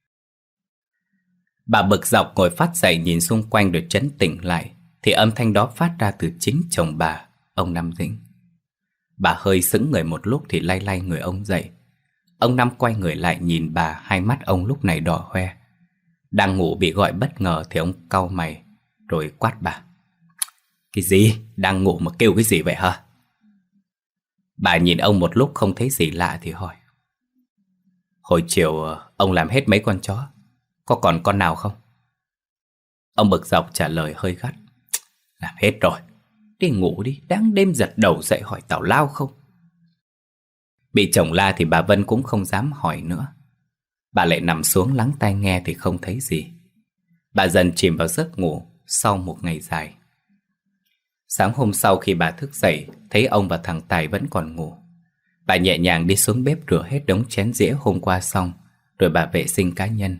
Bà bực dọc ngồi phát dậy nhìn xung quanh rồi trấn tĩnh lại thì âm thanh đó phát ra từ chính chồng bà, ông Năm Dĩnh. Bà hơi sững người một lúc thì lay lay người ông dậy. Ông Năm quay người lại nhìn bà, hai mắt ông lúc này đỏ hoe. Đang ngủ bị gọi bất ngờ thì ông cau mày rồi quát bà: Cái gì? Đang ngủ mà kêu cái gì vậy hả? Bà nhìn ông một lúc không thấy gì lạ thì hỏi: Hồi chiều ông làm hết mấy con chó, có còn con nào không? Ông bực dọc trả lời hơi gắt: Làm hết rồi. Đi ngủ đi, đáng đêm giật đầu dậy hỏi tào lao không? Bị chồng la thì bà Vân cũng không dám hỏi nữa. Bà lại nằm xuống lắng tai nghe thì không thấy gì. Bà dần chìm vào giấc ngủ sau một ngày dài. Sáng hôm sau khi bà thức dậy, thấy ông và thằng Tài vẫn còn ngủ. Bà nhẹ nhàng đi xuống bếp rửa hết đống chén dĩa hôm qua xong, rồi bà vệ sinh cá nhân.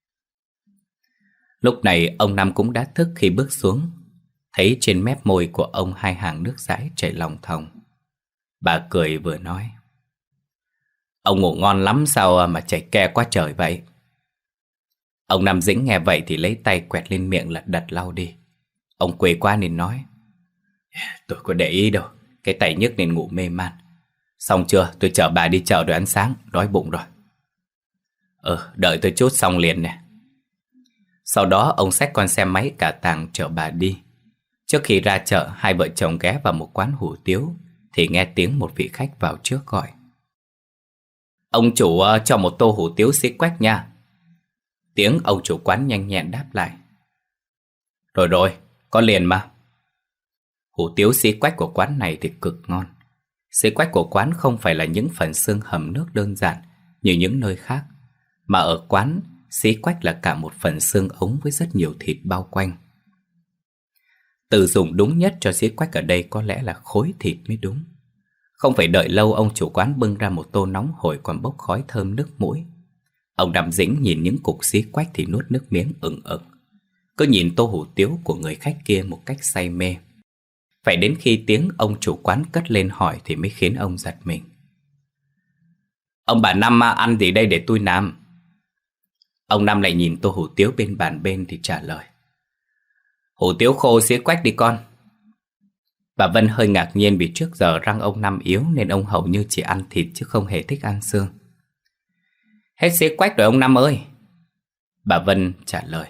Lúc này ông Năm cũng đã thức khi bước xuống. Thấy trên mép môi của ông hai hàng nước dãi chảy lòng thòng. Bà cười vừa nói: Ông ngủ ngon lắm sao mà chảy ke quá trời vậy? Ông Năm Dĩnh nghe vậy thì lấy tay quẹt lên miệng lật đật lau đi. Ông quê quá nên nói: Tôi có để ý đâu, cái tay nhức nên ngủ mê man. Xong chưa, tôi chở bà đi chợ rồi ăn sáng, đói bụng rồi. Ừ, đợi tôi chút xong liền nè. Sau đó ông xách con xe máy cả tàng chở bà đi. Trước khi ra chợ, hai vợ chồng ghé vào một quán hủ tiếu thì nghe tiếng một vị khách vào trước gọi: Ông chủ uh, cho một tô hủ tiếu xí quách nha. Tiếng ông chủ quán nhanh nhẹn đáp lại: Rồi rồi, có liền mà. Hủ tiếu xí quách của quán này thì cực ngon. Xí quách của quán không phải là những phần xương hầm nước đơn giản như những nơi khác, mà ở quán, xí quách là cả một phần xương ống với rất nhiều thịt bao quanh. Từ dùng đúng nhất cho xí quách ở đây có lẽ là khối thịt mới đúng. Không phải đợi lâu, ông chủ quán bưng ra một tô nóng hổi còn bốc khói thơm nước mũi. Ông Năm Dĩnh nhìn những cục xí quách thì nuốt nước miếng ừng ực. Cứ nhìn tô hủ tiếu của người khách kia một cách say mê. Phải đến khi tiếng ông chủ quán cất lên hỏi thì mới khiến ông giật mình. Ông bà Năm ăn gì đây để tôi làm? Ông Năm lại nhìn tô hủ tiếu bên bàn bên thì trả lời: Hủ tiếu khô xí quách đi con. Bà Vân hơi ngạc nhiên vì trước giờ răng ông Năm yếu nên ông hầu như chỉ ăn thịt chứ không hề thích ăn xương. Hết xí quách rồi ông Năm ơi. Bà Vân trả lời.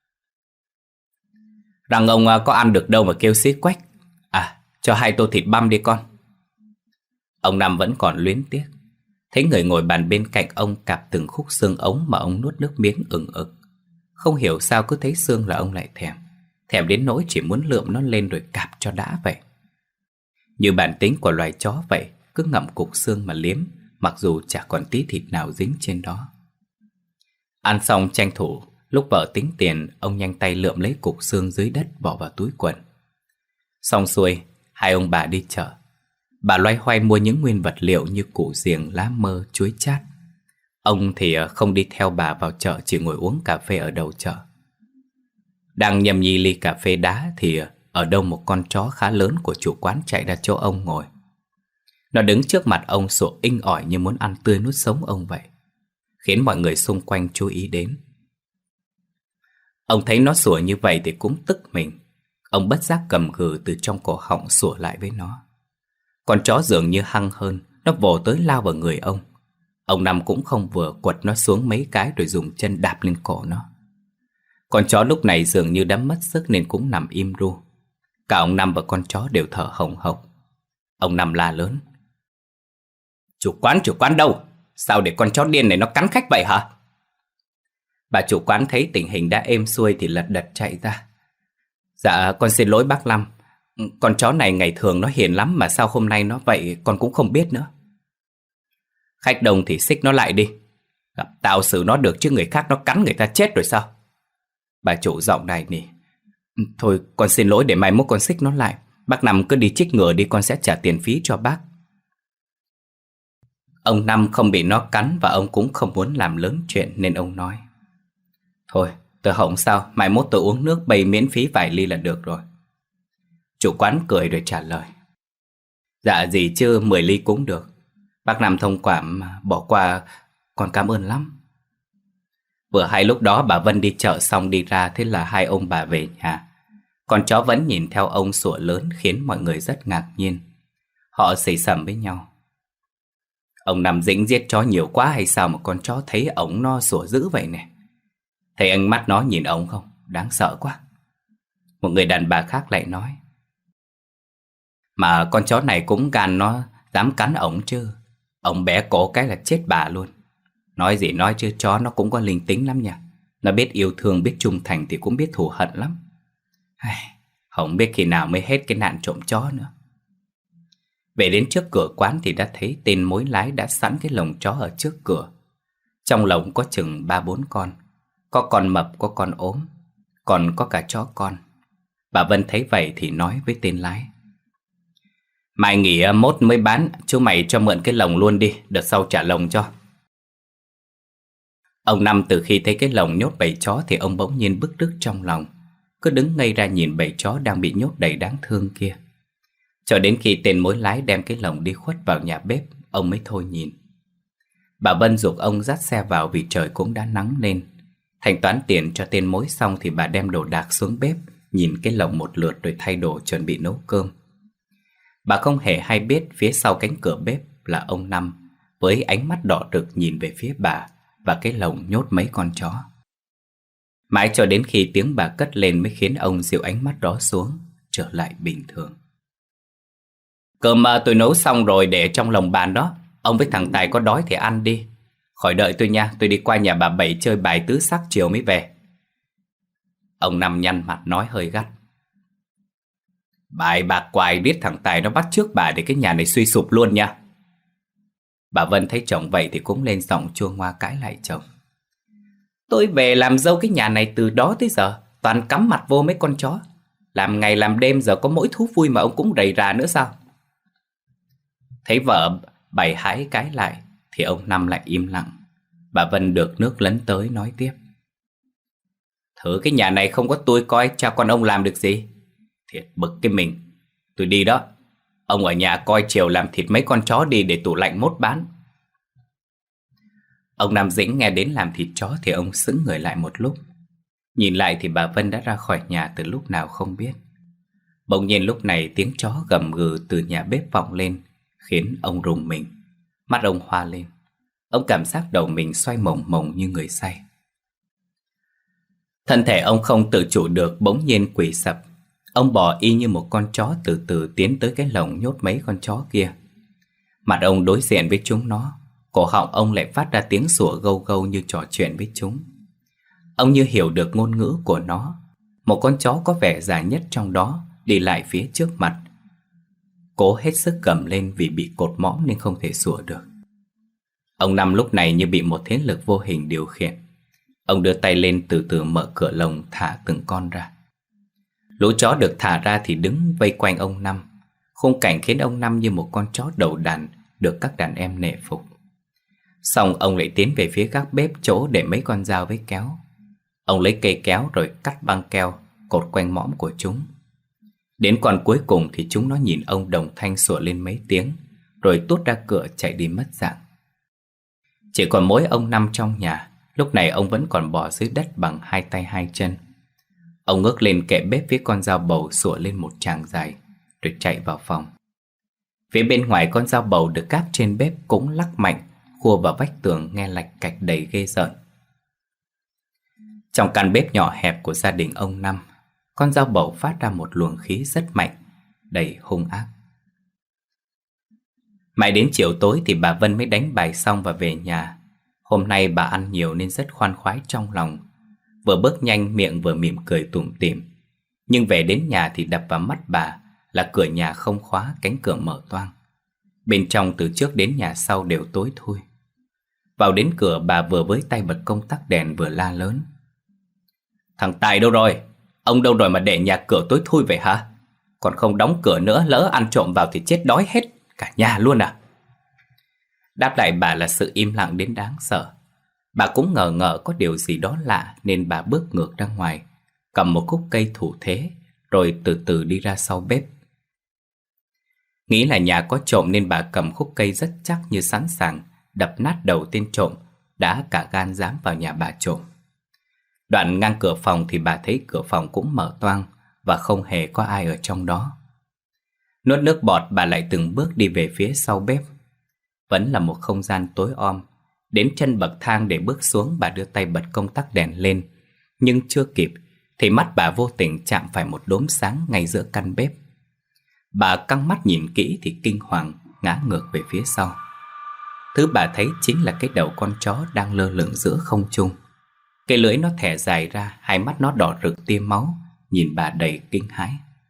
Răng ông có ăn được đâu mà kêu xí quách. À, cho hai tô thịt băm đi con. Ông Năm vẫn còn luyến tiếc. Thấy người ngồi bàn bên cạnh ông cạp từng khúc xương ống mà ông nuốt nước miếng ừng ực. Không hiểu sao cứ thấy xương là ông lại thèm. Thèm đến nỗi chỉ muốn lượm nó lên rồi cạp cho đã vậy. Như bản tính của loài chó vậy, cứ ngậm cục xương mà liếm, mặc dù chả còn tí thịt nào dính trên đó. Ăn xong tranh thủ, lúc vợ tính tiền, ông nhanh tay lượm lấy cục xương dưới đất bỏ vào túi quần. Xong xuôi, hai ông bà đi chợ. Bà loay hoay mua những nguyên vật liệu như củ riềng, lá mơ, chuối chát. Ông thì không đi theo bà vào chợ, chỉ ngồi uống cà phê ở đầu chợ. Đang nhâm nhi ly cà phê đá thì ở đâu một con chó khá lớn của chủ quán chạy ra chỗ ông ngồi. Nó đứng trước mặt ông sủa inh ỏi như muốn ăn tươi nuốt sống ông vậy, khiến mọi người xung quanh chú ý đến. Ông thấy nó sủa như vậy thì cũng tức mình. Ông bất giác cầm gừ từ trong cổ họng sủa lại với nó. Con chó dường như hăng hơn, nó vồ tới lao vào người ông. Ông Năm cũng không vừa, quật nó xuống mấy cái rồi dùng chân đạp lên cổ nó. Con chó lúc này dường như đã mất sức nên cũng nằm im ru. Cả ông Năm và con chó đều thở hổn hộc. Ông Năm la lớn. Chủ quán, chủ quán đâu? Sao để con chó điên này nó cắn khách vậy hả? Bà chủ quán thấy tình hình đã êm xuôi thì lật đật chạy ra. Dạ con xin lỗi bác Năm. Con chó này ngày thường nó hiền lắm mà sao hôm nay nó vậy con cũng không biết nữa. Khách đông thì xích nó lại đi. Gặp tao xử nó được chứ người khác nó cắn người ta chết rồi sao? Bà chủ giọng này nỉ. Thôi con xin lỗi, để mai mốt con xích nó lại. Bác Năm cứ đi chích ngừa đi, con sẽ trả tiền phí cho bác. Ông Năm không bị nó cắn và ông cũng không muốn làm lớn chuyện nên ông nói. Thôi tôi không sao, mai mốt tôi uống nước bày miễn phí vài ly là được rồi. Chủ quán cười rồi trả lời. Dạ gì chứ, mười ly cũng được. Bác Năm thông cảm bỏ qua, con cảm ơn lắm. Vừa hay lúc đó bà Vân đi chợ xong đi ra, thế là hai ông bà về nhà. Con chó vẫn nhìn theo ông sủa lớn khiến mọi người rất ngạc nhiên. Họ xì xầm với nhau. Ông Năm Dĩnh giết chó nhiều quá hay sao mà con chó thấy ổng nó sủa dữ vậy nè? Thấy ánh mắt nó nhìn ổng không? Đáng sợ quá. Một người đàn bà khác lại nói. Mà con chó này cũng gan, nó dám cắn ổng chứ. Ổng bé cổ cái là chết bà luôn. Nói gì nói chứ chó nó cũng có linh tính lắm nha. Nó biết yêu thương, biết trung thành thì cũng biết thù hận lắm. Không biết khi nào mới hết cái nạn trộm chó nữa. Về đến trước cửa quán thì đã thấy tên mối lái đã sẵn cái lồng chó ở trước cửa. Trong lồng có chừng ba bốn con. Có con mập, có con ốm, còn có cả chó con. Bà Vân thấy vậy thì nói với tên lái. Mai nghỉ mốt mới bán, chú mày cho mượn cái lồng luôn đi, đợt sau trả lồng cho. Ông Năm từ khi thấy cái lồng nhốt bầy chó thì ông bỗng nhiên bứt rứt trong lòng. Cứ đứng ngây ra nhìn bầy chó đang bị nhốt đầy đáng thương kia. Cho đến khi tên mối lái đem cái lồng đi khuất vào nhà bếp, ông mới thôi nhìn. Bà Vân giục ông dắt xe vào vì trời cũng đã nắng lên. Thanh toán tiền cho tên mối xong thì bà đem đồ đạc xuống bếp, nhìn cái lồng một lượt rồi thay đồ chuẩn bị nấu cơm. Bà không hề hay biết phía sau cánh cửa bếp là ông Năm, với ánh mắt đỏ rực nhìn về phía bà và cái lồng nhốt mấy con chó. Mãi cho đến khi tiếng bà cất lên mới khiến ông dịu ánh mắt đó xuống, trở lại bình thường. Cơm tôi nấu xong rồi để trong lồng bàn đó. Ông với thằng Tài có đói thì ăn đi. Khỏi đợi tôi nha, tôi đi qua nhà bà Bảy chơi bài tứ sắc chiều mới về. Ông Năm nhăn mặt nói hơi gắt. Bài bạc quài, biết thằng Tài nó bắt chước bà để cái nhà này suy sụp luôn nha. Bà Vân thấy chồng vậy thì cũng lên giọng chua ngoa cãi lại chồng. Tôi về làm dâu cái nhà này từ đó tới giờ toàn cắm mặt vô mấy con chó. Làm ngày làm đêm giờ có mỗi thú vui mà ông cũng rầy rà nữa sao? Thấy vợ bày hãi cãi lại thì ông Năm lại im lặng. Bà Vân được nước lấn tới nói tiếp. Thử cái nhà này không có tôi coi, cha con ông làm được gì? Thiệt bực cái mình. Tôi đi đó. Ông ở nhà coi chiều làm thịt mấy con chó đi để tủ lạnh mốt bán. Ông Nam Dĩnh nghe đến làm thịt chó thì ông sững người lại một lúc. Nhìn lại thì bà Vân đã ra khỏi nhà từ lúc nào không biết. Bỗng nhiên lúc này tiếng chó gầm gừ từ nhà bếp vọng lên, khiến ông rùng mình. Mắt ông hoa lên. Ông cảm giác đầu mình xoay mộng mộng như người say. Thân thể ông không tự chủ được bỗng nhiên quỳ sập. Ông bò y như một con chó từ từ tiến tới cái lồng nhốt mấy con chó kia. Mặt ông đối diện với chúng nó, cổ họng ông lại phát ra tiếng sủa gâu gâu như trò chuyện với chúng. Ông như hiểu được ngôn ngữ của nó. Một con chó có vẻ già nhất trong đó đi lại phía trước mặt, cố hết sức gầm lên vì bị cột mõm nên không thể sủa được. Ông Năm lúc này như bị một thế lực vô hình điều khiển. Ông đưa tay lên từ từ mở cửa lồng thả từng con ra. Lũ chó được thả ra thì đứng vây quanh ông Năm. Khung cảnh khiến ông Năm như một con chó đầu đàn được các đàn em nể phục. Xong ông lại tiến về phía gác bếp chỗ để mấy con dao với kéo. Ông lấy cây kéo rồi cắt băng keo cột quanh mõm của chúng. Đến con cuối cùng thì chúng nó nhìn ông đồng thanh sủa lên mấy tiếng, rồi tuốt ra cửa chạy đi mất dạng. Chỉ còn mỗi ông Năm trong nhà. Lúc này ông vẫn còn bò dưới đất bằng hai tay hai chân. Ông ngước lên kệ bếp với con dao bầu sủa lên một tràng dài, rồi chạy vào phòng. Phía bên ngoài con dao bầu được gác trên bếp cũng lắc mạnh, khua vào vách tường nghe lạch cạch đầy ghê rợn. Trong căn bếp nhỏ hẹp của gia đình ông Năm, con dao bầu phát ra một luồng khí rất mạnh, đầy hung ác. Mãi đến chiều tối thì bà Vân mới đánh bài xong và về nhà. Hôm nay bà ăn nhiều nên rất khoan khoái trong lòng. Vừa bước nhanh miệng vừa mỉm cười tủm tỉm. Nhưng về đến nhà thì đập vào mắt bà là cửa nhà không khóa, cánh cửa mở toang. Bên trong từ trước đến nhà sau đều tối thui. Vào đến cửa bà vừa với tay bật công tắc đèn vừa la lớn: "Thằng Tài đâu rồi? Ông đâu rồi mà để nhà cửa tối thui vậy hả? Còn không đóng cửa nữa, lỡ ăn trộm vào thì chết đói hết cả nhà luôn à?" Đáp lại bà là sự im lặng đến đáng sợ. Bà cũng ngờ ngợ có điều gì đó lạ nên bà bước ngược ra ngoài, cầm một khúc cây thủ thế, rồi từ từ đi ra sau bếp. Nghĩ là nhà có trộm nên bà cầm khúc cây rất chắc như sẵn sàng đập nát đầu tên trộm đã cả gan dám vào nhà bà trộm. Đoạn ngang cửa phòng thì bà thấy cửa phòng cũng mở toang và không hề có ai ở trong đó. Nuốt nước bọt, bà lại từng bước đi về phía sau bếp. Vẫn là một không gian tối om. Đến chân bậc thang để bước xuống, bà đưa tay bật công tắc đèn lên. Nhưng chưa kịp thì mắt bà vô tình chạm phải một đốm sáng ngay giữa căn bếp. Bà căng mắt nhìn kỹ thì kinh hoàng ngã ngược về phía sau. Thứ bà thấy chính là cái đầu con chó đang lơ lửng giữa không trung. Cái lưỡi nó thẻ dài ra, hai mắt nó đỏ rực tia máu, nhìn bà đầy kinh hãi.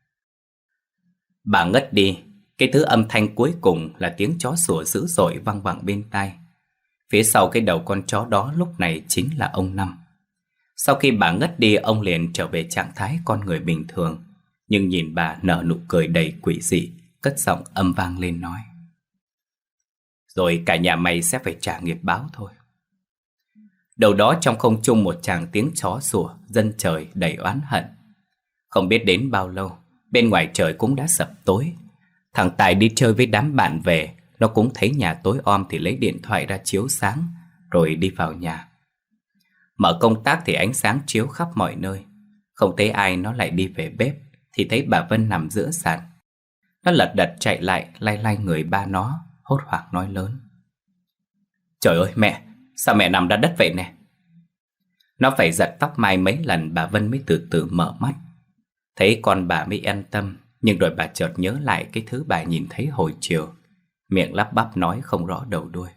Bà ngất đi. Cái thứ âm thanh cuối cùng là tiếng chó sủa dữ dội vang vẳng bên tai. Phía sau cái đầu con chó đó lúc này chính là ông Năm. Sau khi bà ngất đi, ông liền trở về trạng thái con người bình thường, nhưng nhìn bà nở nụ cười đầy quỷ dị, cất giọng âm vang lên nói: "Rồi cả nhà mày sẽ phải trả nghiệp báo thôi." Đầu đó trong không trung một tràng tiếng chó sủa dân trời đầy oán hận. Không biết đến bao lâu, bên ngoài trời cũng đã sập tối. Thằng Tài đi chơi với đám bạn về, nó cũng thấy nhà tối om thì lấy điện thoại ra chiếu sáng, rồi đi vào nhà. Mở công tắc thì ánh sáng chiếu khắp mọi nơi. Không thấy ai, nó lại đi về bếp thì thấy bà Vân nằm giữa sàn. Nó lật đật chạy lại, lay lay người ba nó, hốt hoảng nói lớn: "Trời ơi mẹ, sao mẹ nằm ra đất vậy nè?" Nó phải giật tóc mai mấy lần bà Vân mới từ từ mở mắt. Thấy con bà mới an tâm. Nhưng rồi bà chợt nhớ lại cái thứ bà nhìn thấy hồi chiều, miệng lắp bắp nói không rõ đầu đuôi: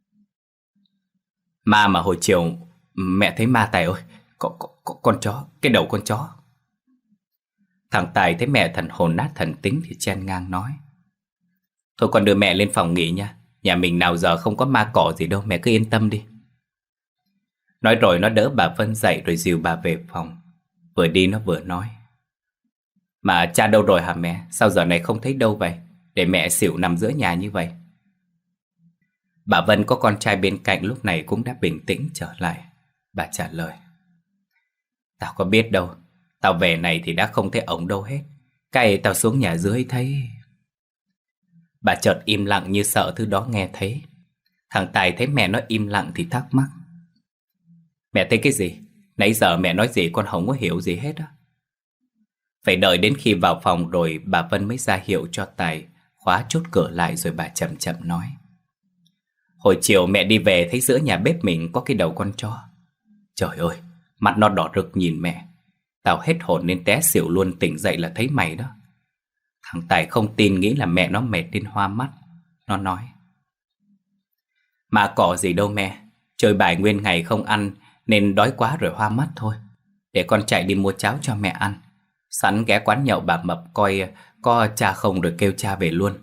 "Ma mà hồi chiều mẹ thấy ma Tài ơi, có, có, có con chó, cái đầu con chó." Thằng Tài thấy mẹ thần hồn nát thần tính thì chen ngang nói: "Thôi con đưa mẹ lên phòng nghỉ nha, nhà mình nào giờ không có ma cỏ gì đâu, mẹ cứ yên tâm đi." Nói rồi nó đỡ bà Vân dậy rồi dìu bà về phòng. Vừa đi nó vừa nói: "Mà cha đâu rồi hả mẹ? Sao giờ này không thấy đâu vậy? Để mẹ xỉu nằm giữa nhà như vậy." Bà Vân có con trai bên cạnh lúc này cũng đã bình tĩnh trở lại. Bà trả lời: "Tao có biết đâu. Tao về này thì đã không thấy ổng đâu hết. Cái tao xuống nhà dưới thấy..." Bà chợt im lặng như sợ thứ đó nghe thấy. Thằng Tài thấy mẹ nó im lặng thì thắc mắc: "Mẹ thấy cái gì? Nãy giờ mẹ nói gì con không có hiểu gì hết á." Phải đợi đến khi vào phòng rồi bà Vân mới ra hiệu cho Tài khóa chốt cửa lại, rồi bà chậm chậm nói: Hồi chiều mẹ đi về thấy giữa nhà bếp mình có cái đầu con chó. Trời ơi, mặt nó đỏ rực nhìn mẹ. Tao hết hồn nên té xỉu luôn, tỉnh dậy là thấy mày đó. Thằng Tài không tin, nghĩ là mẹ nó mệt đến hoa mắt. Nó nói: Mà cỏ gì đâu mẹ, chơi bài nguyên ngày không ăn nên đói quá rồi hoa mắt thôi. Để con chạy đi mua cháo cho mẹ ăn. Sẵn ghé quán nhậu bà Mập coi có cha không rồi kêu cha về luôn.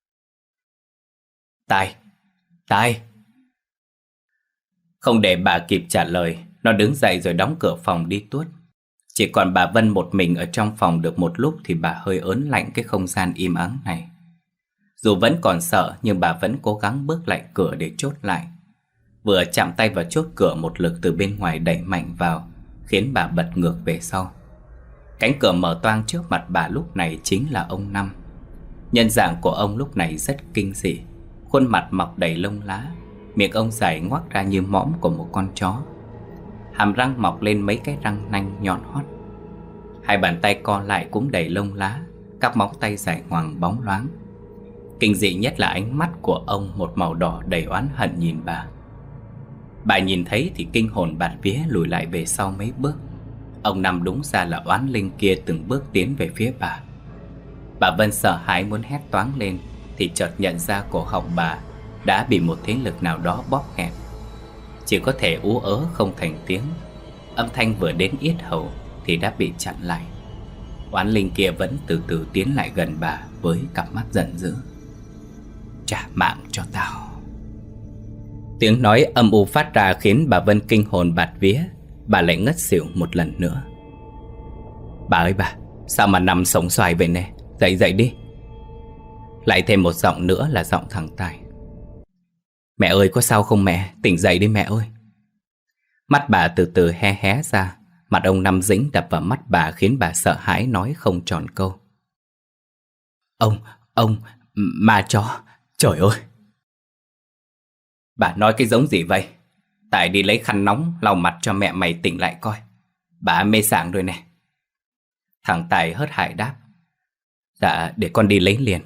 Tài, Tài. Không để bà kịp trả lời, nó đứng dậy rồi đóng cửa phòng đi tuốt. Chỉ còn bà Vân một mình ở trong phòng được một lúc thì bà hơi ớn lạnh cái không gian im ắng này. Dù vẫn còn sợ nhưng bà vẫn cố gắng bước lại cửa để chốt lại. Vừa chạm tay vào chốt cửa, một lực từ bên ngoài đẩy mạnh vào, khiến bà bật ngược về sau. Cánh cửa mở toang trước mặt bà lúc này chính là ông Năm. Nhân dạng của ông lúc này rất kinh dị. Khuôn mặt mọc đầy lông lá, miệng ông dài ngoác ra như mõm của một con chó. Hàm răng mọc lên mấy cái răng nanh nhọn hoắt. Hai bàn tay co lại cũng đầy lông lá, các móng tay dài ngoằng bóng loáng. Kinh dị nhất là ánh mắt của ông một màu đỏ đầy oán hận nhìn bà. Bà nhìn thấy thì kinh hồn bạt vía lùi lại về sau mấy bước. Ông Năm đúng ra là oán linh kia từng bước tiến về phía bà. Bà Vân sợ hãi muốn hét toáng lên thì chợt nhận ra cổ họng bà đã bị một thế lực nào đó bóp nghẹt. Chỉ có thể ú ớ không thành tiếng. Âm thanh vừa đến yết hầu thì đã bị chặn lại. Oán linh kia vẫn từ từ tiến lại gần bà với cặp mắt giận dữ. Trả mạng cho tao. Tiếng nói âm u phát ra khiến bà Vân kinh hồn bạt vía. Bà lại ngất xỉu một lần nữa. Bà ơi bà, sao mà nằm sóng xoài vậy nè? Dậy dậy đi. Lại thêm một giọng nữa là giọng thằng Tài. Mẹ ơi, có sao không mẹ? Tỉnh dậy đi mẹ ơi. Mắt bà từ từ hé hé ra. Mặt ông Năm dính đập vào mắt bà khiến bà sợ hãi nói không tròn câu. Ông, ông, ma chó, trời ơi. Bà nói cái giống gì vậy? Tài đi lấy khăn nóng lau mặt cho mẹ mày tỉnh lại coi. Bà mê sảng rồi nè. Thằng Tài hớt hải đáp. Dạ, để con đi lấy liền.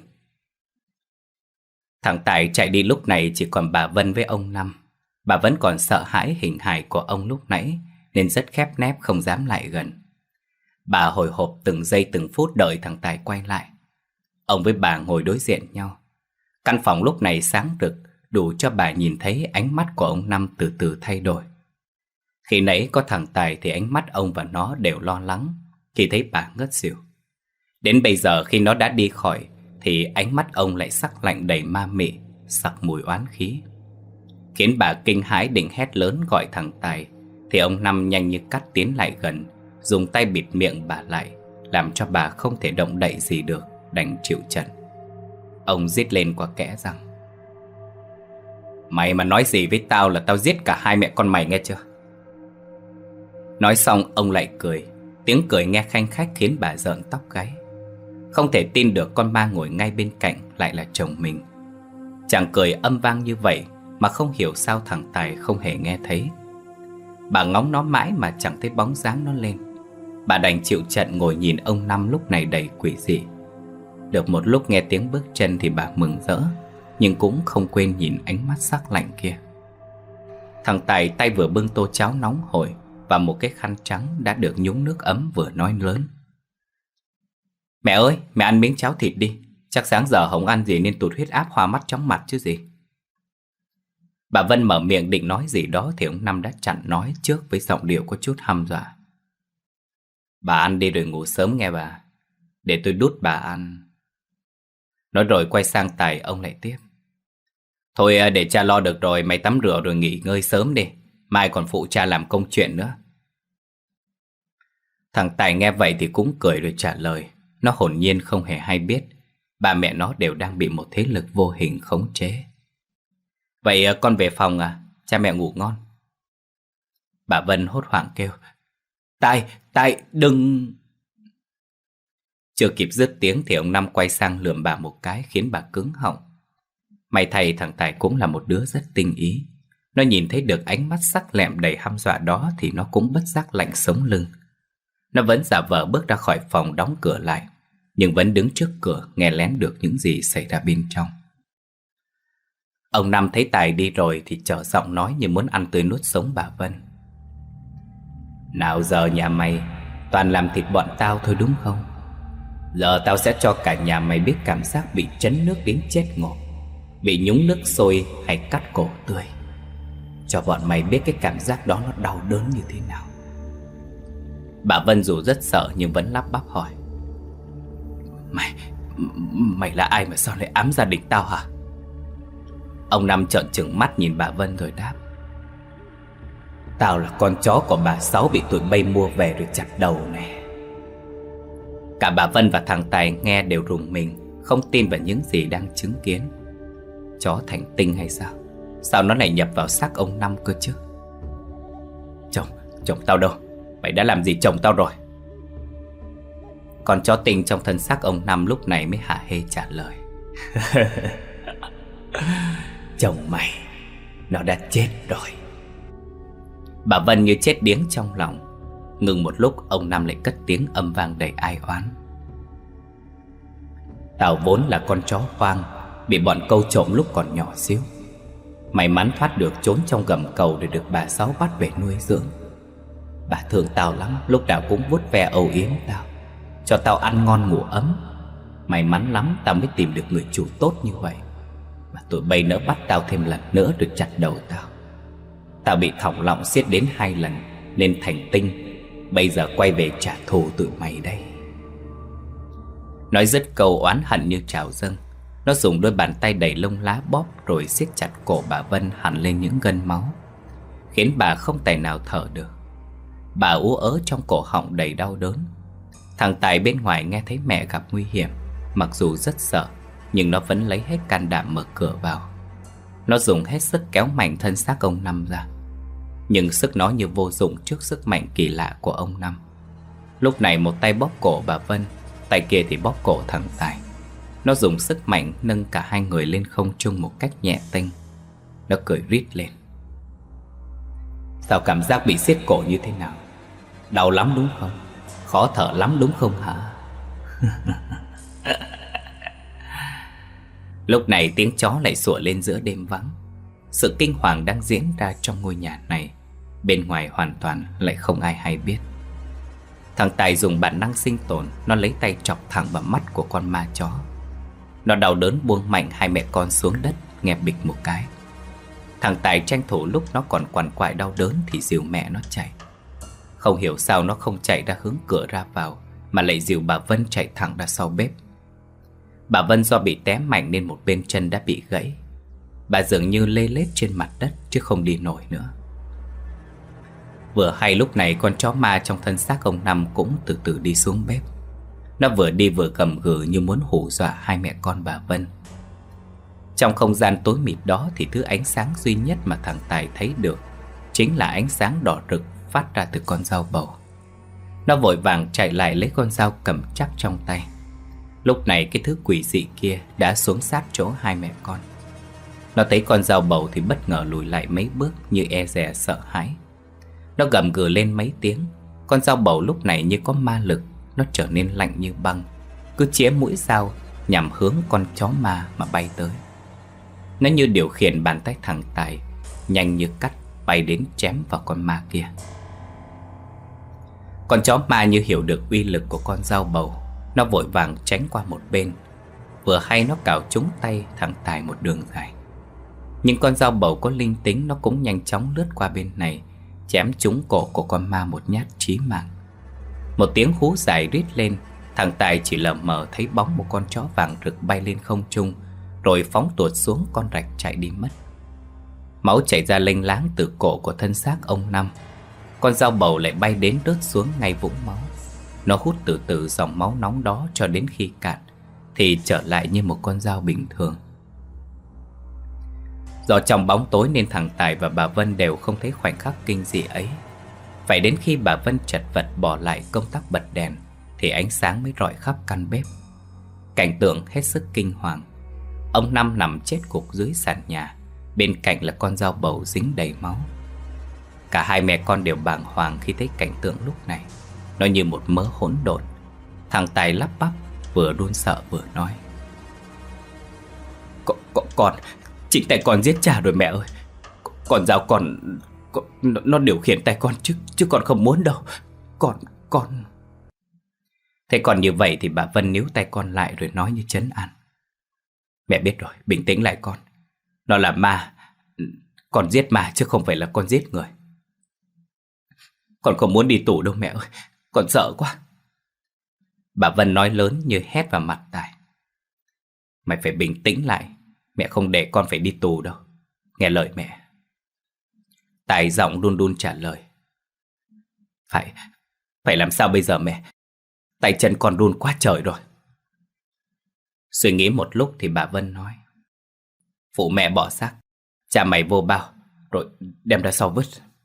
Thằng Tài chạy đi lúc này chỉ còn bà Vân với ông Năm. Bà vẫn còn sợ hãi hình hài của ông lúc nãy nên rất khép nép không dám lại gần. Bà hồi hộp từng giây từng phút đợi thằng Tài quay lại. Ông với bà ngồi đối diện nhau. Căn phòng lúc này sáng rực, đủ cho bà nhìn thấy ánh mắt của ông Năm từ từ thay đổi. Khi nãy có thằng Tài thì ánh mắt ông và nó đều lo lắng khi thấy bà ngất xỉu. Đến bây giờ khi nó đã đi khỏi thì ánh mắt ông lại sắc lạnh đầy ma mị, sặc mùi oán khí. Khiến bà kinh hãi định hét lớn gọi thằng Tài thì ông Năm nhanh như cắt tiến lại gần, dùng tay bịt miệng bà lại, làm cho bà không thể động đậy gì được, đành chịu trận. Ông rít lên qua kẽ răng. Mày mà nói gì với tao là tao giết cả hai mẹ con mày nghe chưa? Nói xong ông lại cười. Tiếng cười nghe khanh khách khiến bà rợn tóc gáy. Không thể tin được con ma ngồi ngay bên cạnh lại là chồng mình. Chàng cười âm vang như vậy mà không hiểu sao thằng Tài không hề nghe thấy. Bà ngóng nó mãi mà chẳng thấy bóng dáng nó lên. Bà đành chịu trận ngồi nhìn ông Năm lúc này đầy quỷ dị. Được một lúc nghe tiếng bước chân thì bà mừng rỡ, nhưng cũng không quên nhìn ánh mắt sắc lạnh kia. Thằng Tài tay vừa bưng tô cháo nóng hổi và một cái khăn trắng đã được nhúng nước ấm vừa nói lớn. Mẹ ơi, mẹ ăn miếng cháo thịt đi. Chắc sáng giờ không ăn gì nên tụt huyết áp hoa mắt chóng mặt chứ gì. Bà Vân mở miệng định nói gì đó thì ông Năm đã chặn nói trước với giọng điệu có chút hăm dọa. Bà ăn đi rồi ngủ sớm nghe bà. Để tôi đút bà ăn. Nói rồi quay sang Tài ông lại tiếp. Thôi để cha lo được rồi, mày tắm rửa rồi nghỉ ngơi sớm đi. Mai còn phụ cha làm công chuyện nữa. Thằng Tài nghe vậy thì cũng cười rồi trả lời. Nó hồn nhiên không hề hay biết ba mẹ nó đều đang bị một thế lực vô hình khống chế. Vậy con về phòng à? Cha mẹ ngủ ngon. Bà Vân hốt hoảng kêu. Tài, Tài, đừng... Chưa kịp dứt tiếng thì ông Năm quay sang lườm bà một cái khiến bà cứng họng. May thay thằng Tài cũng là một đứa rất tinh ý. Nó nhìn thấy được ánh mắt sắc lẹm đầy hăm dọa đó thì nó cũng bất giác lạnh sống lưng. Nó vẫn giả vờ bước ra khỏi phòng đóng cửa lại, nhưng vẫn đứng trước cửa nghe lén được những gì xảy ra bên trong. Ông Năm thấy Tài đi rồi thì trở giọng nói như muốn ăn tươi nuốt sống bà Vân. Nào giờ nhà mày toàn làm thịt bọn tao thôi đúng không? Giờ tao sẽ cho cả nhà mày biết cảm giác bị chấn nước đến chết ngộp, bị nhúng nước sôi hay cắt cổ tươi. Cho bọn mày biết cái cảm giác đó nó đau đớn như thế nào. Bà Vân dù rất sợ nhưng vẫn lắp bắp hỏi: Mày, mày là ai mà sao lại ám gia đình tao hả? Ông Năm trợn trừng mắt nhìn bà Vân rồi đáp: Tao là con chó của bà Sáu bị tụi bay mua về rồi chặt đầu nè. Cả bà Vân và thằng Tài nghe đều rùng mình, không tin vào những gì đang chứng kiến. Chó thành tinh hay sao? Sao nó lại nhập vào xác ông Năm cơ chứ? Chồng, chồng tao đâu? Mày đã làm gì chồng tao rồi? Con chó tinh trong thân xác ông Năm lúc này mới hả hê trả lời: Chồng mày, nó đã chết rồi. Bà Vân như chết điếng trong lòng. Ngừng một lúc, ông Năm lại cất tiếng âm vang đầy ai oán: Tao vốn là con chó hoang, bị bọn câu trộm lúc còn nhỏ xíu. May mắn thoát được trốn trong gầm cầu để được bà Sáu bắt về nuôi dưỡng. Bà thương tao lắm, lúc nào cũng vuốt ve âu yếm tao, cho tao ăn ngon ngủ ấm. May mắn lắm tao mới tìm được người chủ tốt như vậy. Mà tụi bay nỡ bắt tao thêm lần nữa rồi chặt đầu tao. Tao bị thòng lọng xiết đến hai lần nên thành tinh. Bây giờ quay về trả thù tụi mày đây. Nói dứt câu oán hận như trào dâng, nó dùng đôi bàn tay đầy lông lá bóp rồi siết chặt cổ bà Vân hẳn lên những gân máu, khiến bà không tài nào thở được. Bà ú ớ trong cổ họng đầy đau đớn. Thằng Tài bên ngoài nghe thấy mẹ gặp nguy hiểm, mặc dù rất sợ nhưng nó vẫn lấy hết can đảm mở cửa vào. Nó dùng hết sức kéo mạnh thân xác ông Năm ra, nhưng sức nó như vô dụng trước sức mạnh kỳ lạ của ông Năm. Lúc này một tay bóp cổ bà Vân, tay kia thì bóp cổ thằng Tài. Nó dùng sức mạnh nâng cả hai người lên không trung một cách nhẹ tênh. Nó cười rít lên: Sao cảm giác bị siết cổ như thế nào? Đau lắm đúng không? Khó thở lắm đúng không hả? Lúc này tiếng chó lại sủa lên giữa đêm vắng. Sự kinh hoàng đang diễn ra trong ngôi nhà này, bên ngoài hoàn toàn lại không ai hay biết. Thằng Tài dùng bản năng sinh tồn, nó lấy tay chọc thẳng vào mắt của con ma chó. Nó đau đớn buông mạnh hai mẹ con xuống đất, nghe bịch một cái. Thằng Tài tranh thủ lúc nó còn quằn quại đau đớn thì dìu mẹ nó chạy. Không hiểu sao nó không chạy ra hướng cửa ra vào, mà lại dìu bà Vân chạy thẳng ra sau bếp. Bà Vân do bị té mạnh nên một bên chân đã bị gãy. Bà dường như lê lết trên mặt đất chứ không đi nổi nữa. Vừa hay lúc này con chó ma trong thân xác ông Năm cũng từ từ đi xuống bếp. Nó vừa đi vừa gầm gừ như muốn hù dọa hai mẹ con bà Vân. Trong không gian tối mịt đó thì thứ ánh sáng duy nhất mà thằng Tài thấy được chính là ánh sáng đỏ rực phát ra từ con dao bầu. Nó vội vàng chạy lại lấy con dao cầm chắc trong tay. Lúc này cái thứ quỷ dị kia đã xuống sát chỗ hai mẹ con. Nó thấy con dao bầu thì bất ngờ lùi lại mấy bước như e dè sợ hãi. Nó gầm gừ lên mấy tiếng. Con dao bầu lúc này như có ma lực, nó trở nên lạnh như băng, cứ chĩa mũi dao nhằm hướng con chó ma mà bay tới. Nó như điều khiển bàn tay thằng Tài, nhanh như cắt bay đến chém vào con ma kia. Con chó ma như hiểu được uy lực của con dao bầu, nó vội vàng tránh qua một bên. Vừa hay nó cào trúng tay thằng Tài một đường dài. Nhưng con dao bầu có linh tính, nó cũng nhanh chóng lướt qua bên này, chém trúng cổ của con ma một nhát chí mạng. Một tiếng hú dài rít lên. Thằng Tài chỉ lờ mờ thấy bóng một con chó vàng rực bay lên không trung, rồi phóng tuột xuống con rạch chạy đi mất. Máu chảy ra lênh láng từ cổ của thân xác ông Năm. Con dao bầu lại bay đến rớt xuống ngay vũng máu. Nó hút từ từ dòng máu nóng đó cho đến khi cạn thì trở lại như một con dao bình thường. Do trong bóng tối nên thằng Tài và bà Vân đều không thấy khoảnh khắc kinh dị ấy. Phải đến khi bà Vân chật vật bỏ lại công tắc bật đèn thì ánh sáng mới rọi khắp căn bếp. Cảnh tượng hết sức kinh hoàng. Ông Năm nằm chết gục dưới sàn nhà, bên cạnh là con dao bầu dính đầy máu. Cả hai mẹ con đều bàng hoàng khi thấy cảnh tượng lúc này. Nó như một mớ hỗn độn. Thằng Tài lắp bắp, vừa run sợ vừa nói: Con, con, con chính tay con giết cha rồi mẹ ơi. Con dao con, con nó, nó điều khiển tay con chứ chứ con không muốn đâu. Con, con Thế còn như vậy thì bà Vân níu tay con lại rồi nói như trấn an: Mẹ biết rồi, bình tĩnh lại con. Nó là ma. Con giết ma chứ không phải là con giết người. Con không muốn đi tù đâu mẹ ơi. Con sợ quá. Bà Vân nói lớn như hét vào mặt Tài: Mày phải bình tĩnh lại. Mẹ không để con phải đi tù đâu. Nghe lời mẹ. Tài giọng đun đun trả lời: Phải, phải làm sao bây giờ mẹ? Tay chân con run quá trời rồi. Suy nghĩ một lúc thì bà Vân nói: Phụ mẹ bỏ xác, cha mày vô bao, rồi đem ra sau vứt.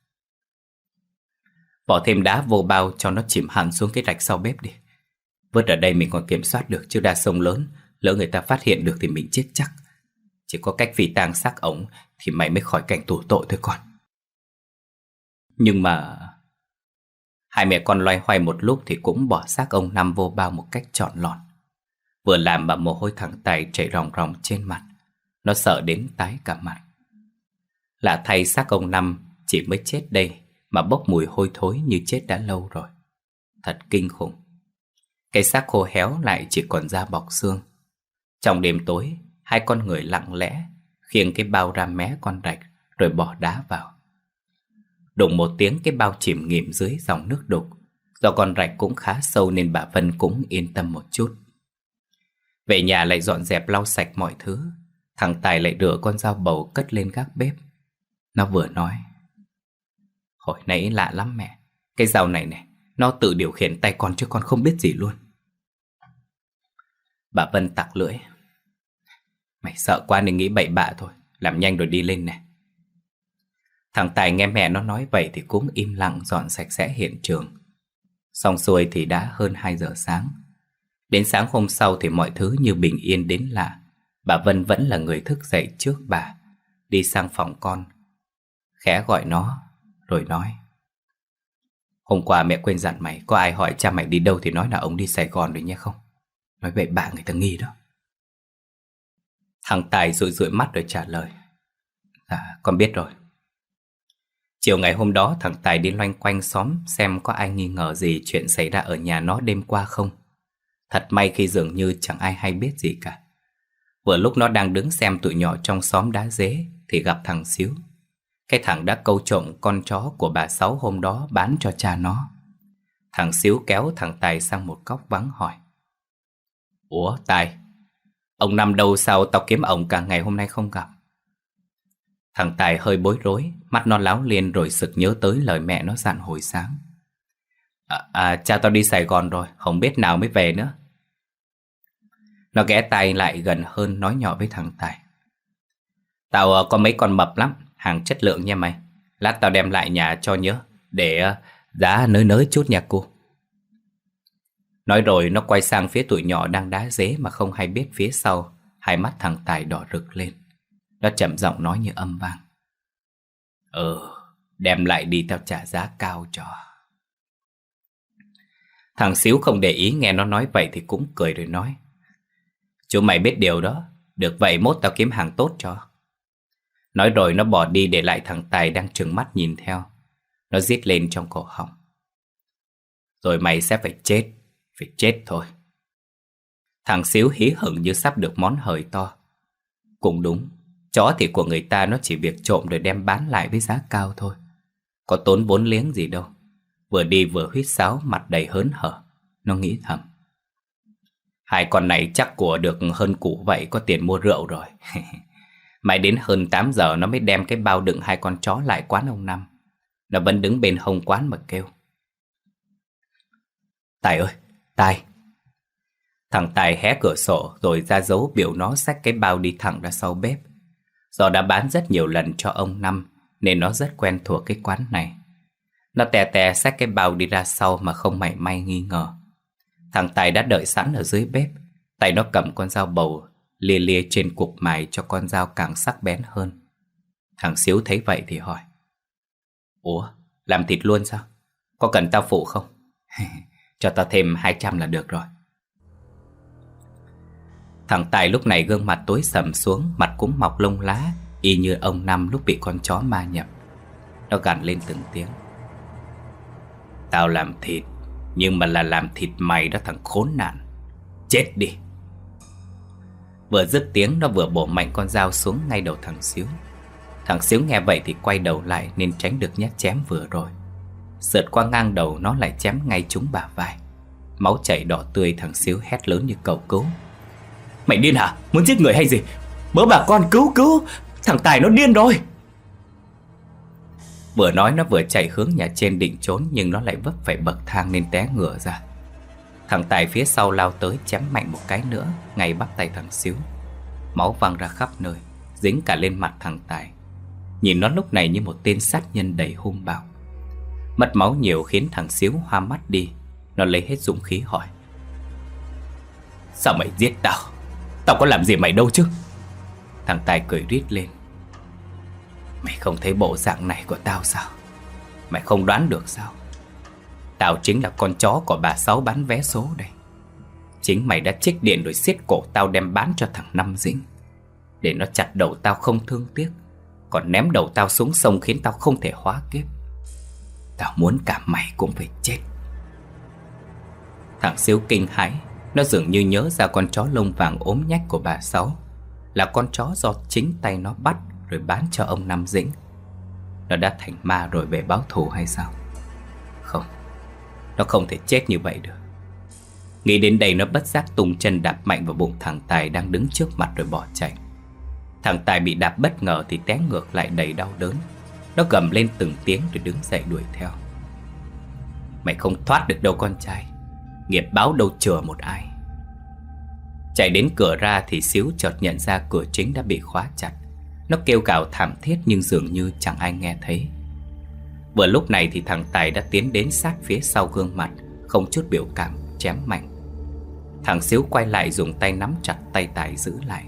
Bỏ thêm đá vô bao cho nó chìm hẳn xuống cái rạch sau bếp đi. Vứt ở đây mình còn kiểm soát được, chứ ra sông lớn, lỡ người ta phát hiện được thì mình chết chắc. Chỉ có cách phi tang xác ổng thì mày mới khỏi cảnh tù tội thôi con. Nhưng mà hai mẹ con loay hoay một lúc thì cũng bỏ xác ông Năm vô bao một cách trọn lọt. Vừa làm mà mồ hôi thằng Tài chảy ròng ròng trên mặt. Nó sợ đến tái cả mặt. Lạ thay, xác ông Năm chỉ mới chết đây mà bốc mùi hôi thối như chết đã lâu rồi. Thật kinh khủng. Cái xác khô héo lại chỉ còn da bọc xương. Trong đêm tối, hai con người lặng lẽ khiêng cái bao ra mé con rạch rồi bỏ đá vào. Đùng một tiếng, cái bao chìm nghỉm dưới dòng nước đục. Do con rạch cũng khá sâu nên bà Vân cũng yên tâm một chút. Về nhà lại dọn dẹp lau sạch mọi thứ. Thằng Tài lại rửa con dao bầu cất lên gác bếp. Nó vừa nói: Hồi nãy lạ lắm mẹ. Cái dao này này, nó tự điều khiển tay con chứ con không biết gì luôn. Bà Vân tặc lưỡi: Mày sợ quá nên nghĩ bậy bạ thôi. Làm nhanh rồi đi lên nè. Thằng Tài nghe mẹ nó nói vậy thì cũng im lặng dọn sạch sẽ hiện trường. Xong xuôi thì đã hơn hai giờ sáng. Đến sáng hôm sau thì mọi thứ như bình yên đến lạ. Bà Vân vẫn là người thức dậy trước bà, đi sang phòng con, khẽ gọi nó, rồi nói: Hôm qua mẹ quên dặn mày, có ai hỏi cha mày đi đâu thì nói là ông đi Sài Gòn rồi nhé không. Nói vậy bà người ta nghi đó. Thằng Tài dụi dụi mắt rồi trả lời: Dạ, con biết rồi. Chiều ngày hôm đó thằng Tài đi loanh quanh xóm xem có ai nghi ngờ gì chuyện xảy ra ở nhà nó đêm qua không. Thật may khi dường như chẳng ai hay biết gì cả. Vừa lúc nó đang đứng xem tụi nhỏ trong xóm đá dế thì gặp thằng Xíu. Cái thằng đã câu trộm con chó của bà Sáu hôm đó bán cho cha nó. Thằng Xíu kéo thằng Tài sang một góc vắng hỏi: Ủa Tài, ông Năm đâu sao tao kiếm ổng cả ngày hôm nay không gặp? Thằng Tài hơi bối rối, mắt nó láo liên rồi sực nhớ tới lời mẹ nó dặn hồi sáng. À, à cha tao đi Sài Gòn rồi, không biết nào mới về nữa. Nó ghé tai lại gần hơn nói nhỏ với thằng Tài: Tao uh, có mấy con mập lắm, hàng chất lượng nha mày. Lát tao đem lại nhà cho nhớ, để uh, giá nới nới chút nha cô. Nói rồi nó quay sang phía tụi nhỏ đang đá dế mà không hay biết phía sau. Hai mắt thằng Tài đỏ rực lên. Nó chậm giọng nói như âm vang: Ừ, đem lại đi tao trả giá cao cho. Thằng Xíu không để ý nghe nó nói vậy thì cũng cười rồi nói: Chú mày biết điều đó, được vậy mốt tao kiếm hàng tốt cho. Nói rồi nó bỏ đi để lại thằng Tài đang trừng mắt nhìn theo. Nó rít lên trong cổ họng: Rồi mày sẽ phải chết, phải chết thôi. Thằng Xíu hí hửng như sắp được món hời to. Cũng đúng, chó thì của người ta nó chỉ việc trộm rồi đem bán lại với giá cao thôi. Có tốn vốn liếng gì đâu. Vừa đi vừa huýt sáo mặt đầy hớn hở. Nó nghĩ thầm: Hai con này chắc của được hơn củ vậy, có tiền mua rượu rồi. Mãi đến hơn tám giờ nó mới đem cái bao đựng hai con chó lại quán ông Năm. Nó vẫn đứng bên hông quán mà kêu: Tài ơi, Tài. Thằng Tài hé cửa sổ rồi ra dấu biểu nó xách cái bao đi thẳng ra sau bếp. Do đã bán rất nhiều lần cho ông Năm nên nó rất quen thuộc cái quán này. Nó tè tè xách cái bao đi ra sau mà không mảy may nghi ngờ. Thằng Tài đã đợi sẵn ở dưới bếp. Tay nó cầm con dao bầu lia lia trên cục mài cho con dao càng sắc bén hơn. Thằng Xíu thấy vậy thì hỏi: Ủa, làm thịt luôn sao? Có cần tao phụ không? Cho tao thêm hai trăm là được rồi. Thằng Tài lúc này gương mặt tối sầm xuống, mặt cũng mọc lông lá, y như ông Năm lúc bị con chó ma nhập. Nó gằn lên từng tiếng. Tao làm thịt, nhưng mà là làm thịt mày đó thằng khốn nạn. Chết đi. Vừa dứt tiếng, nó vừa bổ mạnh con dao xuống ngay đầu thằng Xíu. Thằng Xíu nghe vậy thì quay đầu lại nên tránh được nhát chém vừa rồi. Sượt qua ngang đầu, nó lại chém ngay trúng bả vai. Máu chảy đỏ tươi. Thằng Xíu hét lớn như cầu cứu. Mày điên hả? Muốn giết người hay gì? Bớ bà con, cứu cứu! Thằng Tài nó điên rồi! Vừa nói nó vừa chạy hướng nhà trên định trốn, nhưng nó lại vấp phải bậc thang nên té ngửa ra. Thằng Tài phía sau lao tới chém mạnh một cái nữa ngay bắp tay thằng Xíu. Máu văng ra khắp nơi, dính cả lên mặt thằng Tài. Nhìn nó lúc này như một tên sát nhân đầy hung bạo. Mất máu nhiều khiến thằng Xíu hoa mắt đi. Nó lấy hết dũng khí hỏi. Sao mày giết tao? Tao có làm gì mày đâu chứ? Thằng Tài cười rít lên. Mày không thấy bộ dạng này của tao sao? Mày không đoán được sao? Tao chính là con chó của bà Sáu bán vé số đây. Chính mày đã trích điện rồi xiết cổ tao đem bán cho thằng Năm Dĩnh, để nó chặt đầu tao không thương tiếc, còn ném đầu tao xuống sông khiến tao không thể hóa kiếp. Tao muốn cả mày cũng phải chết. Thằng Xíu kinh hãi. Nó dường như nhớ ra con chó lông vàng ốm nhách của bà Sáu là con chó do chính tay nó bắt rồi bán cho ông Năm Dĩnh. Nó đã thành ma rồi về báo thù hay sao? Không, nó không thể chết như vậy được. Nghĩ đến đây, nó bất giác tung chân đạp mạnh vào bụng thằng Tài đang đứng trước mặt rồi bỏ chạy. Thằng Tài bị đạp bất ngờ thì té ngược lại đầy đau đớn. Nó gầm lên từng tiếng rồi đứng dậy đuổi theo. Mày không thoát được đâu con trai, nghiệp báo đâu chừa một ai. Chạy đến cửa ra thì Xíu chợt nhận ra cửa chính đã bị khóa chặt. Nó kêu gào thảm thiết nhưng dường như chẳng ai nghe thấy. Vừa lúc này thì thằng Tài đã tiến đến sát phía sau gương mặt, không chút biểu cảm, chém mạnh. Thằng Xíu quay lại dùng tay nắm chặt tay Tài giữ lại.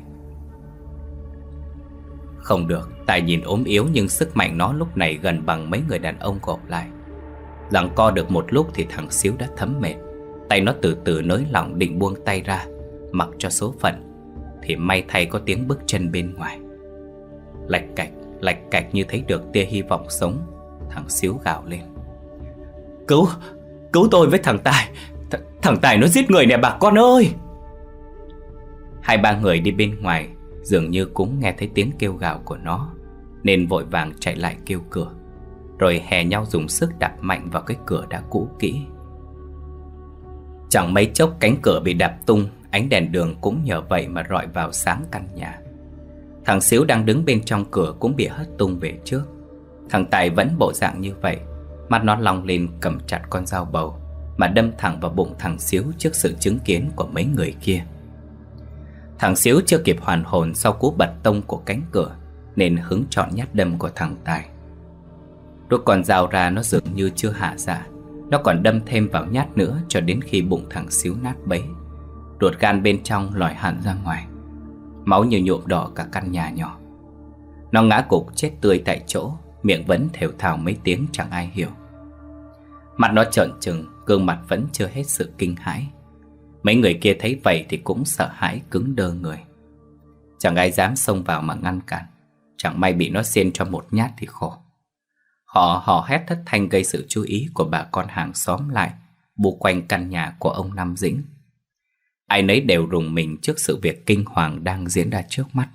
Không được, Tài nhìn ốm yếu nhưng sức mạnh nó lúc này gần bằng mấy người đàn ông gộp lại. Giằng co được một lúc thì thằng Xíu đã thấm mệt. Tay nó từ từ nới lỏng định buông tay ra, mặc cho số phận. Thì may thay có tiếng bước chân bên ngoài. Lạch cạch, lạch cạch như thấy được tia hy vọng sống. Thằng Xíu gào lên. Cứu, cứu tôi với thằng Tài. Th Thằng Tài nó giết người nè bà con ơi. Hai ba người đi bên ngoài dường như cũng nghe thấy tiếng kêu gào của nó, nên vội vàng chạy lại kêu cửa, rồi hè nhau dùng sức đạp mạnh vào cái cửa đã cũ kỹ. Chẳng mấy chốc cánh cửa bị đạp tung. Ánh đèn đường cũng nhờ vậy mà rọi vào sáng căn nhà. Thằng Xíu đang đứng bên trong cửa cũng bị hất tung về trước. Thằng Tài vẫn bộ dạng như vậy. Mắt nó long lên cầm chặt con dao bầu mà đâm thẳng vào bụng thằng Xíu trước sự chứng kiến của mấy người kia. Thằng Xíu chưa kịp hoàn hồn sau cú bật tông của cánh cửa nên hứng chọn nhát đâm của thằng Tài. Rút con dao ra, nó dường như chưa hạ dạ. Nó còn đâm thêm vào nhát nữa cho đến khi bụng thằng Xíu nát bấy. Ruột gan bên trong lòi hẳn ra ngoài. Máu như nhuộm đỏ cả căn nhà nhỏ. Nó ngã gục chết tươi tại chỗ, miệng vẫn thều thào mấy tiếng chẳng ai hiểu. Mặt nó trợn trừng, gương mặt vẫn chưa hết sự kinh hãi. Mấy người kia thấy vậy thì cũng sợ hãi cứng đơ người. Chẳng ai dám xông vào mà ngăn cản. Chẳng may bị nó xiên cho một nhát thì khổ. Họ hò hét thất thanh gây sự chú ý của bà con hàng xóm lại, bu quanh căn nhà của ông Năm Dĩnh. Ai nấy đều rùng mình trước sự việc kinh hoàng đang diễn ra trước mắt.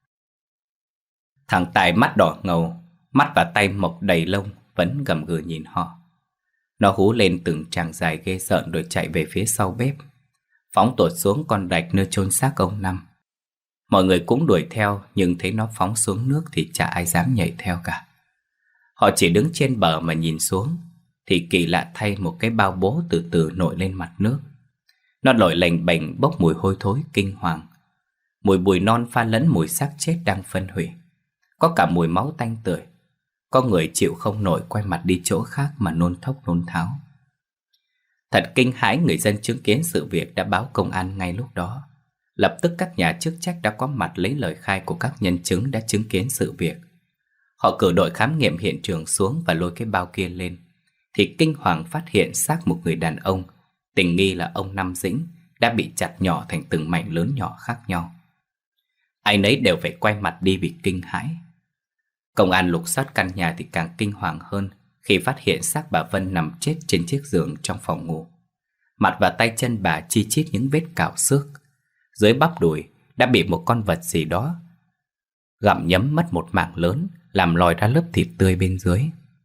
Thằng Tài mắt đỏ ngầu, mắt và tay mọc đầy lông, vẫn gầm gừ nhìn họ. Nó hú lên từng tràng dài ghê rợn rồi chạy về phía sau bếp, phóng tuột xuống con rạch nơi chôn xác ông Năm. Mọi người cũng đuổi theo, nhưng thấy nó phóng xuống nước thì chả ai dám nhảy theo cả. Họ chỉ đứng trên bờ mà nhìn xuống, thì kỳ lạ thay một cái bao bố từ từ nổi lên mặt nước. Nó nổi lềnh bềnh bốc mùi hôi thối kinh hoàng. Mùi bùi non pha lẫn mùi xác chết đang phân hủy. Có cả mùi máu tanh tưởi. Có người chịu không nổi quay mặt đi chỗ khác mà nôn thốc nôn tháo. Thật kinh hãi, người dân chứng kiến sự việc đã báo công an ngay lúc đó. Lập tức các nhà chức trách đã có mặt lấy lời khai của các nhân chứng đã chứng kiến sự việc. Họ cử đội khám nghiệm hiện trường xuống và lôi cái bao kia lên, thì kinh hoàng phát hiện xác một người đàn ông, tình nghi là ông Năm Dĩnh, đã bị chặt nhỏ thành từng mảnh lớn nhỏ khác nhau. Ai nấy đều phải quay mặt đi vì kinh hãi. Công an lục soát căn nhà thì càng kinh hoàng hơn khi phát hiện xác bà Vân nằm chết trên chiếc giường trong phòng ngủ. Mặt và tay chân bà chi chít những vết cào xước. Dưới bắp đùi đã bị một con vật gì đó gặm nhấm mất một mảng lớn, làm lòi ra lớp thịt tươi bên dưới.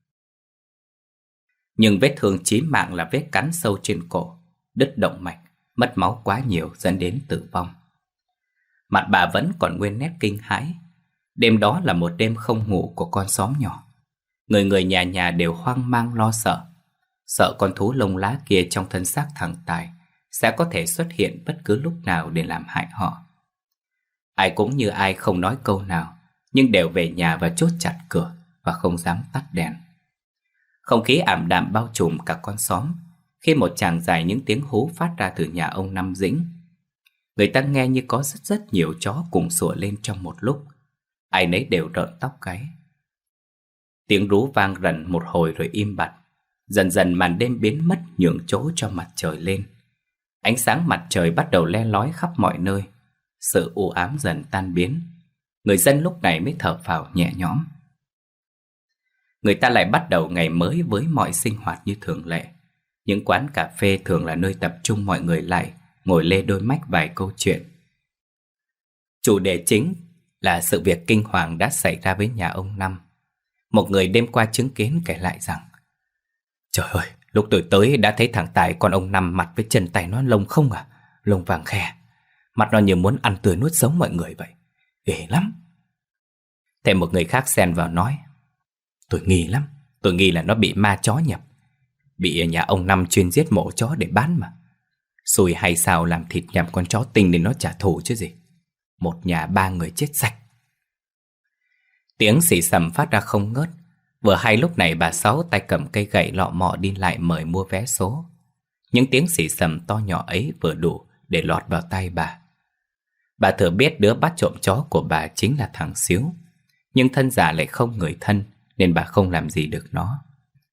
Nhưng vết thương chí mạng là vết cắn sâu trên cổ, đứt động mạch, mất máu quá nhiều dẫn đến tử vong. Mặt bà vẫn còn nguyên nét kinh hãi. Đêm đó là một đêm không ngủ của con xóm nhỏ. Người người nhà nhà đều hoang mang lo sợ. Sợ con thú lông lá kia trong thân xác thằng Tài sẽ có thể xuất hiện bất cứ lúc nào để làm hại họ. Ai cũng như ai không nói câu nào, nhưng đều về nhà và chốt chặt cửa và không dám tắt đèn. Không khí ảm đạm bao trùm cả con xóm khi một tràng dài những tiếng hú phát ra từ nhà ông Năm Dĩnh. Người ta nghe như có rất rất nhiều chó cùng sủa lên trong một lúc. Ai nấy đều rợn tóc gáy. Tiếng rú vang rần một hồi rồi im bặt. Dần dần màn đêm biến mất, nhường chỗ cho mặt trời lên. Ánh sáng mặt trời bắt đầu le lói khắp mọi nơi. Sự u ám dần tan biến. Người dân lúc này mới thở phào nhẹ nhõm. Người ta lại bắt đầu ngày mới với mọi sinh hoạt như thường lệ. Những quán cà phê thường là nơi tập trung mọi người lại, ngồi lê đôi mách vài câu chuyện. Chủ đề chính là sự việc kinh hoàng đã xảy ra với nhà ông Năm. Một người đêm qua chứng kiến kể lại rằng: Trời ơi, lúc tôi tới đã thấy thằng Tài con ông Năm mặt với chân tay nó lông không à, lông vàng khè. Mặt nó như muốn ăn tươi nuốt sống mọi người vậy. Ghê lắm. Thêm một người khác xen vào nói: Tôi nghi lắm, tôi nghi là nó bị ma chó nhập. Bị nhà ông Năm chuyên giết mổ chó để bán mà. Xui hay sao làm thịt nhằm con chó tinh để nó trả thù chứ gì. Một nhà ba người chết sạch. Tiếng xì xầm phát ra không ngớt. Vừa hay lúc này bà Sáu tay cầm cây gậy lọ mọ đi lại mời mua vé số. Những tiếng xì xầm to nhỏ ấy vừa đủ để lọt vào tay bà. Bà thừa biết đứa bắt trộm chó của bà chính là thằng Xíu, nhưng thân già lại không người thân nên bà không làm gì được nó.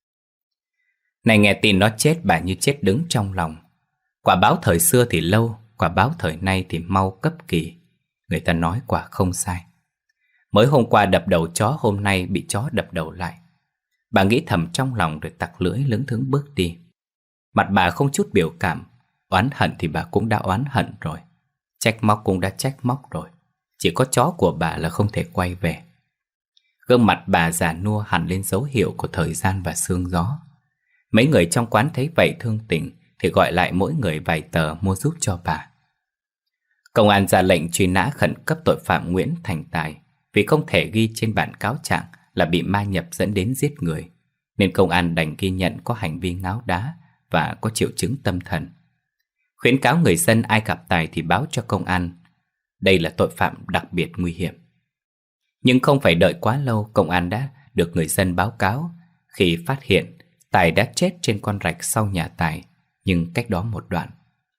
Này nghe tin nó chết, bà như chết đứng trong lòng. Quả báo thời xưa thì lâu, quả báo thời nay thì mau cấp kỳ. Người ta nói quả không sai. Mới hôm qua đập đầu chó, hôm nay bị chó đập đầu lại. Bà nghĩ thầm trong lòng rồi tặc lưỡi lững thững bước đi. Mặt bà không chút biểu cảm. Oán hận thì bà cũng đã oán hận rồi. Trách móc cũng đã trách móc rồi. Chỉ có chó của bà là không thể quay về. Gương mặt bà già nua hẳn lên dấu hiệu của thời gian và sương gió. Mấy người trong quán thấy vậy thương tình thì gọi lại mỗi người vài tờ mua giúp cho bà. Công an ra lệnh truy nã khẩn cấp tội phạm Nguyễn Thành Tài vì không thể ghi trên bản cáo trạng là bị ma nhập dẫn đến giết người, nên công an đành ghi nhận có hành vi ngáo đá và có triệu chứng tâm thần. Khuyến cáo người dân ai gặp Tài thì báo cho công an. Đây là tội phạm đặc biệt nguy hiểm. Nhưng không phải đợi quá lâu, công an đã được người dân báo cáo khi phát hiện Tài đã chết trên con rạch sau nhà Tài, nhưng cách đó một đoạn.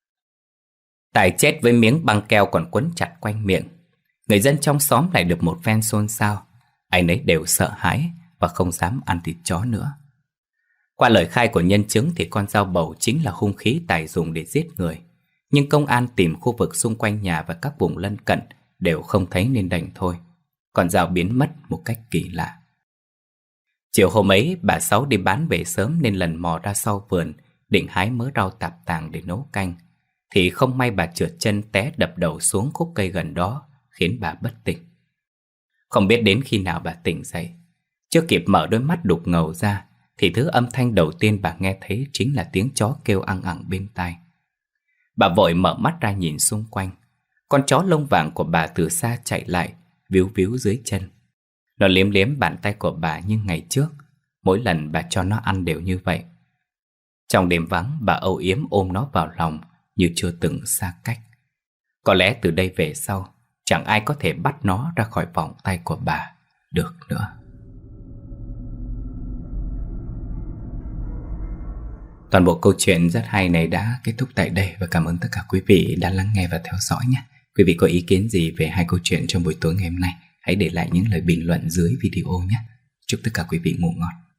Tài chết với miếng băng keo còn quấn chặt quanh miệng. Người dân trong xóm lại được một phen xôn xao. Ai nấy đều sợ hãi và không dám ăn thịt chó nữa. Qua lời khai của nhân chứng thì con dao bầu chính là hung khí Tài dùng để giết người. Nhưng công an tìm khu vực xung quanh nhà và các vùng lân cận đều không thấy nên đành thôi. Con dao biến mất một cách kỳ lạ. Chiều hôm ấy bà Sáu đi bán về sớm nên lần mò ra sau vườn định hái mớ rau tạp tàng để nấu canh, thì không may bà trượt chân té đập đầu xuống khúc cây gần đó, khiến bà bất tỉnh. Không biết đến khi nào bà tỉnh dậy. Chưa kịp mở đôi mắt đục ngầu ra thì thứ âm thanh đầu tiên bà nghe thấy chính là tiếng chó kêu ăng ẳng bên tai. Bà vội mở mắt ra nhìn xung quanh. Con chó lông vàng của bà từ xa chạy lại, víu víu dưới chân. Nó liếm liếm bàn tay của bà như ngày trước, mỗi lần bà cho nó ăn đều như vậy. Trong đêm vắng, bà âu yếm ôm nó vào lòng như chưa từng xa cách. Có lẽ từ đây về sau, chẳng ai có thể bắt nó ra khỏi vòng tay của bà được nữa. Toàn bộ câu chuyện rất hay này đã kết thúc tại đây, và cảm ơn tất cả quý vị đã lắng nghe và theo dõi nhé. Quý vị có ý kiến gì về hai câu chuyện trong buổi tối ngày hôm nay, hãy để lại những lời bình luận dưới video nhé. Chúc tất cả quý vị ngủ ngon.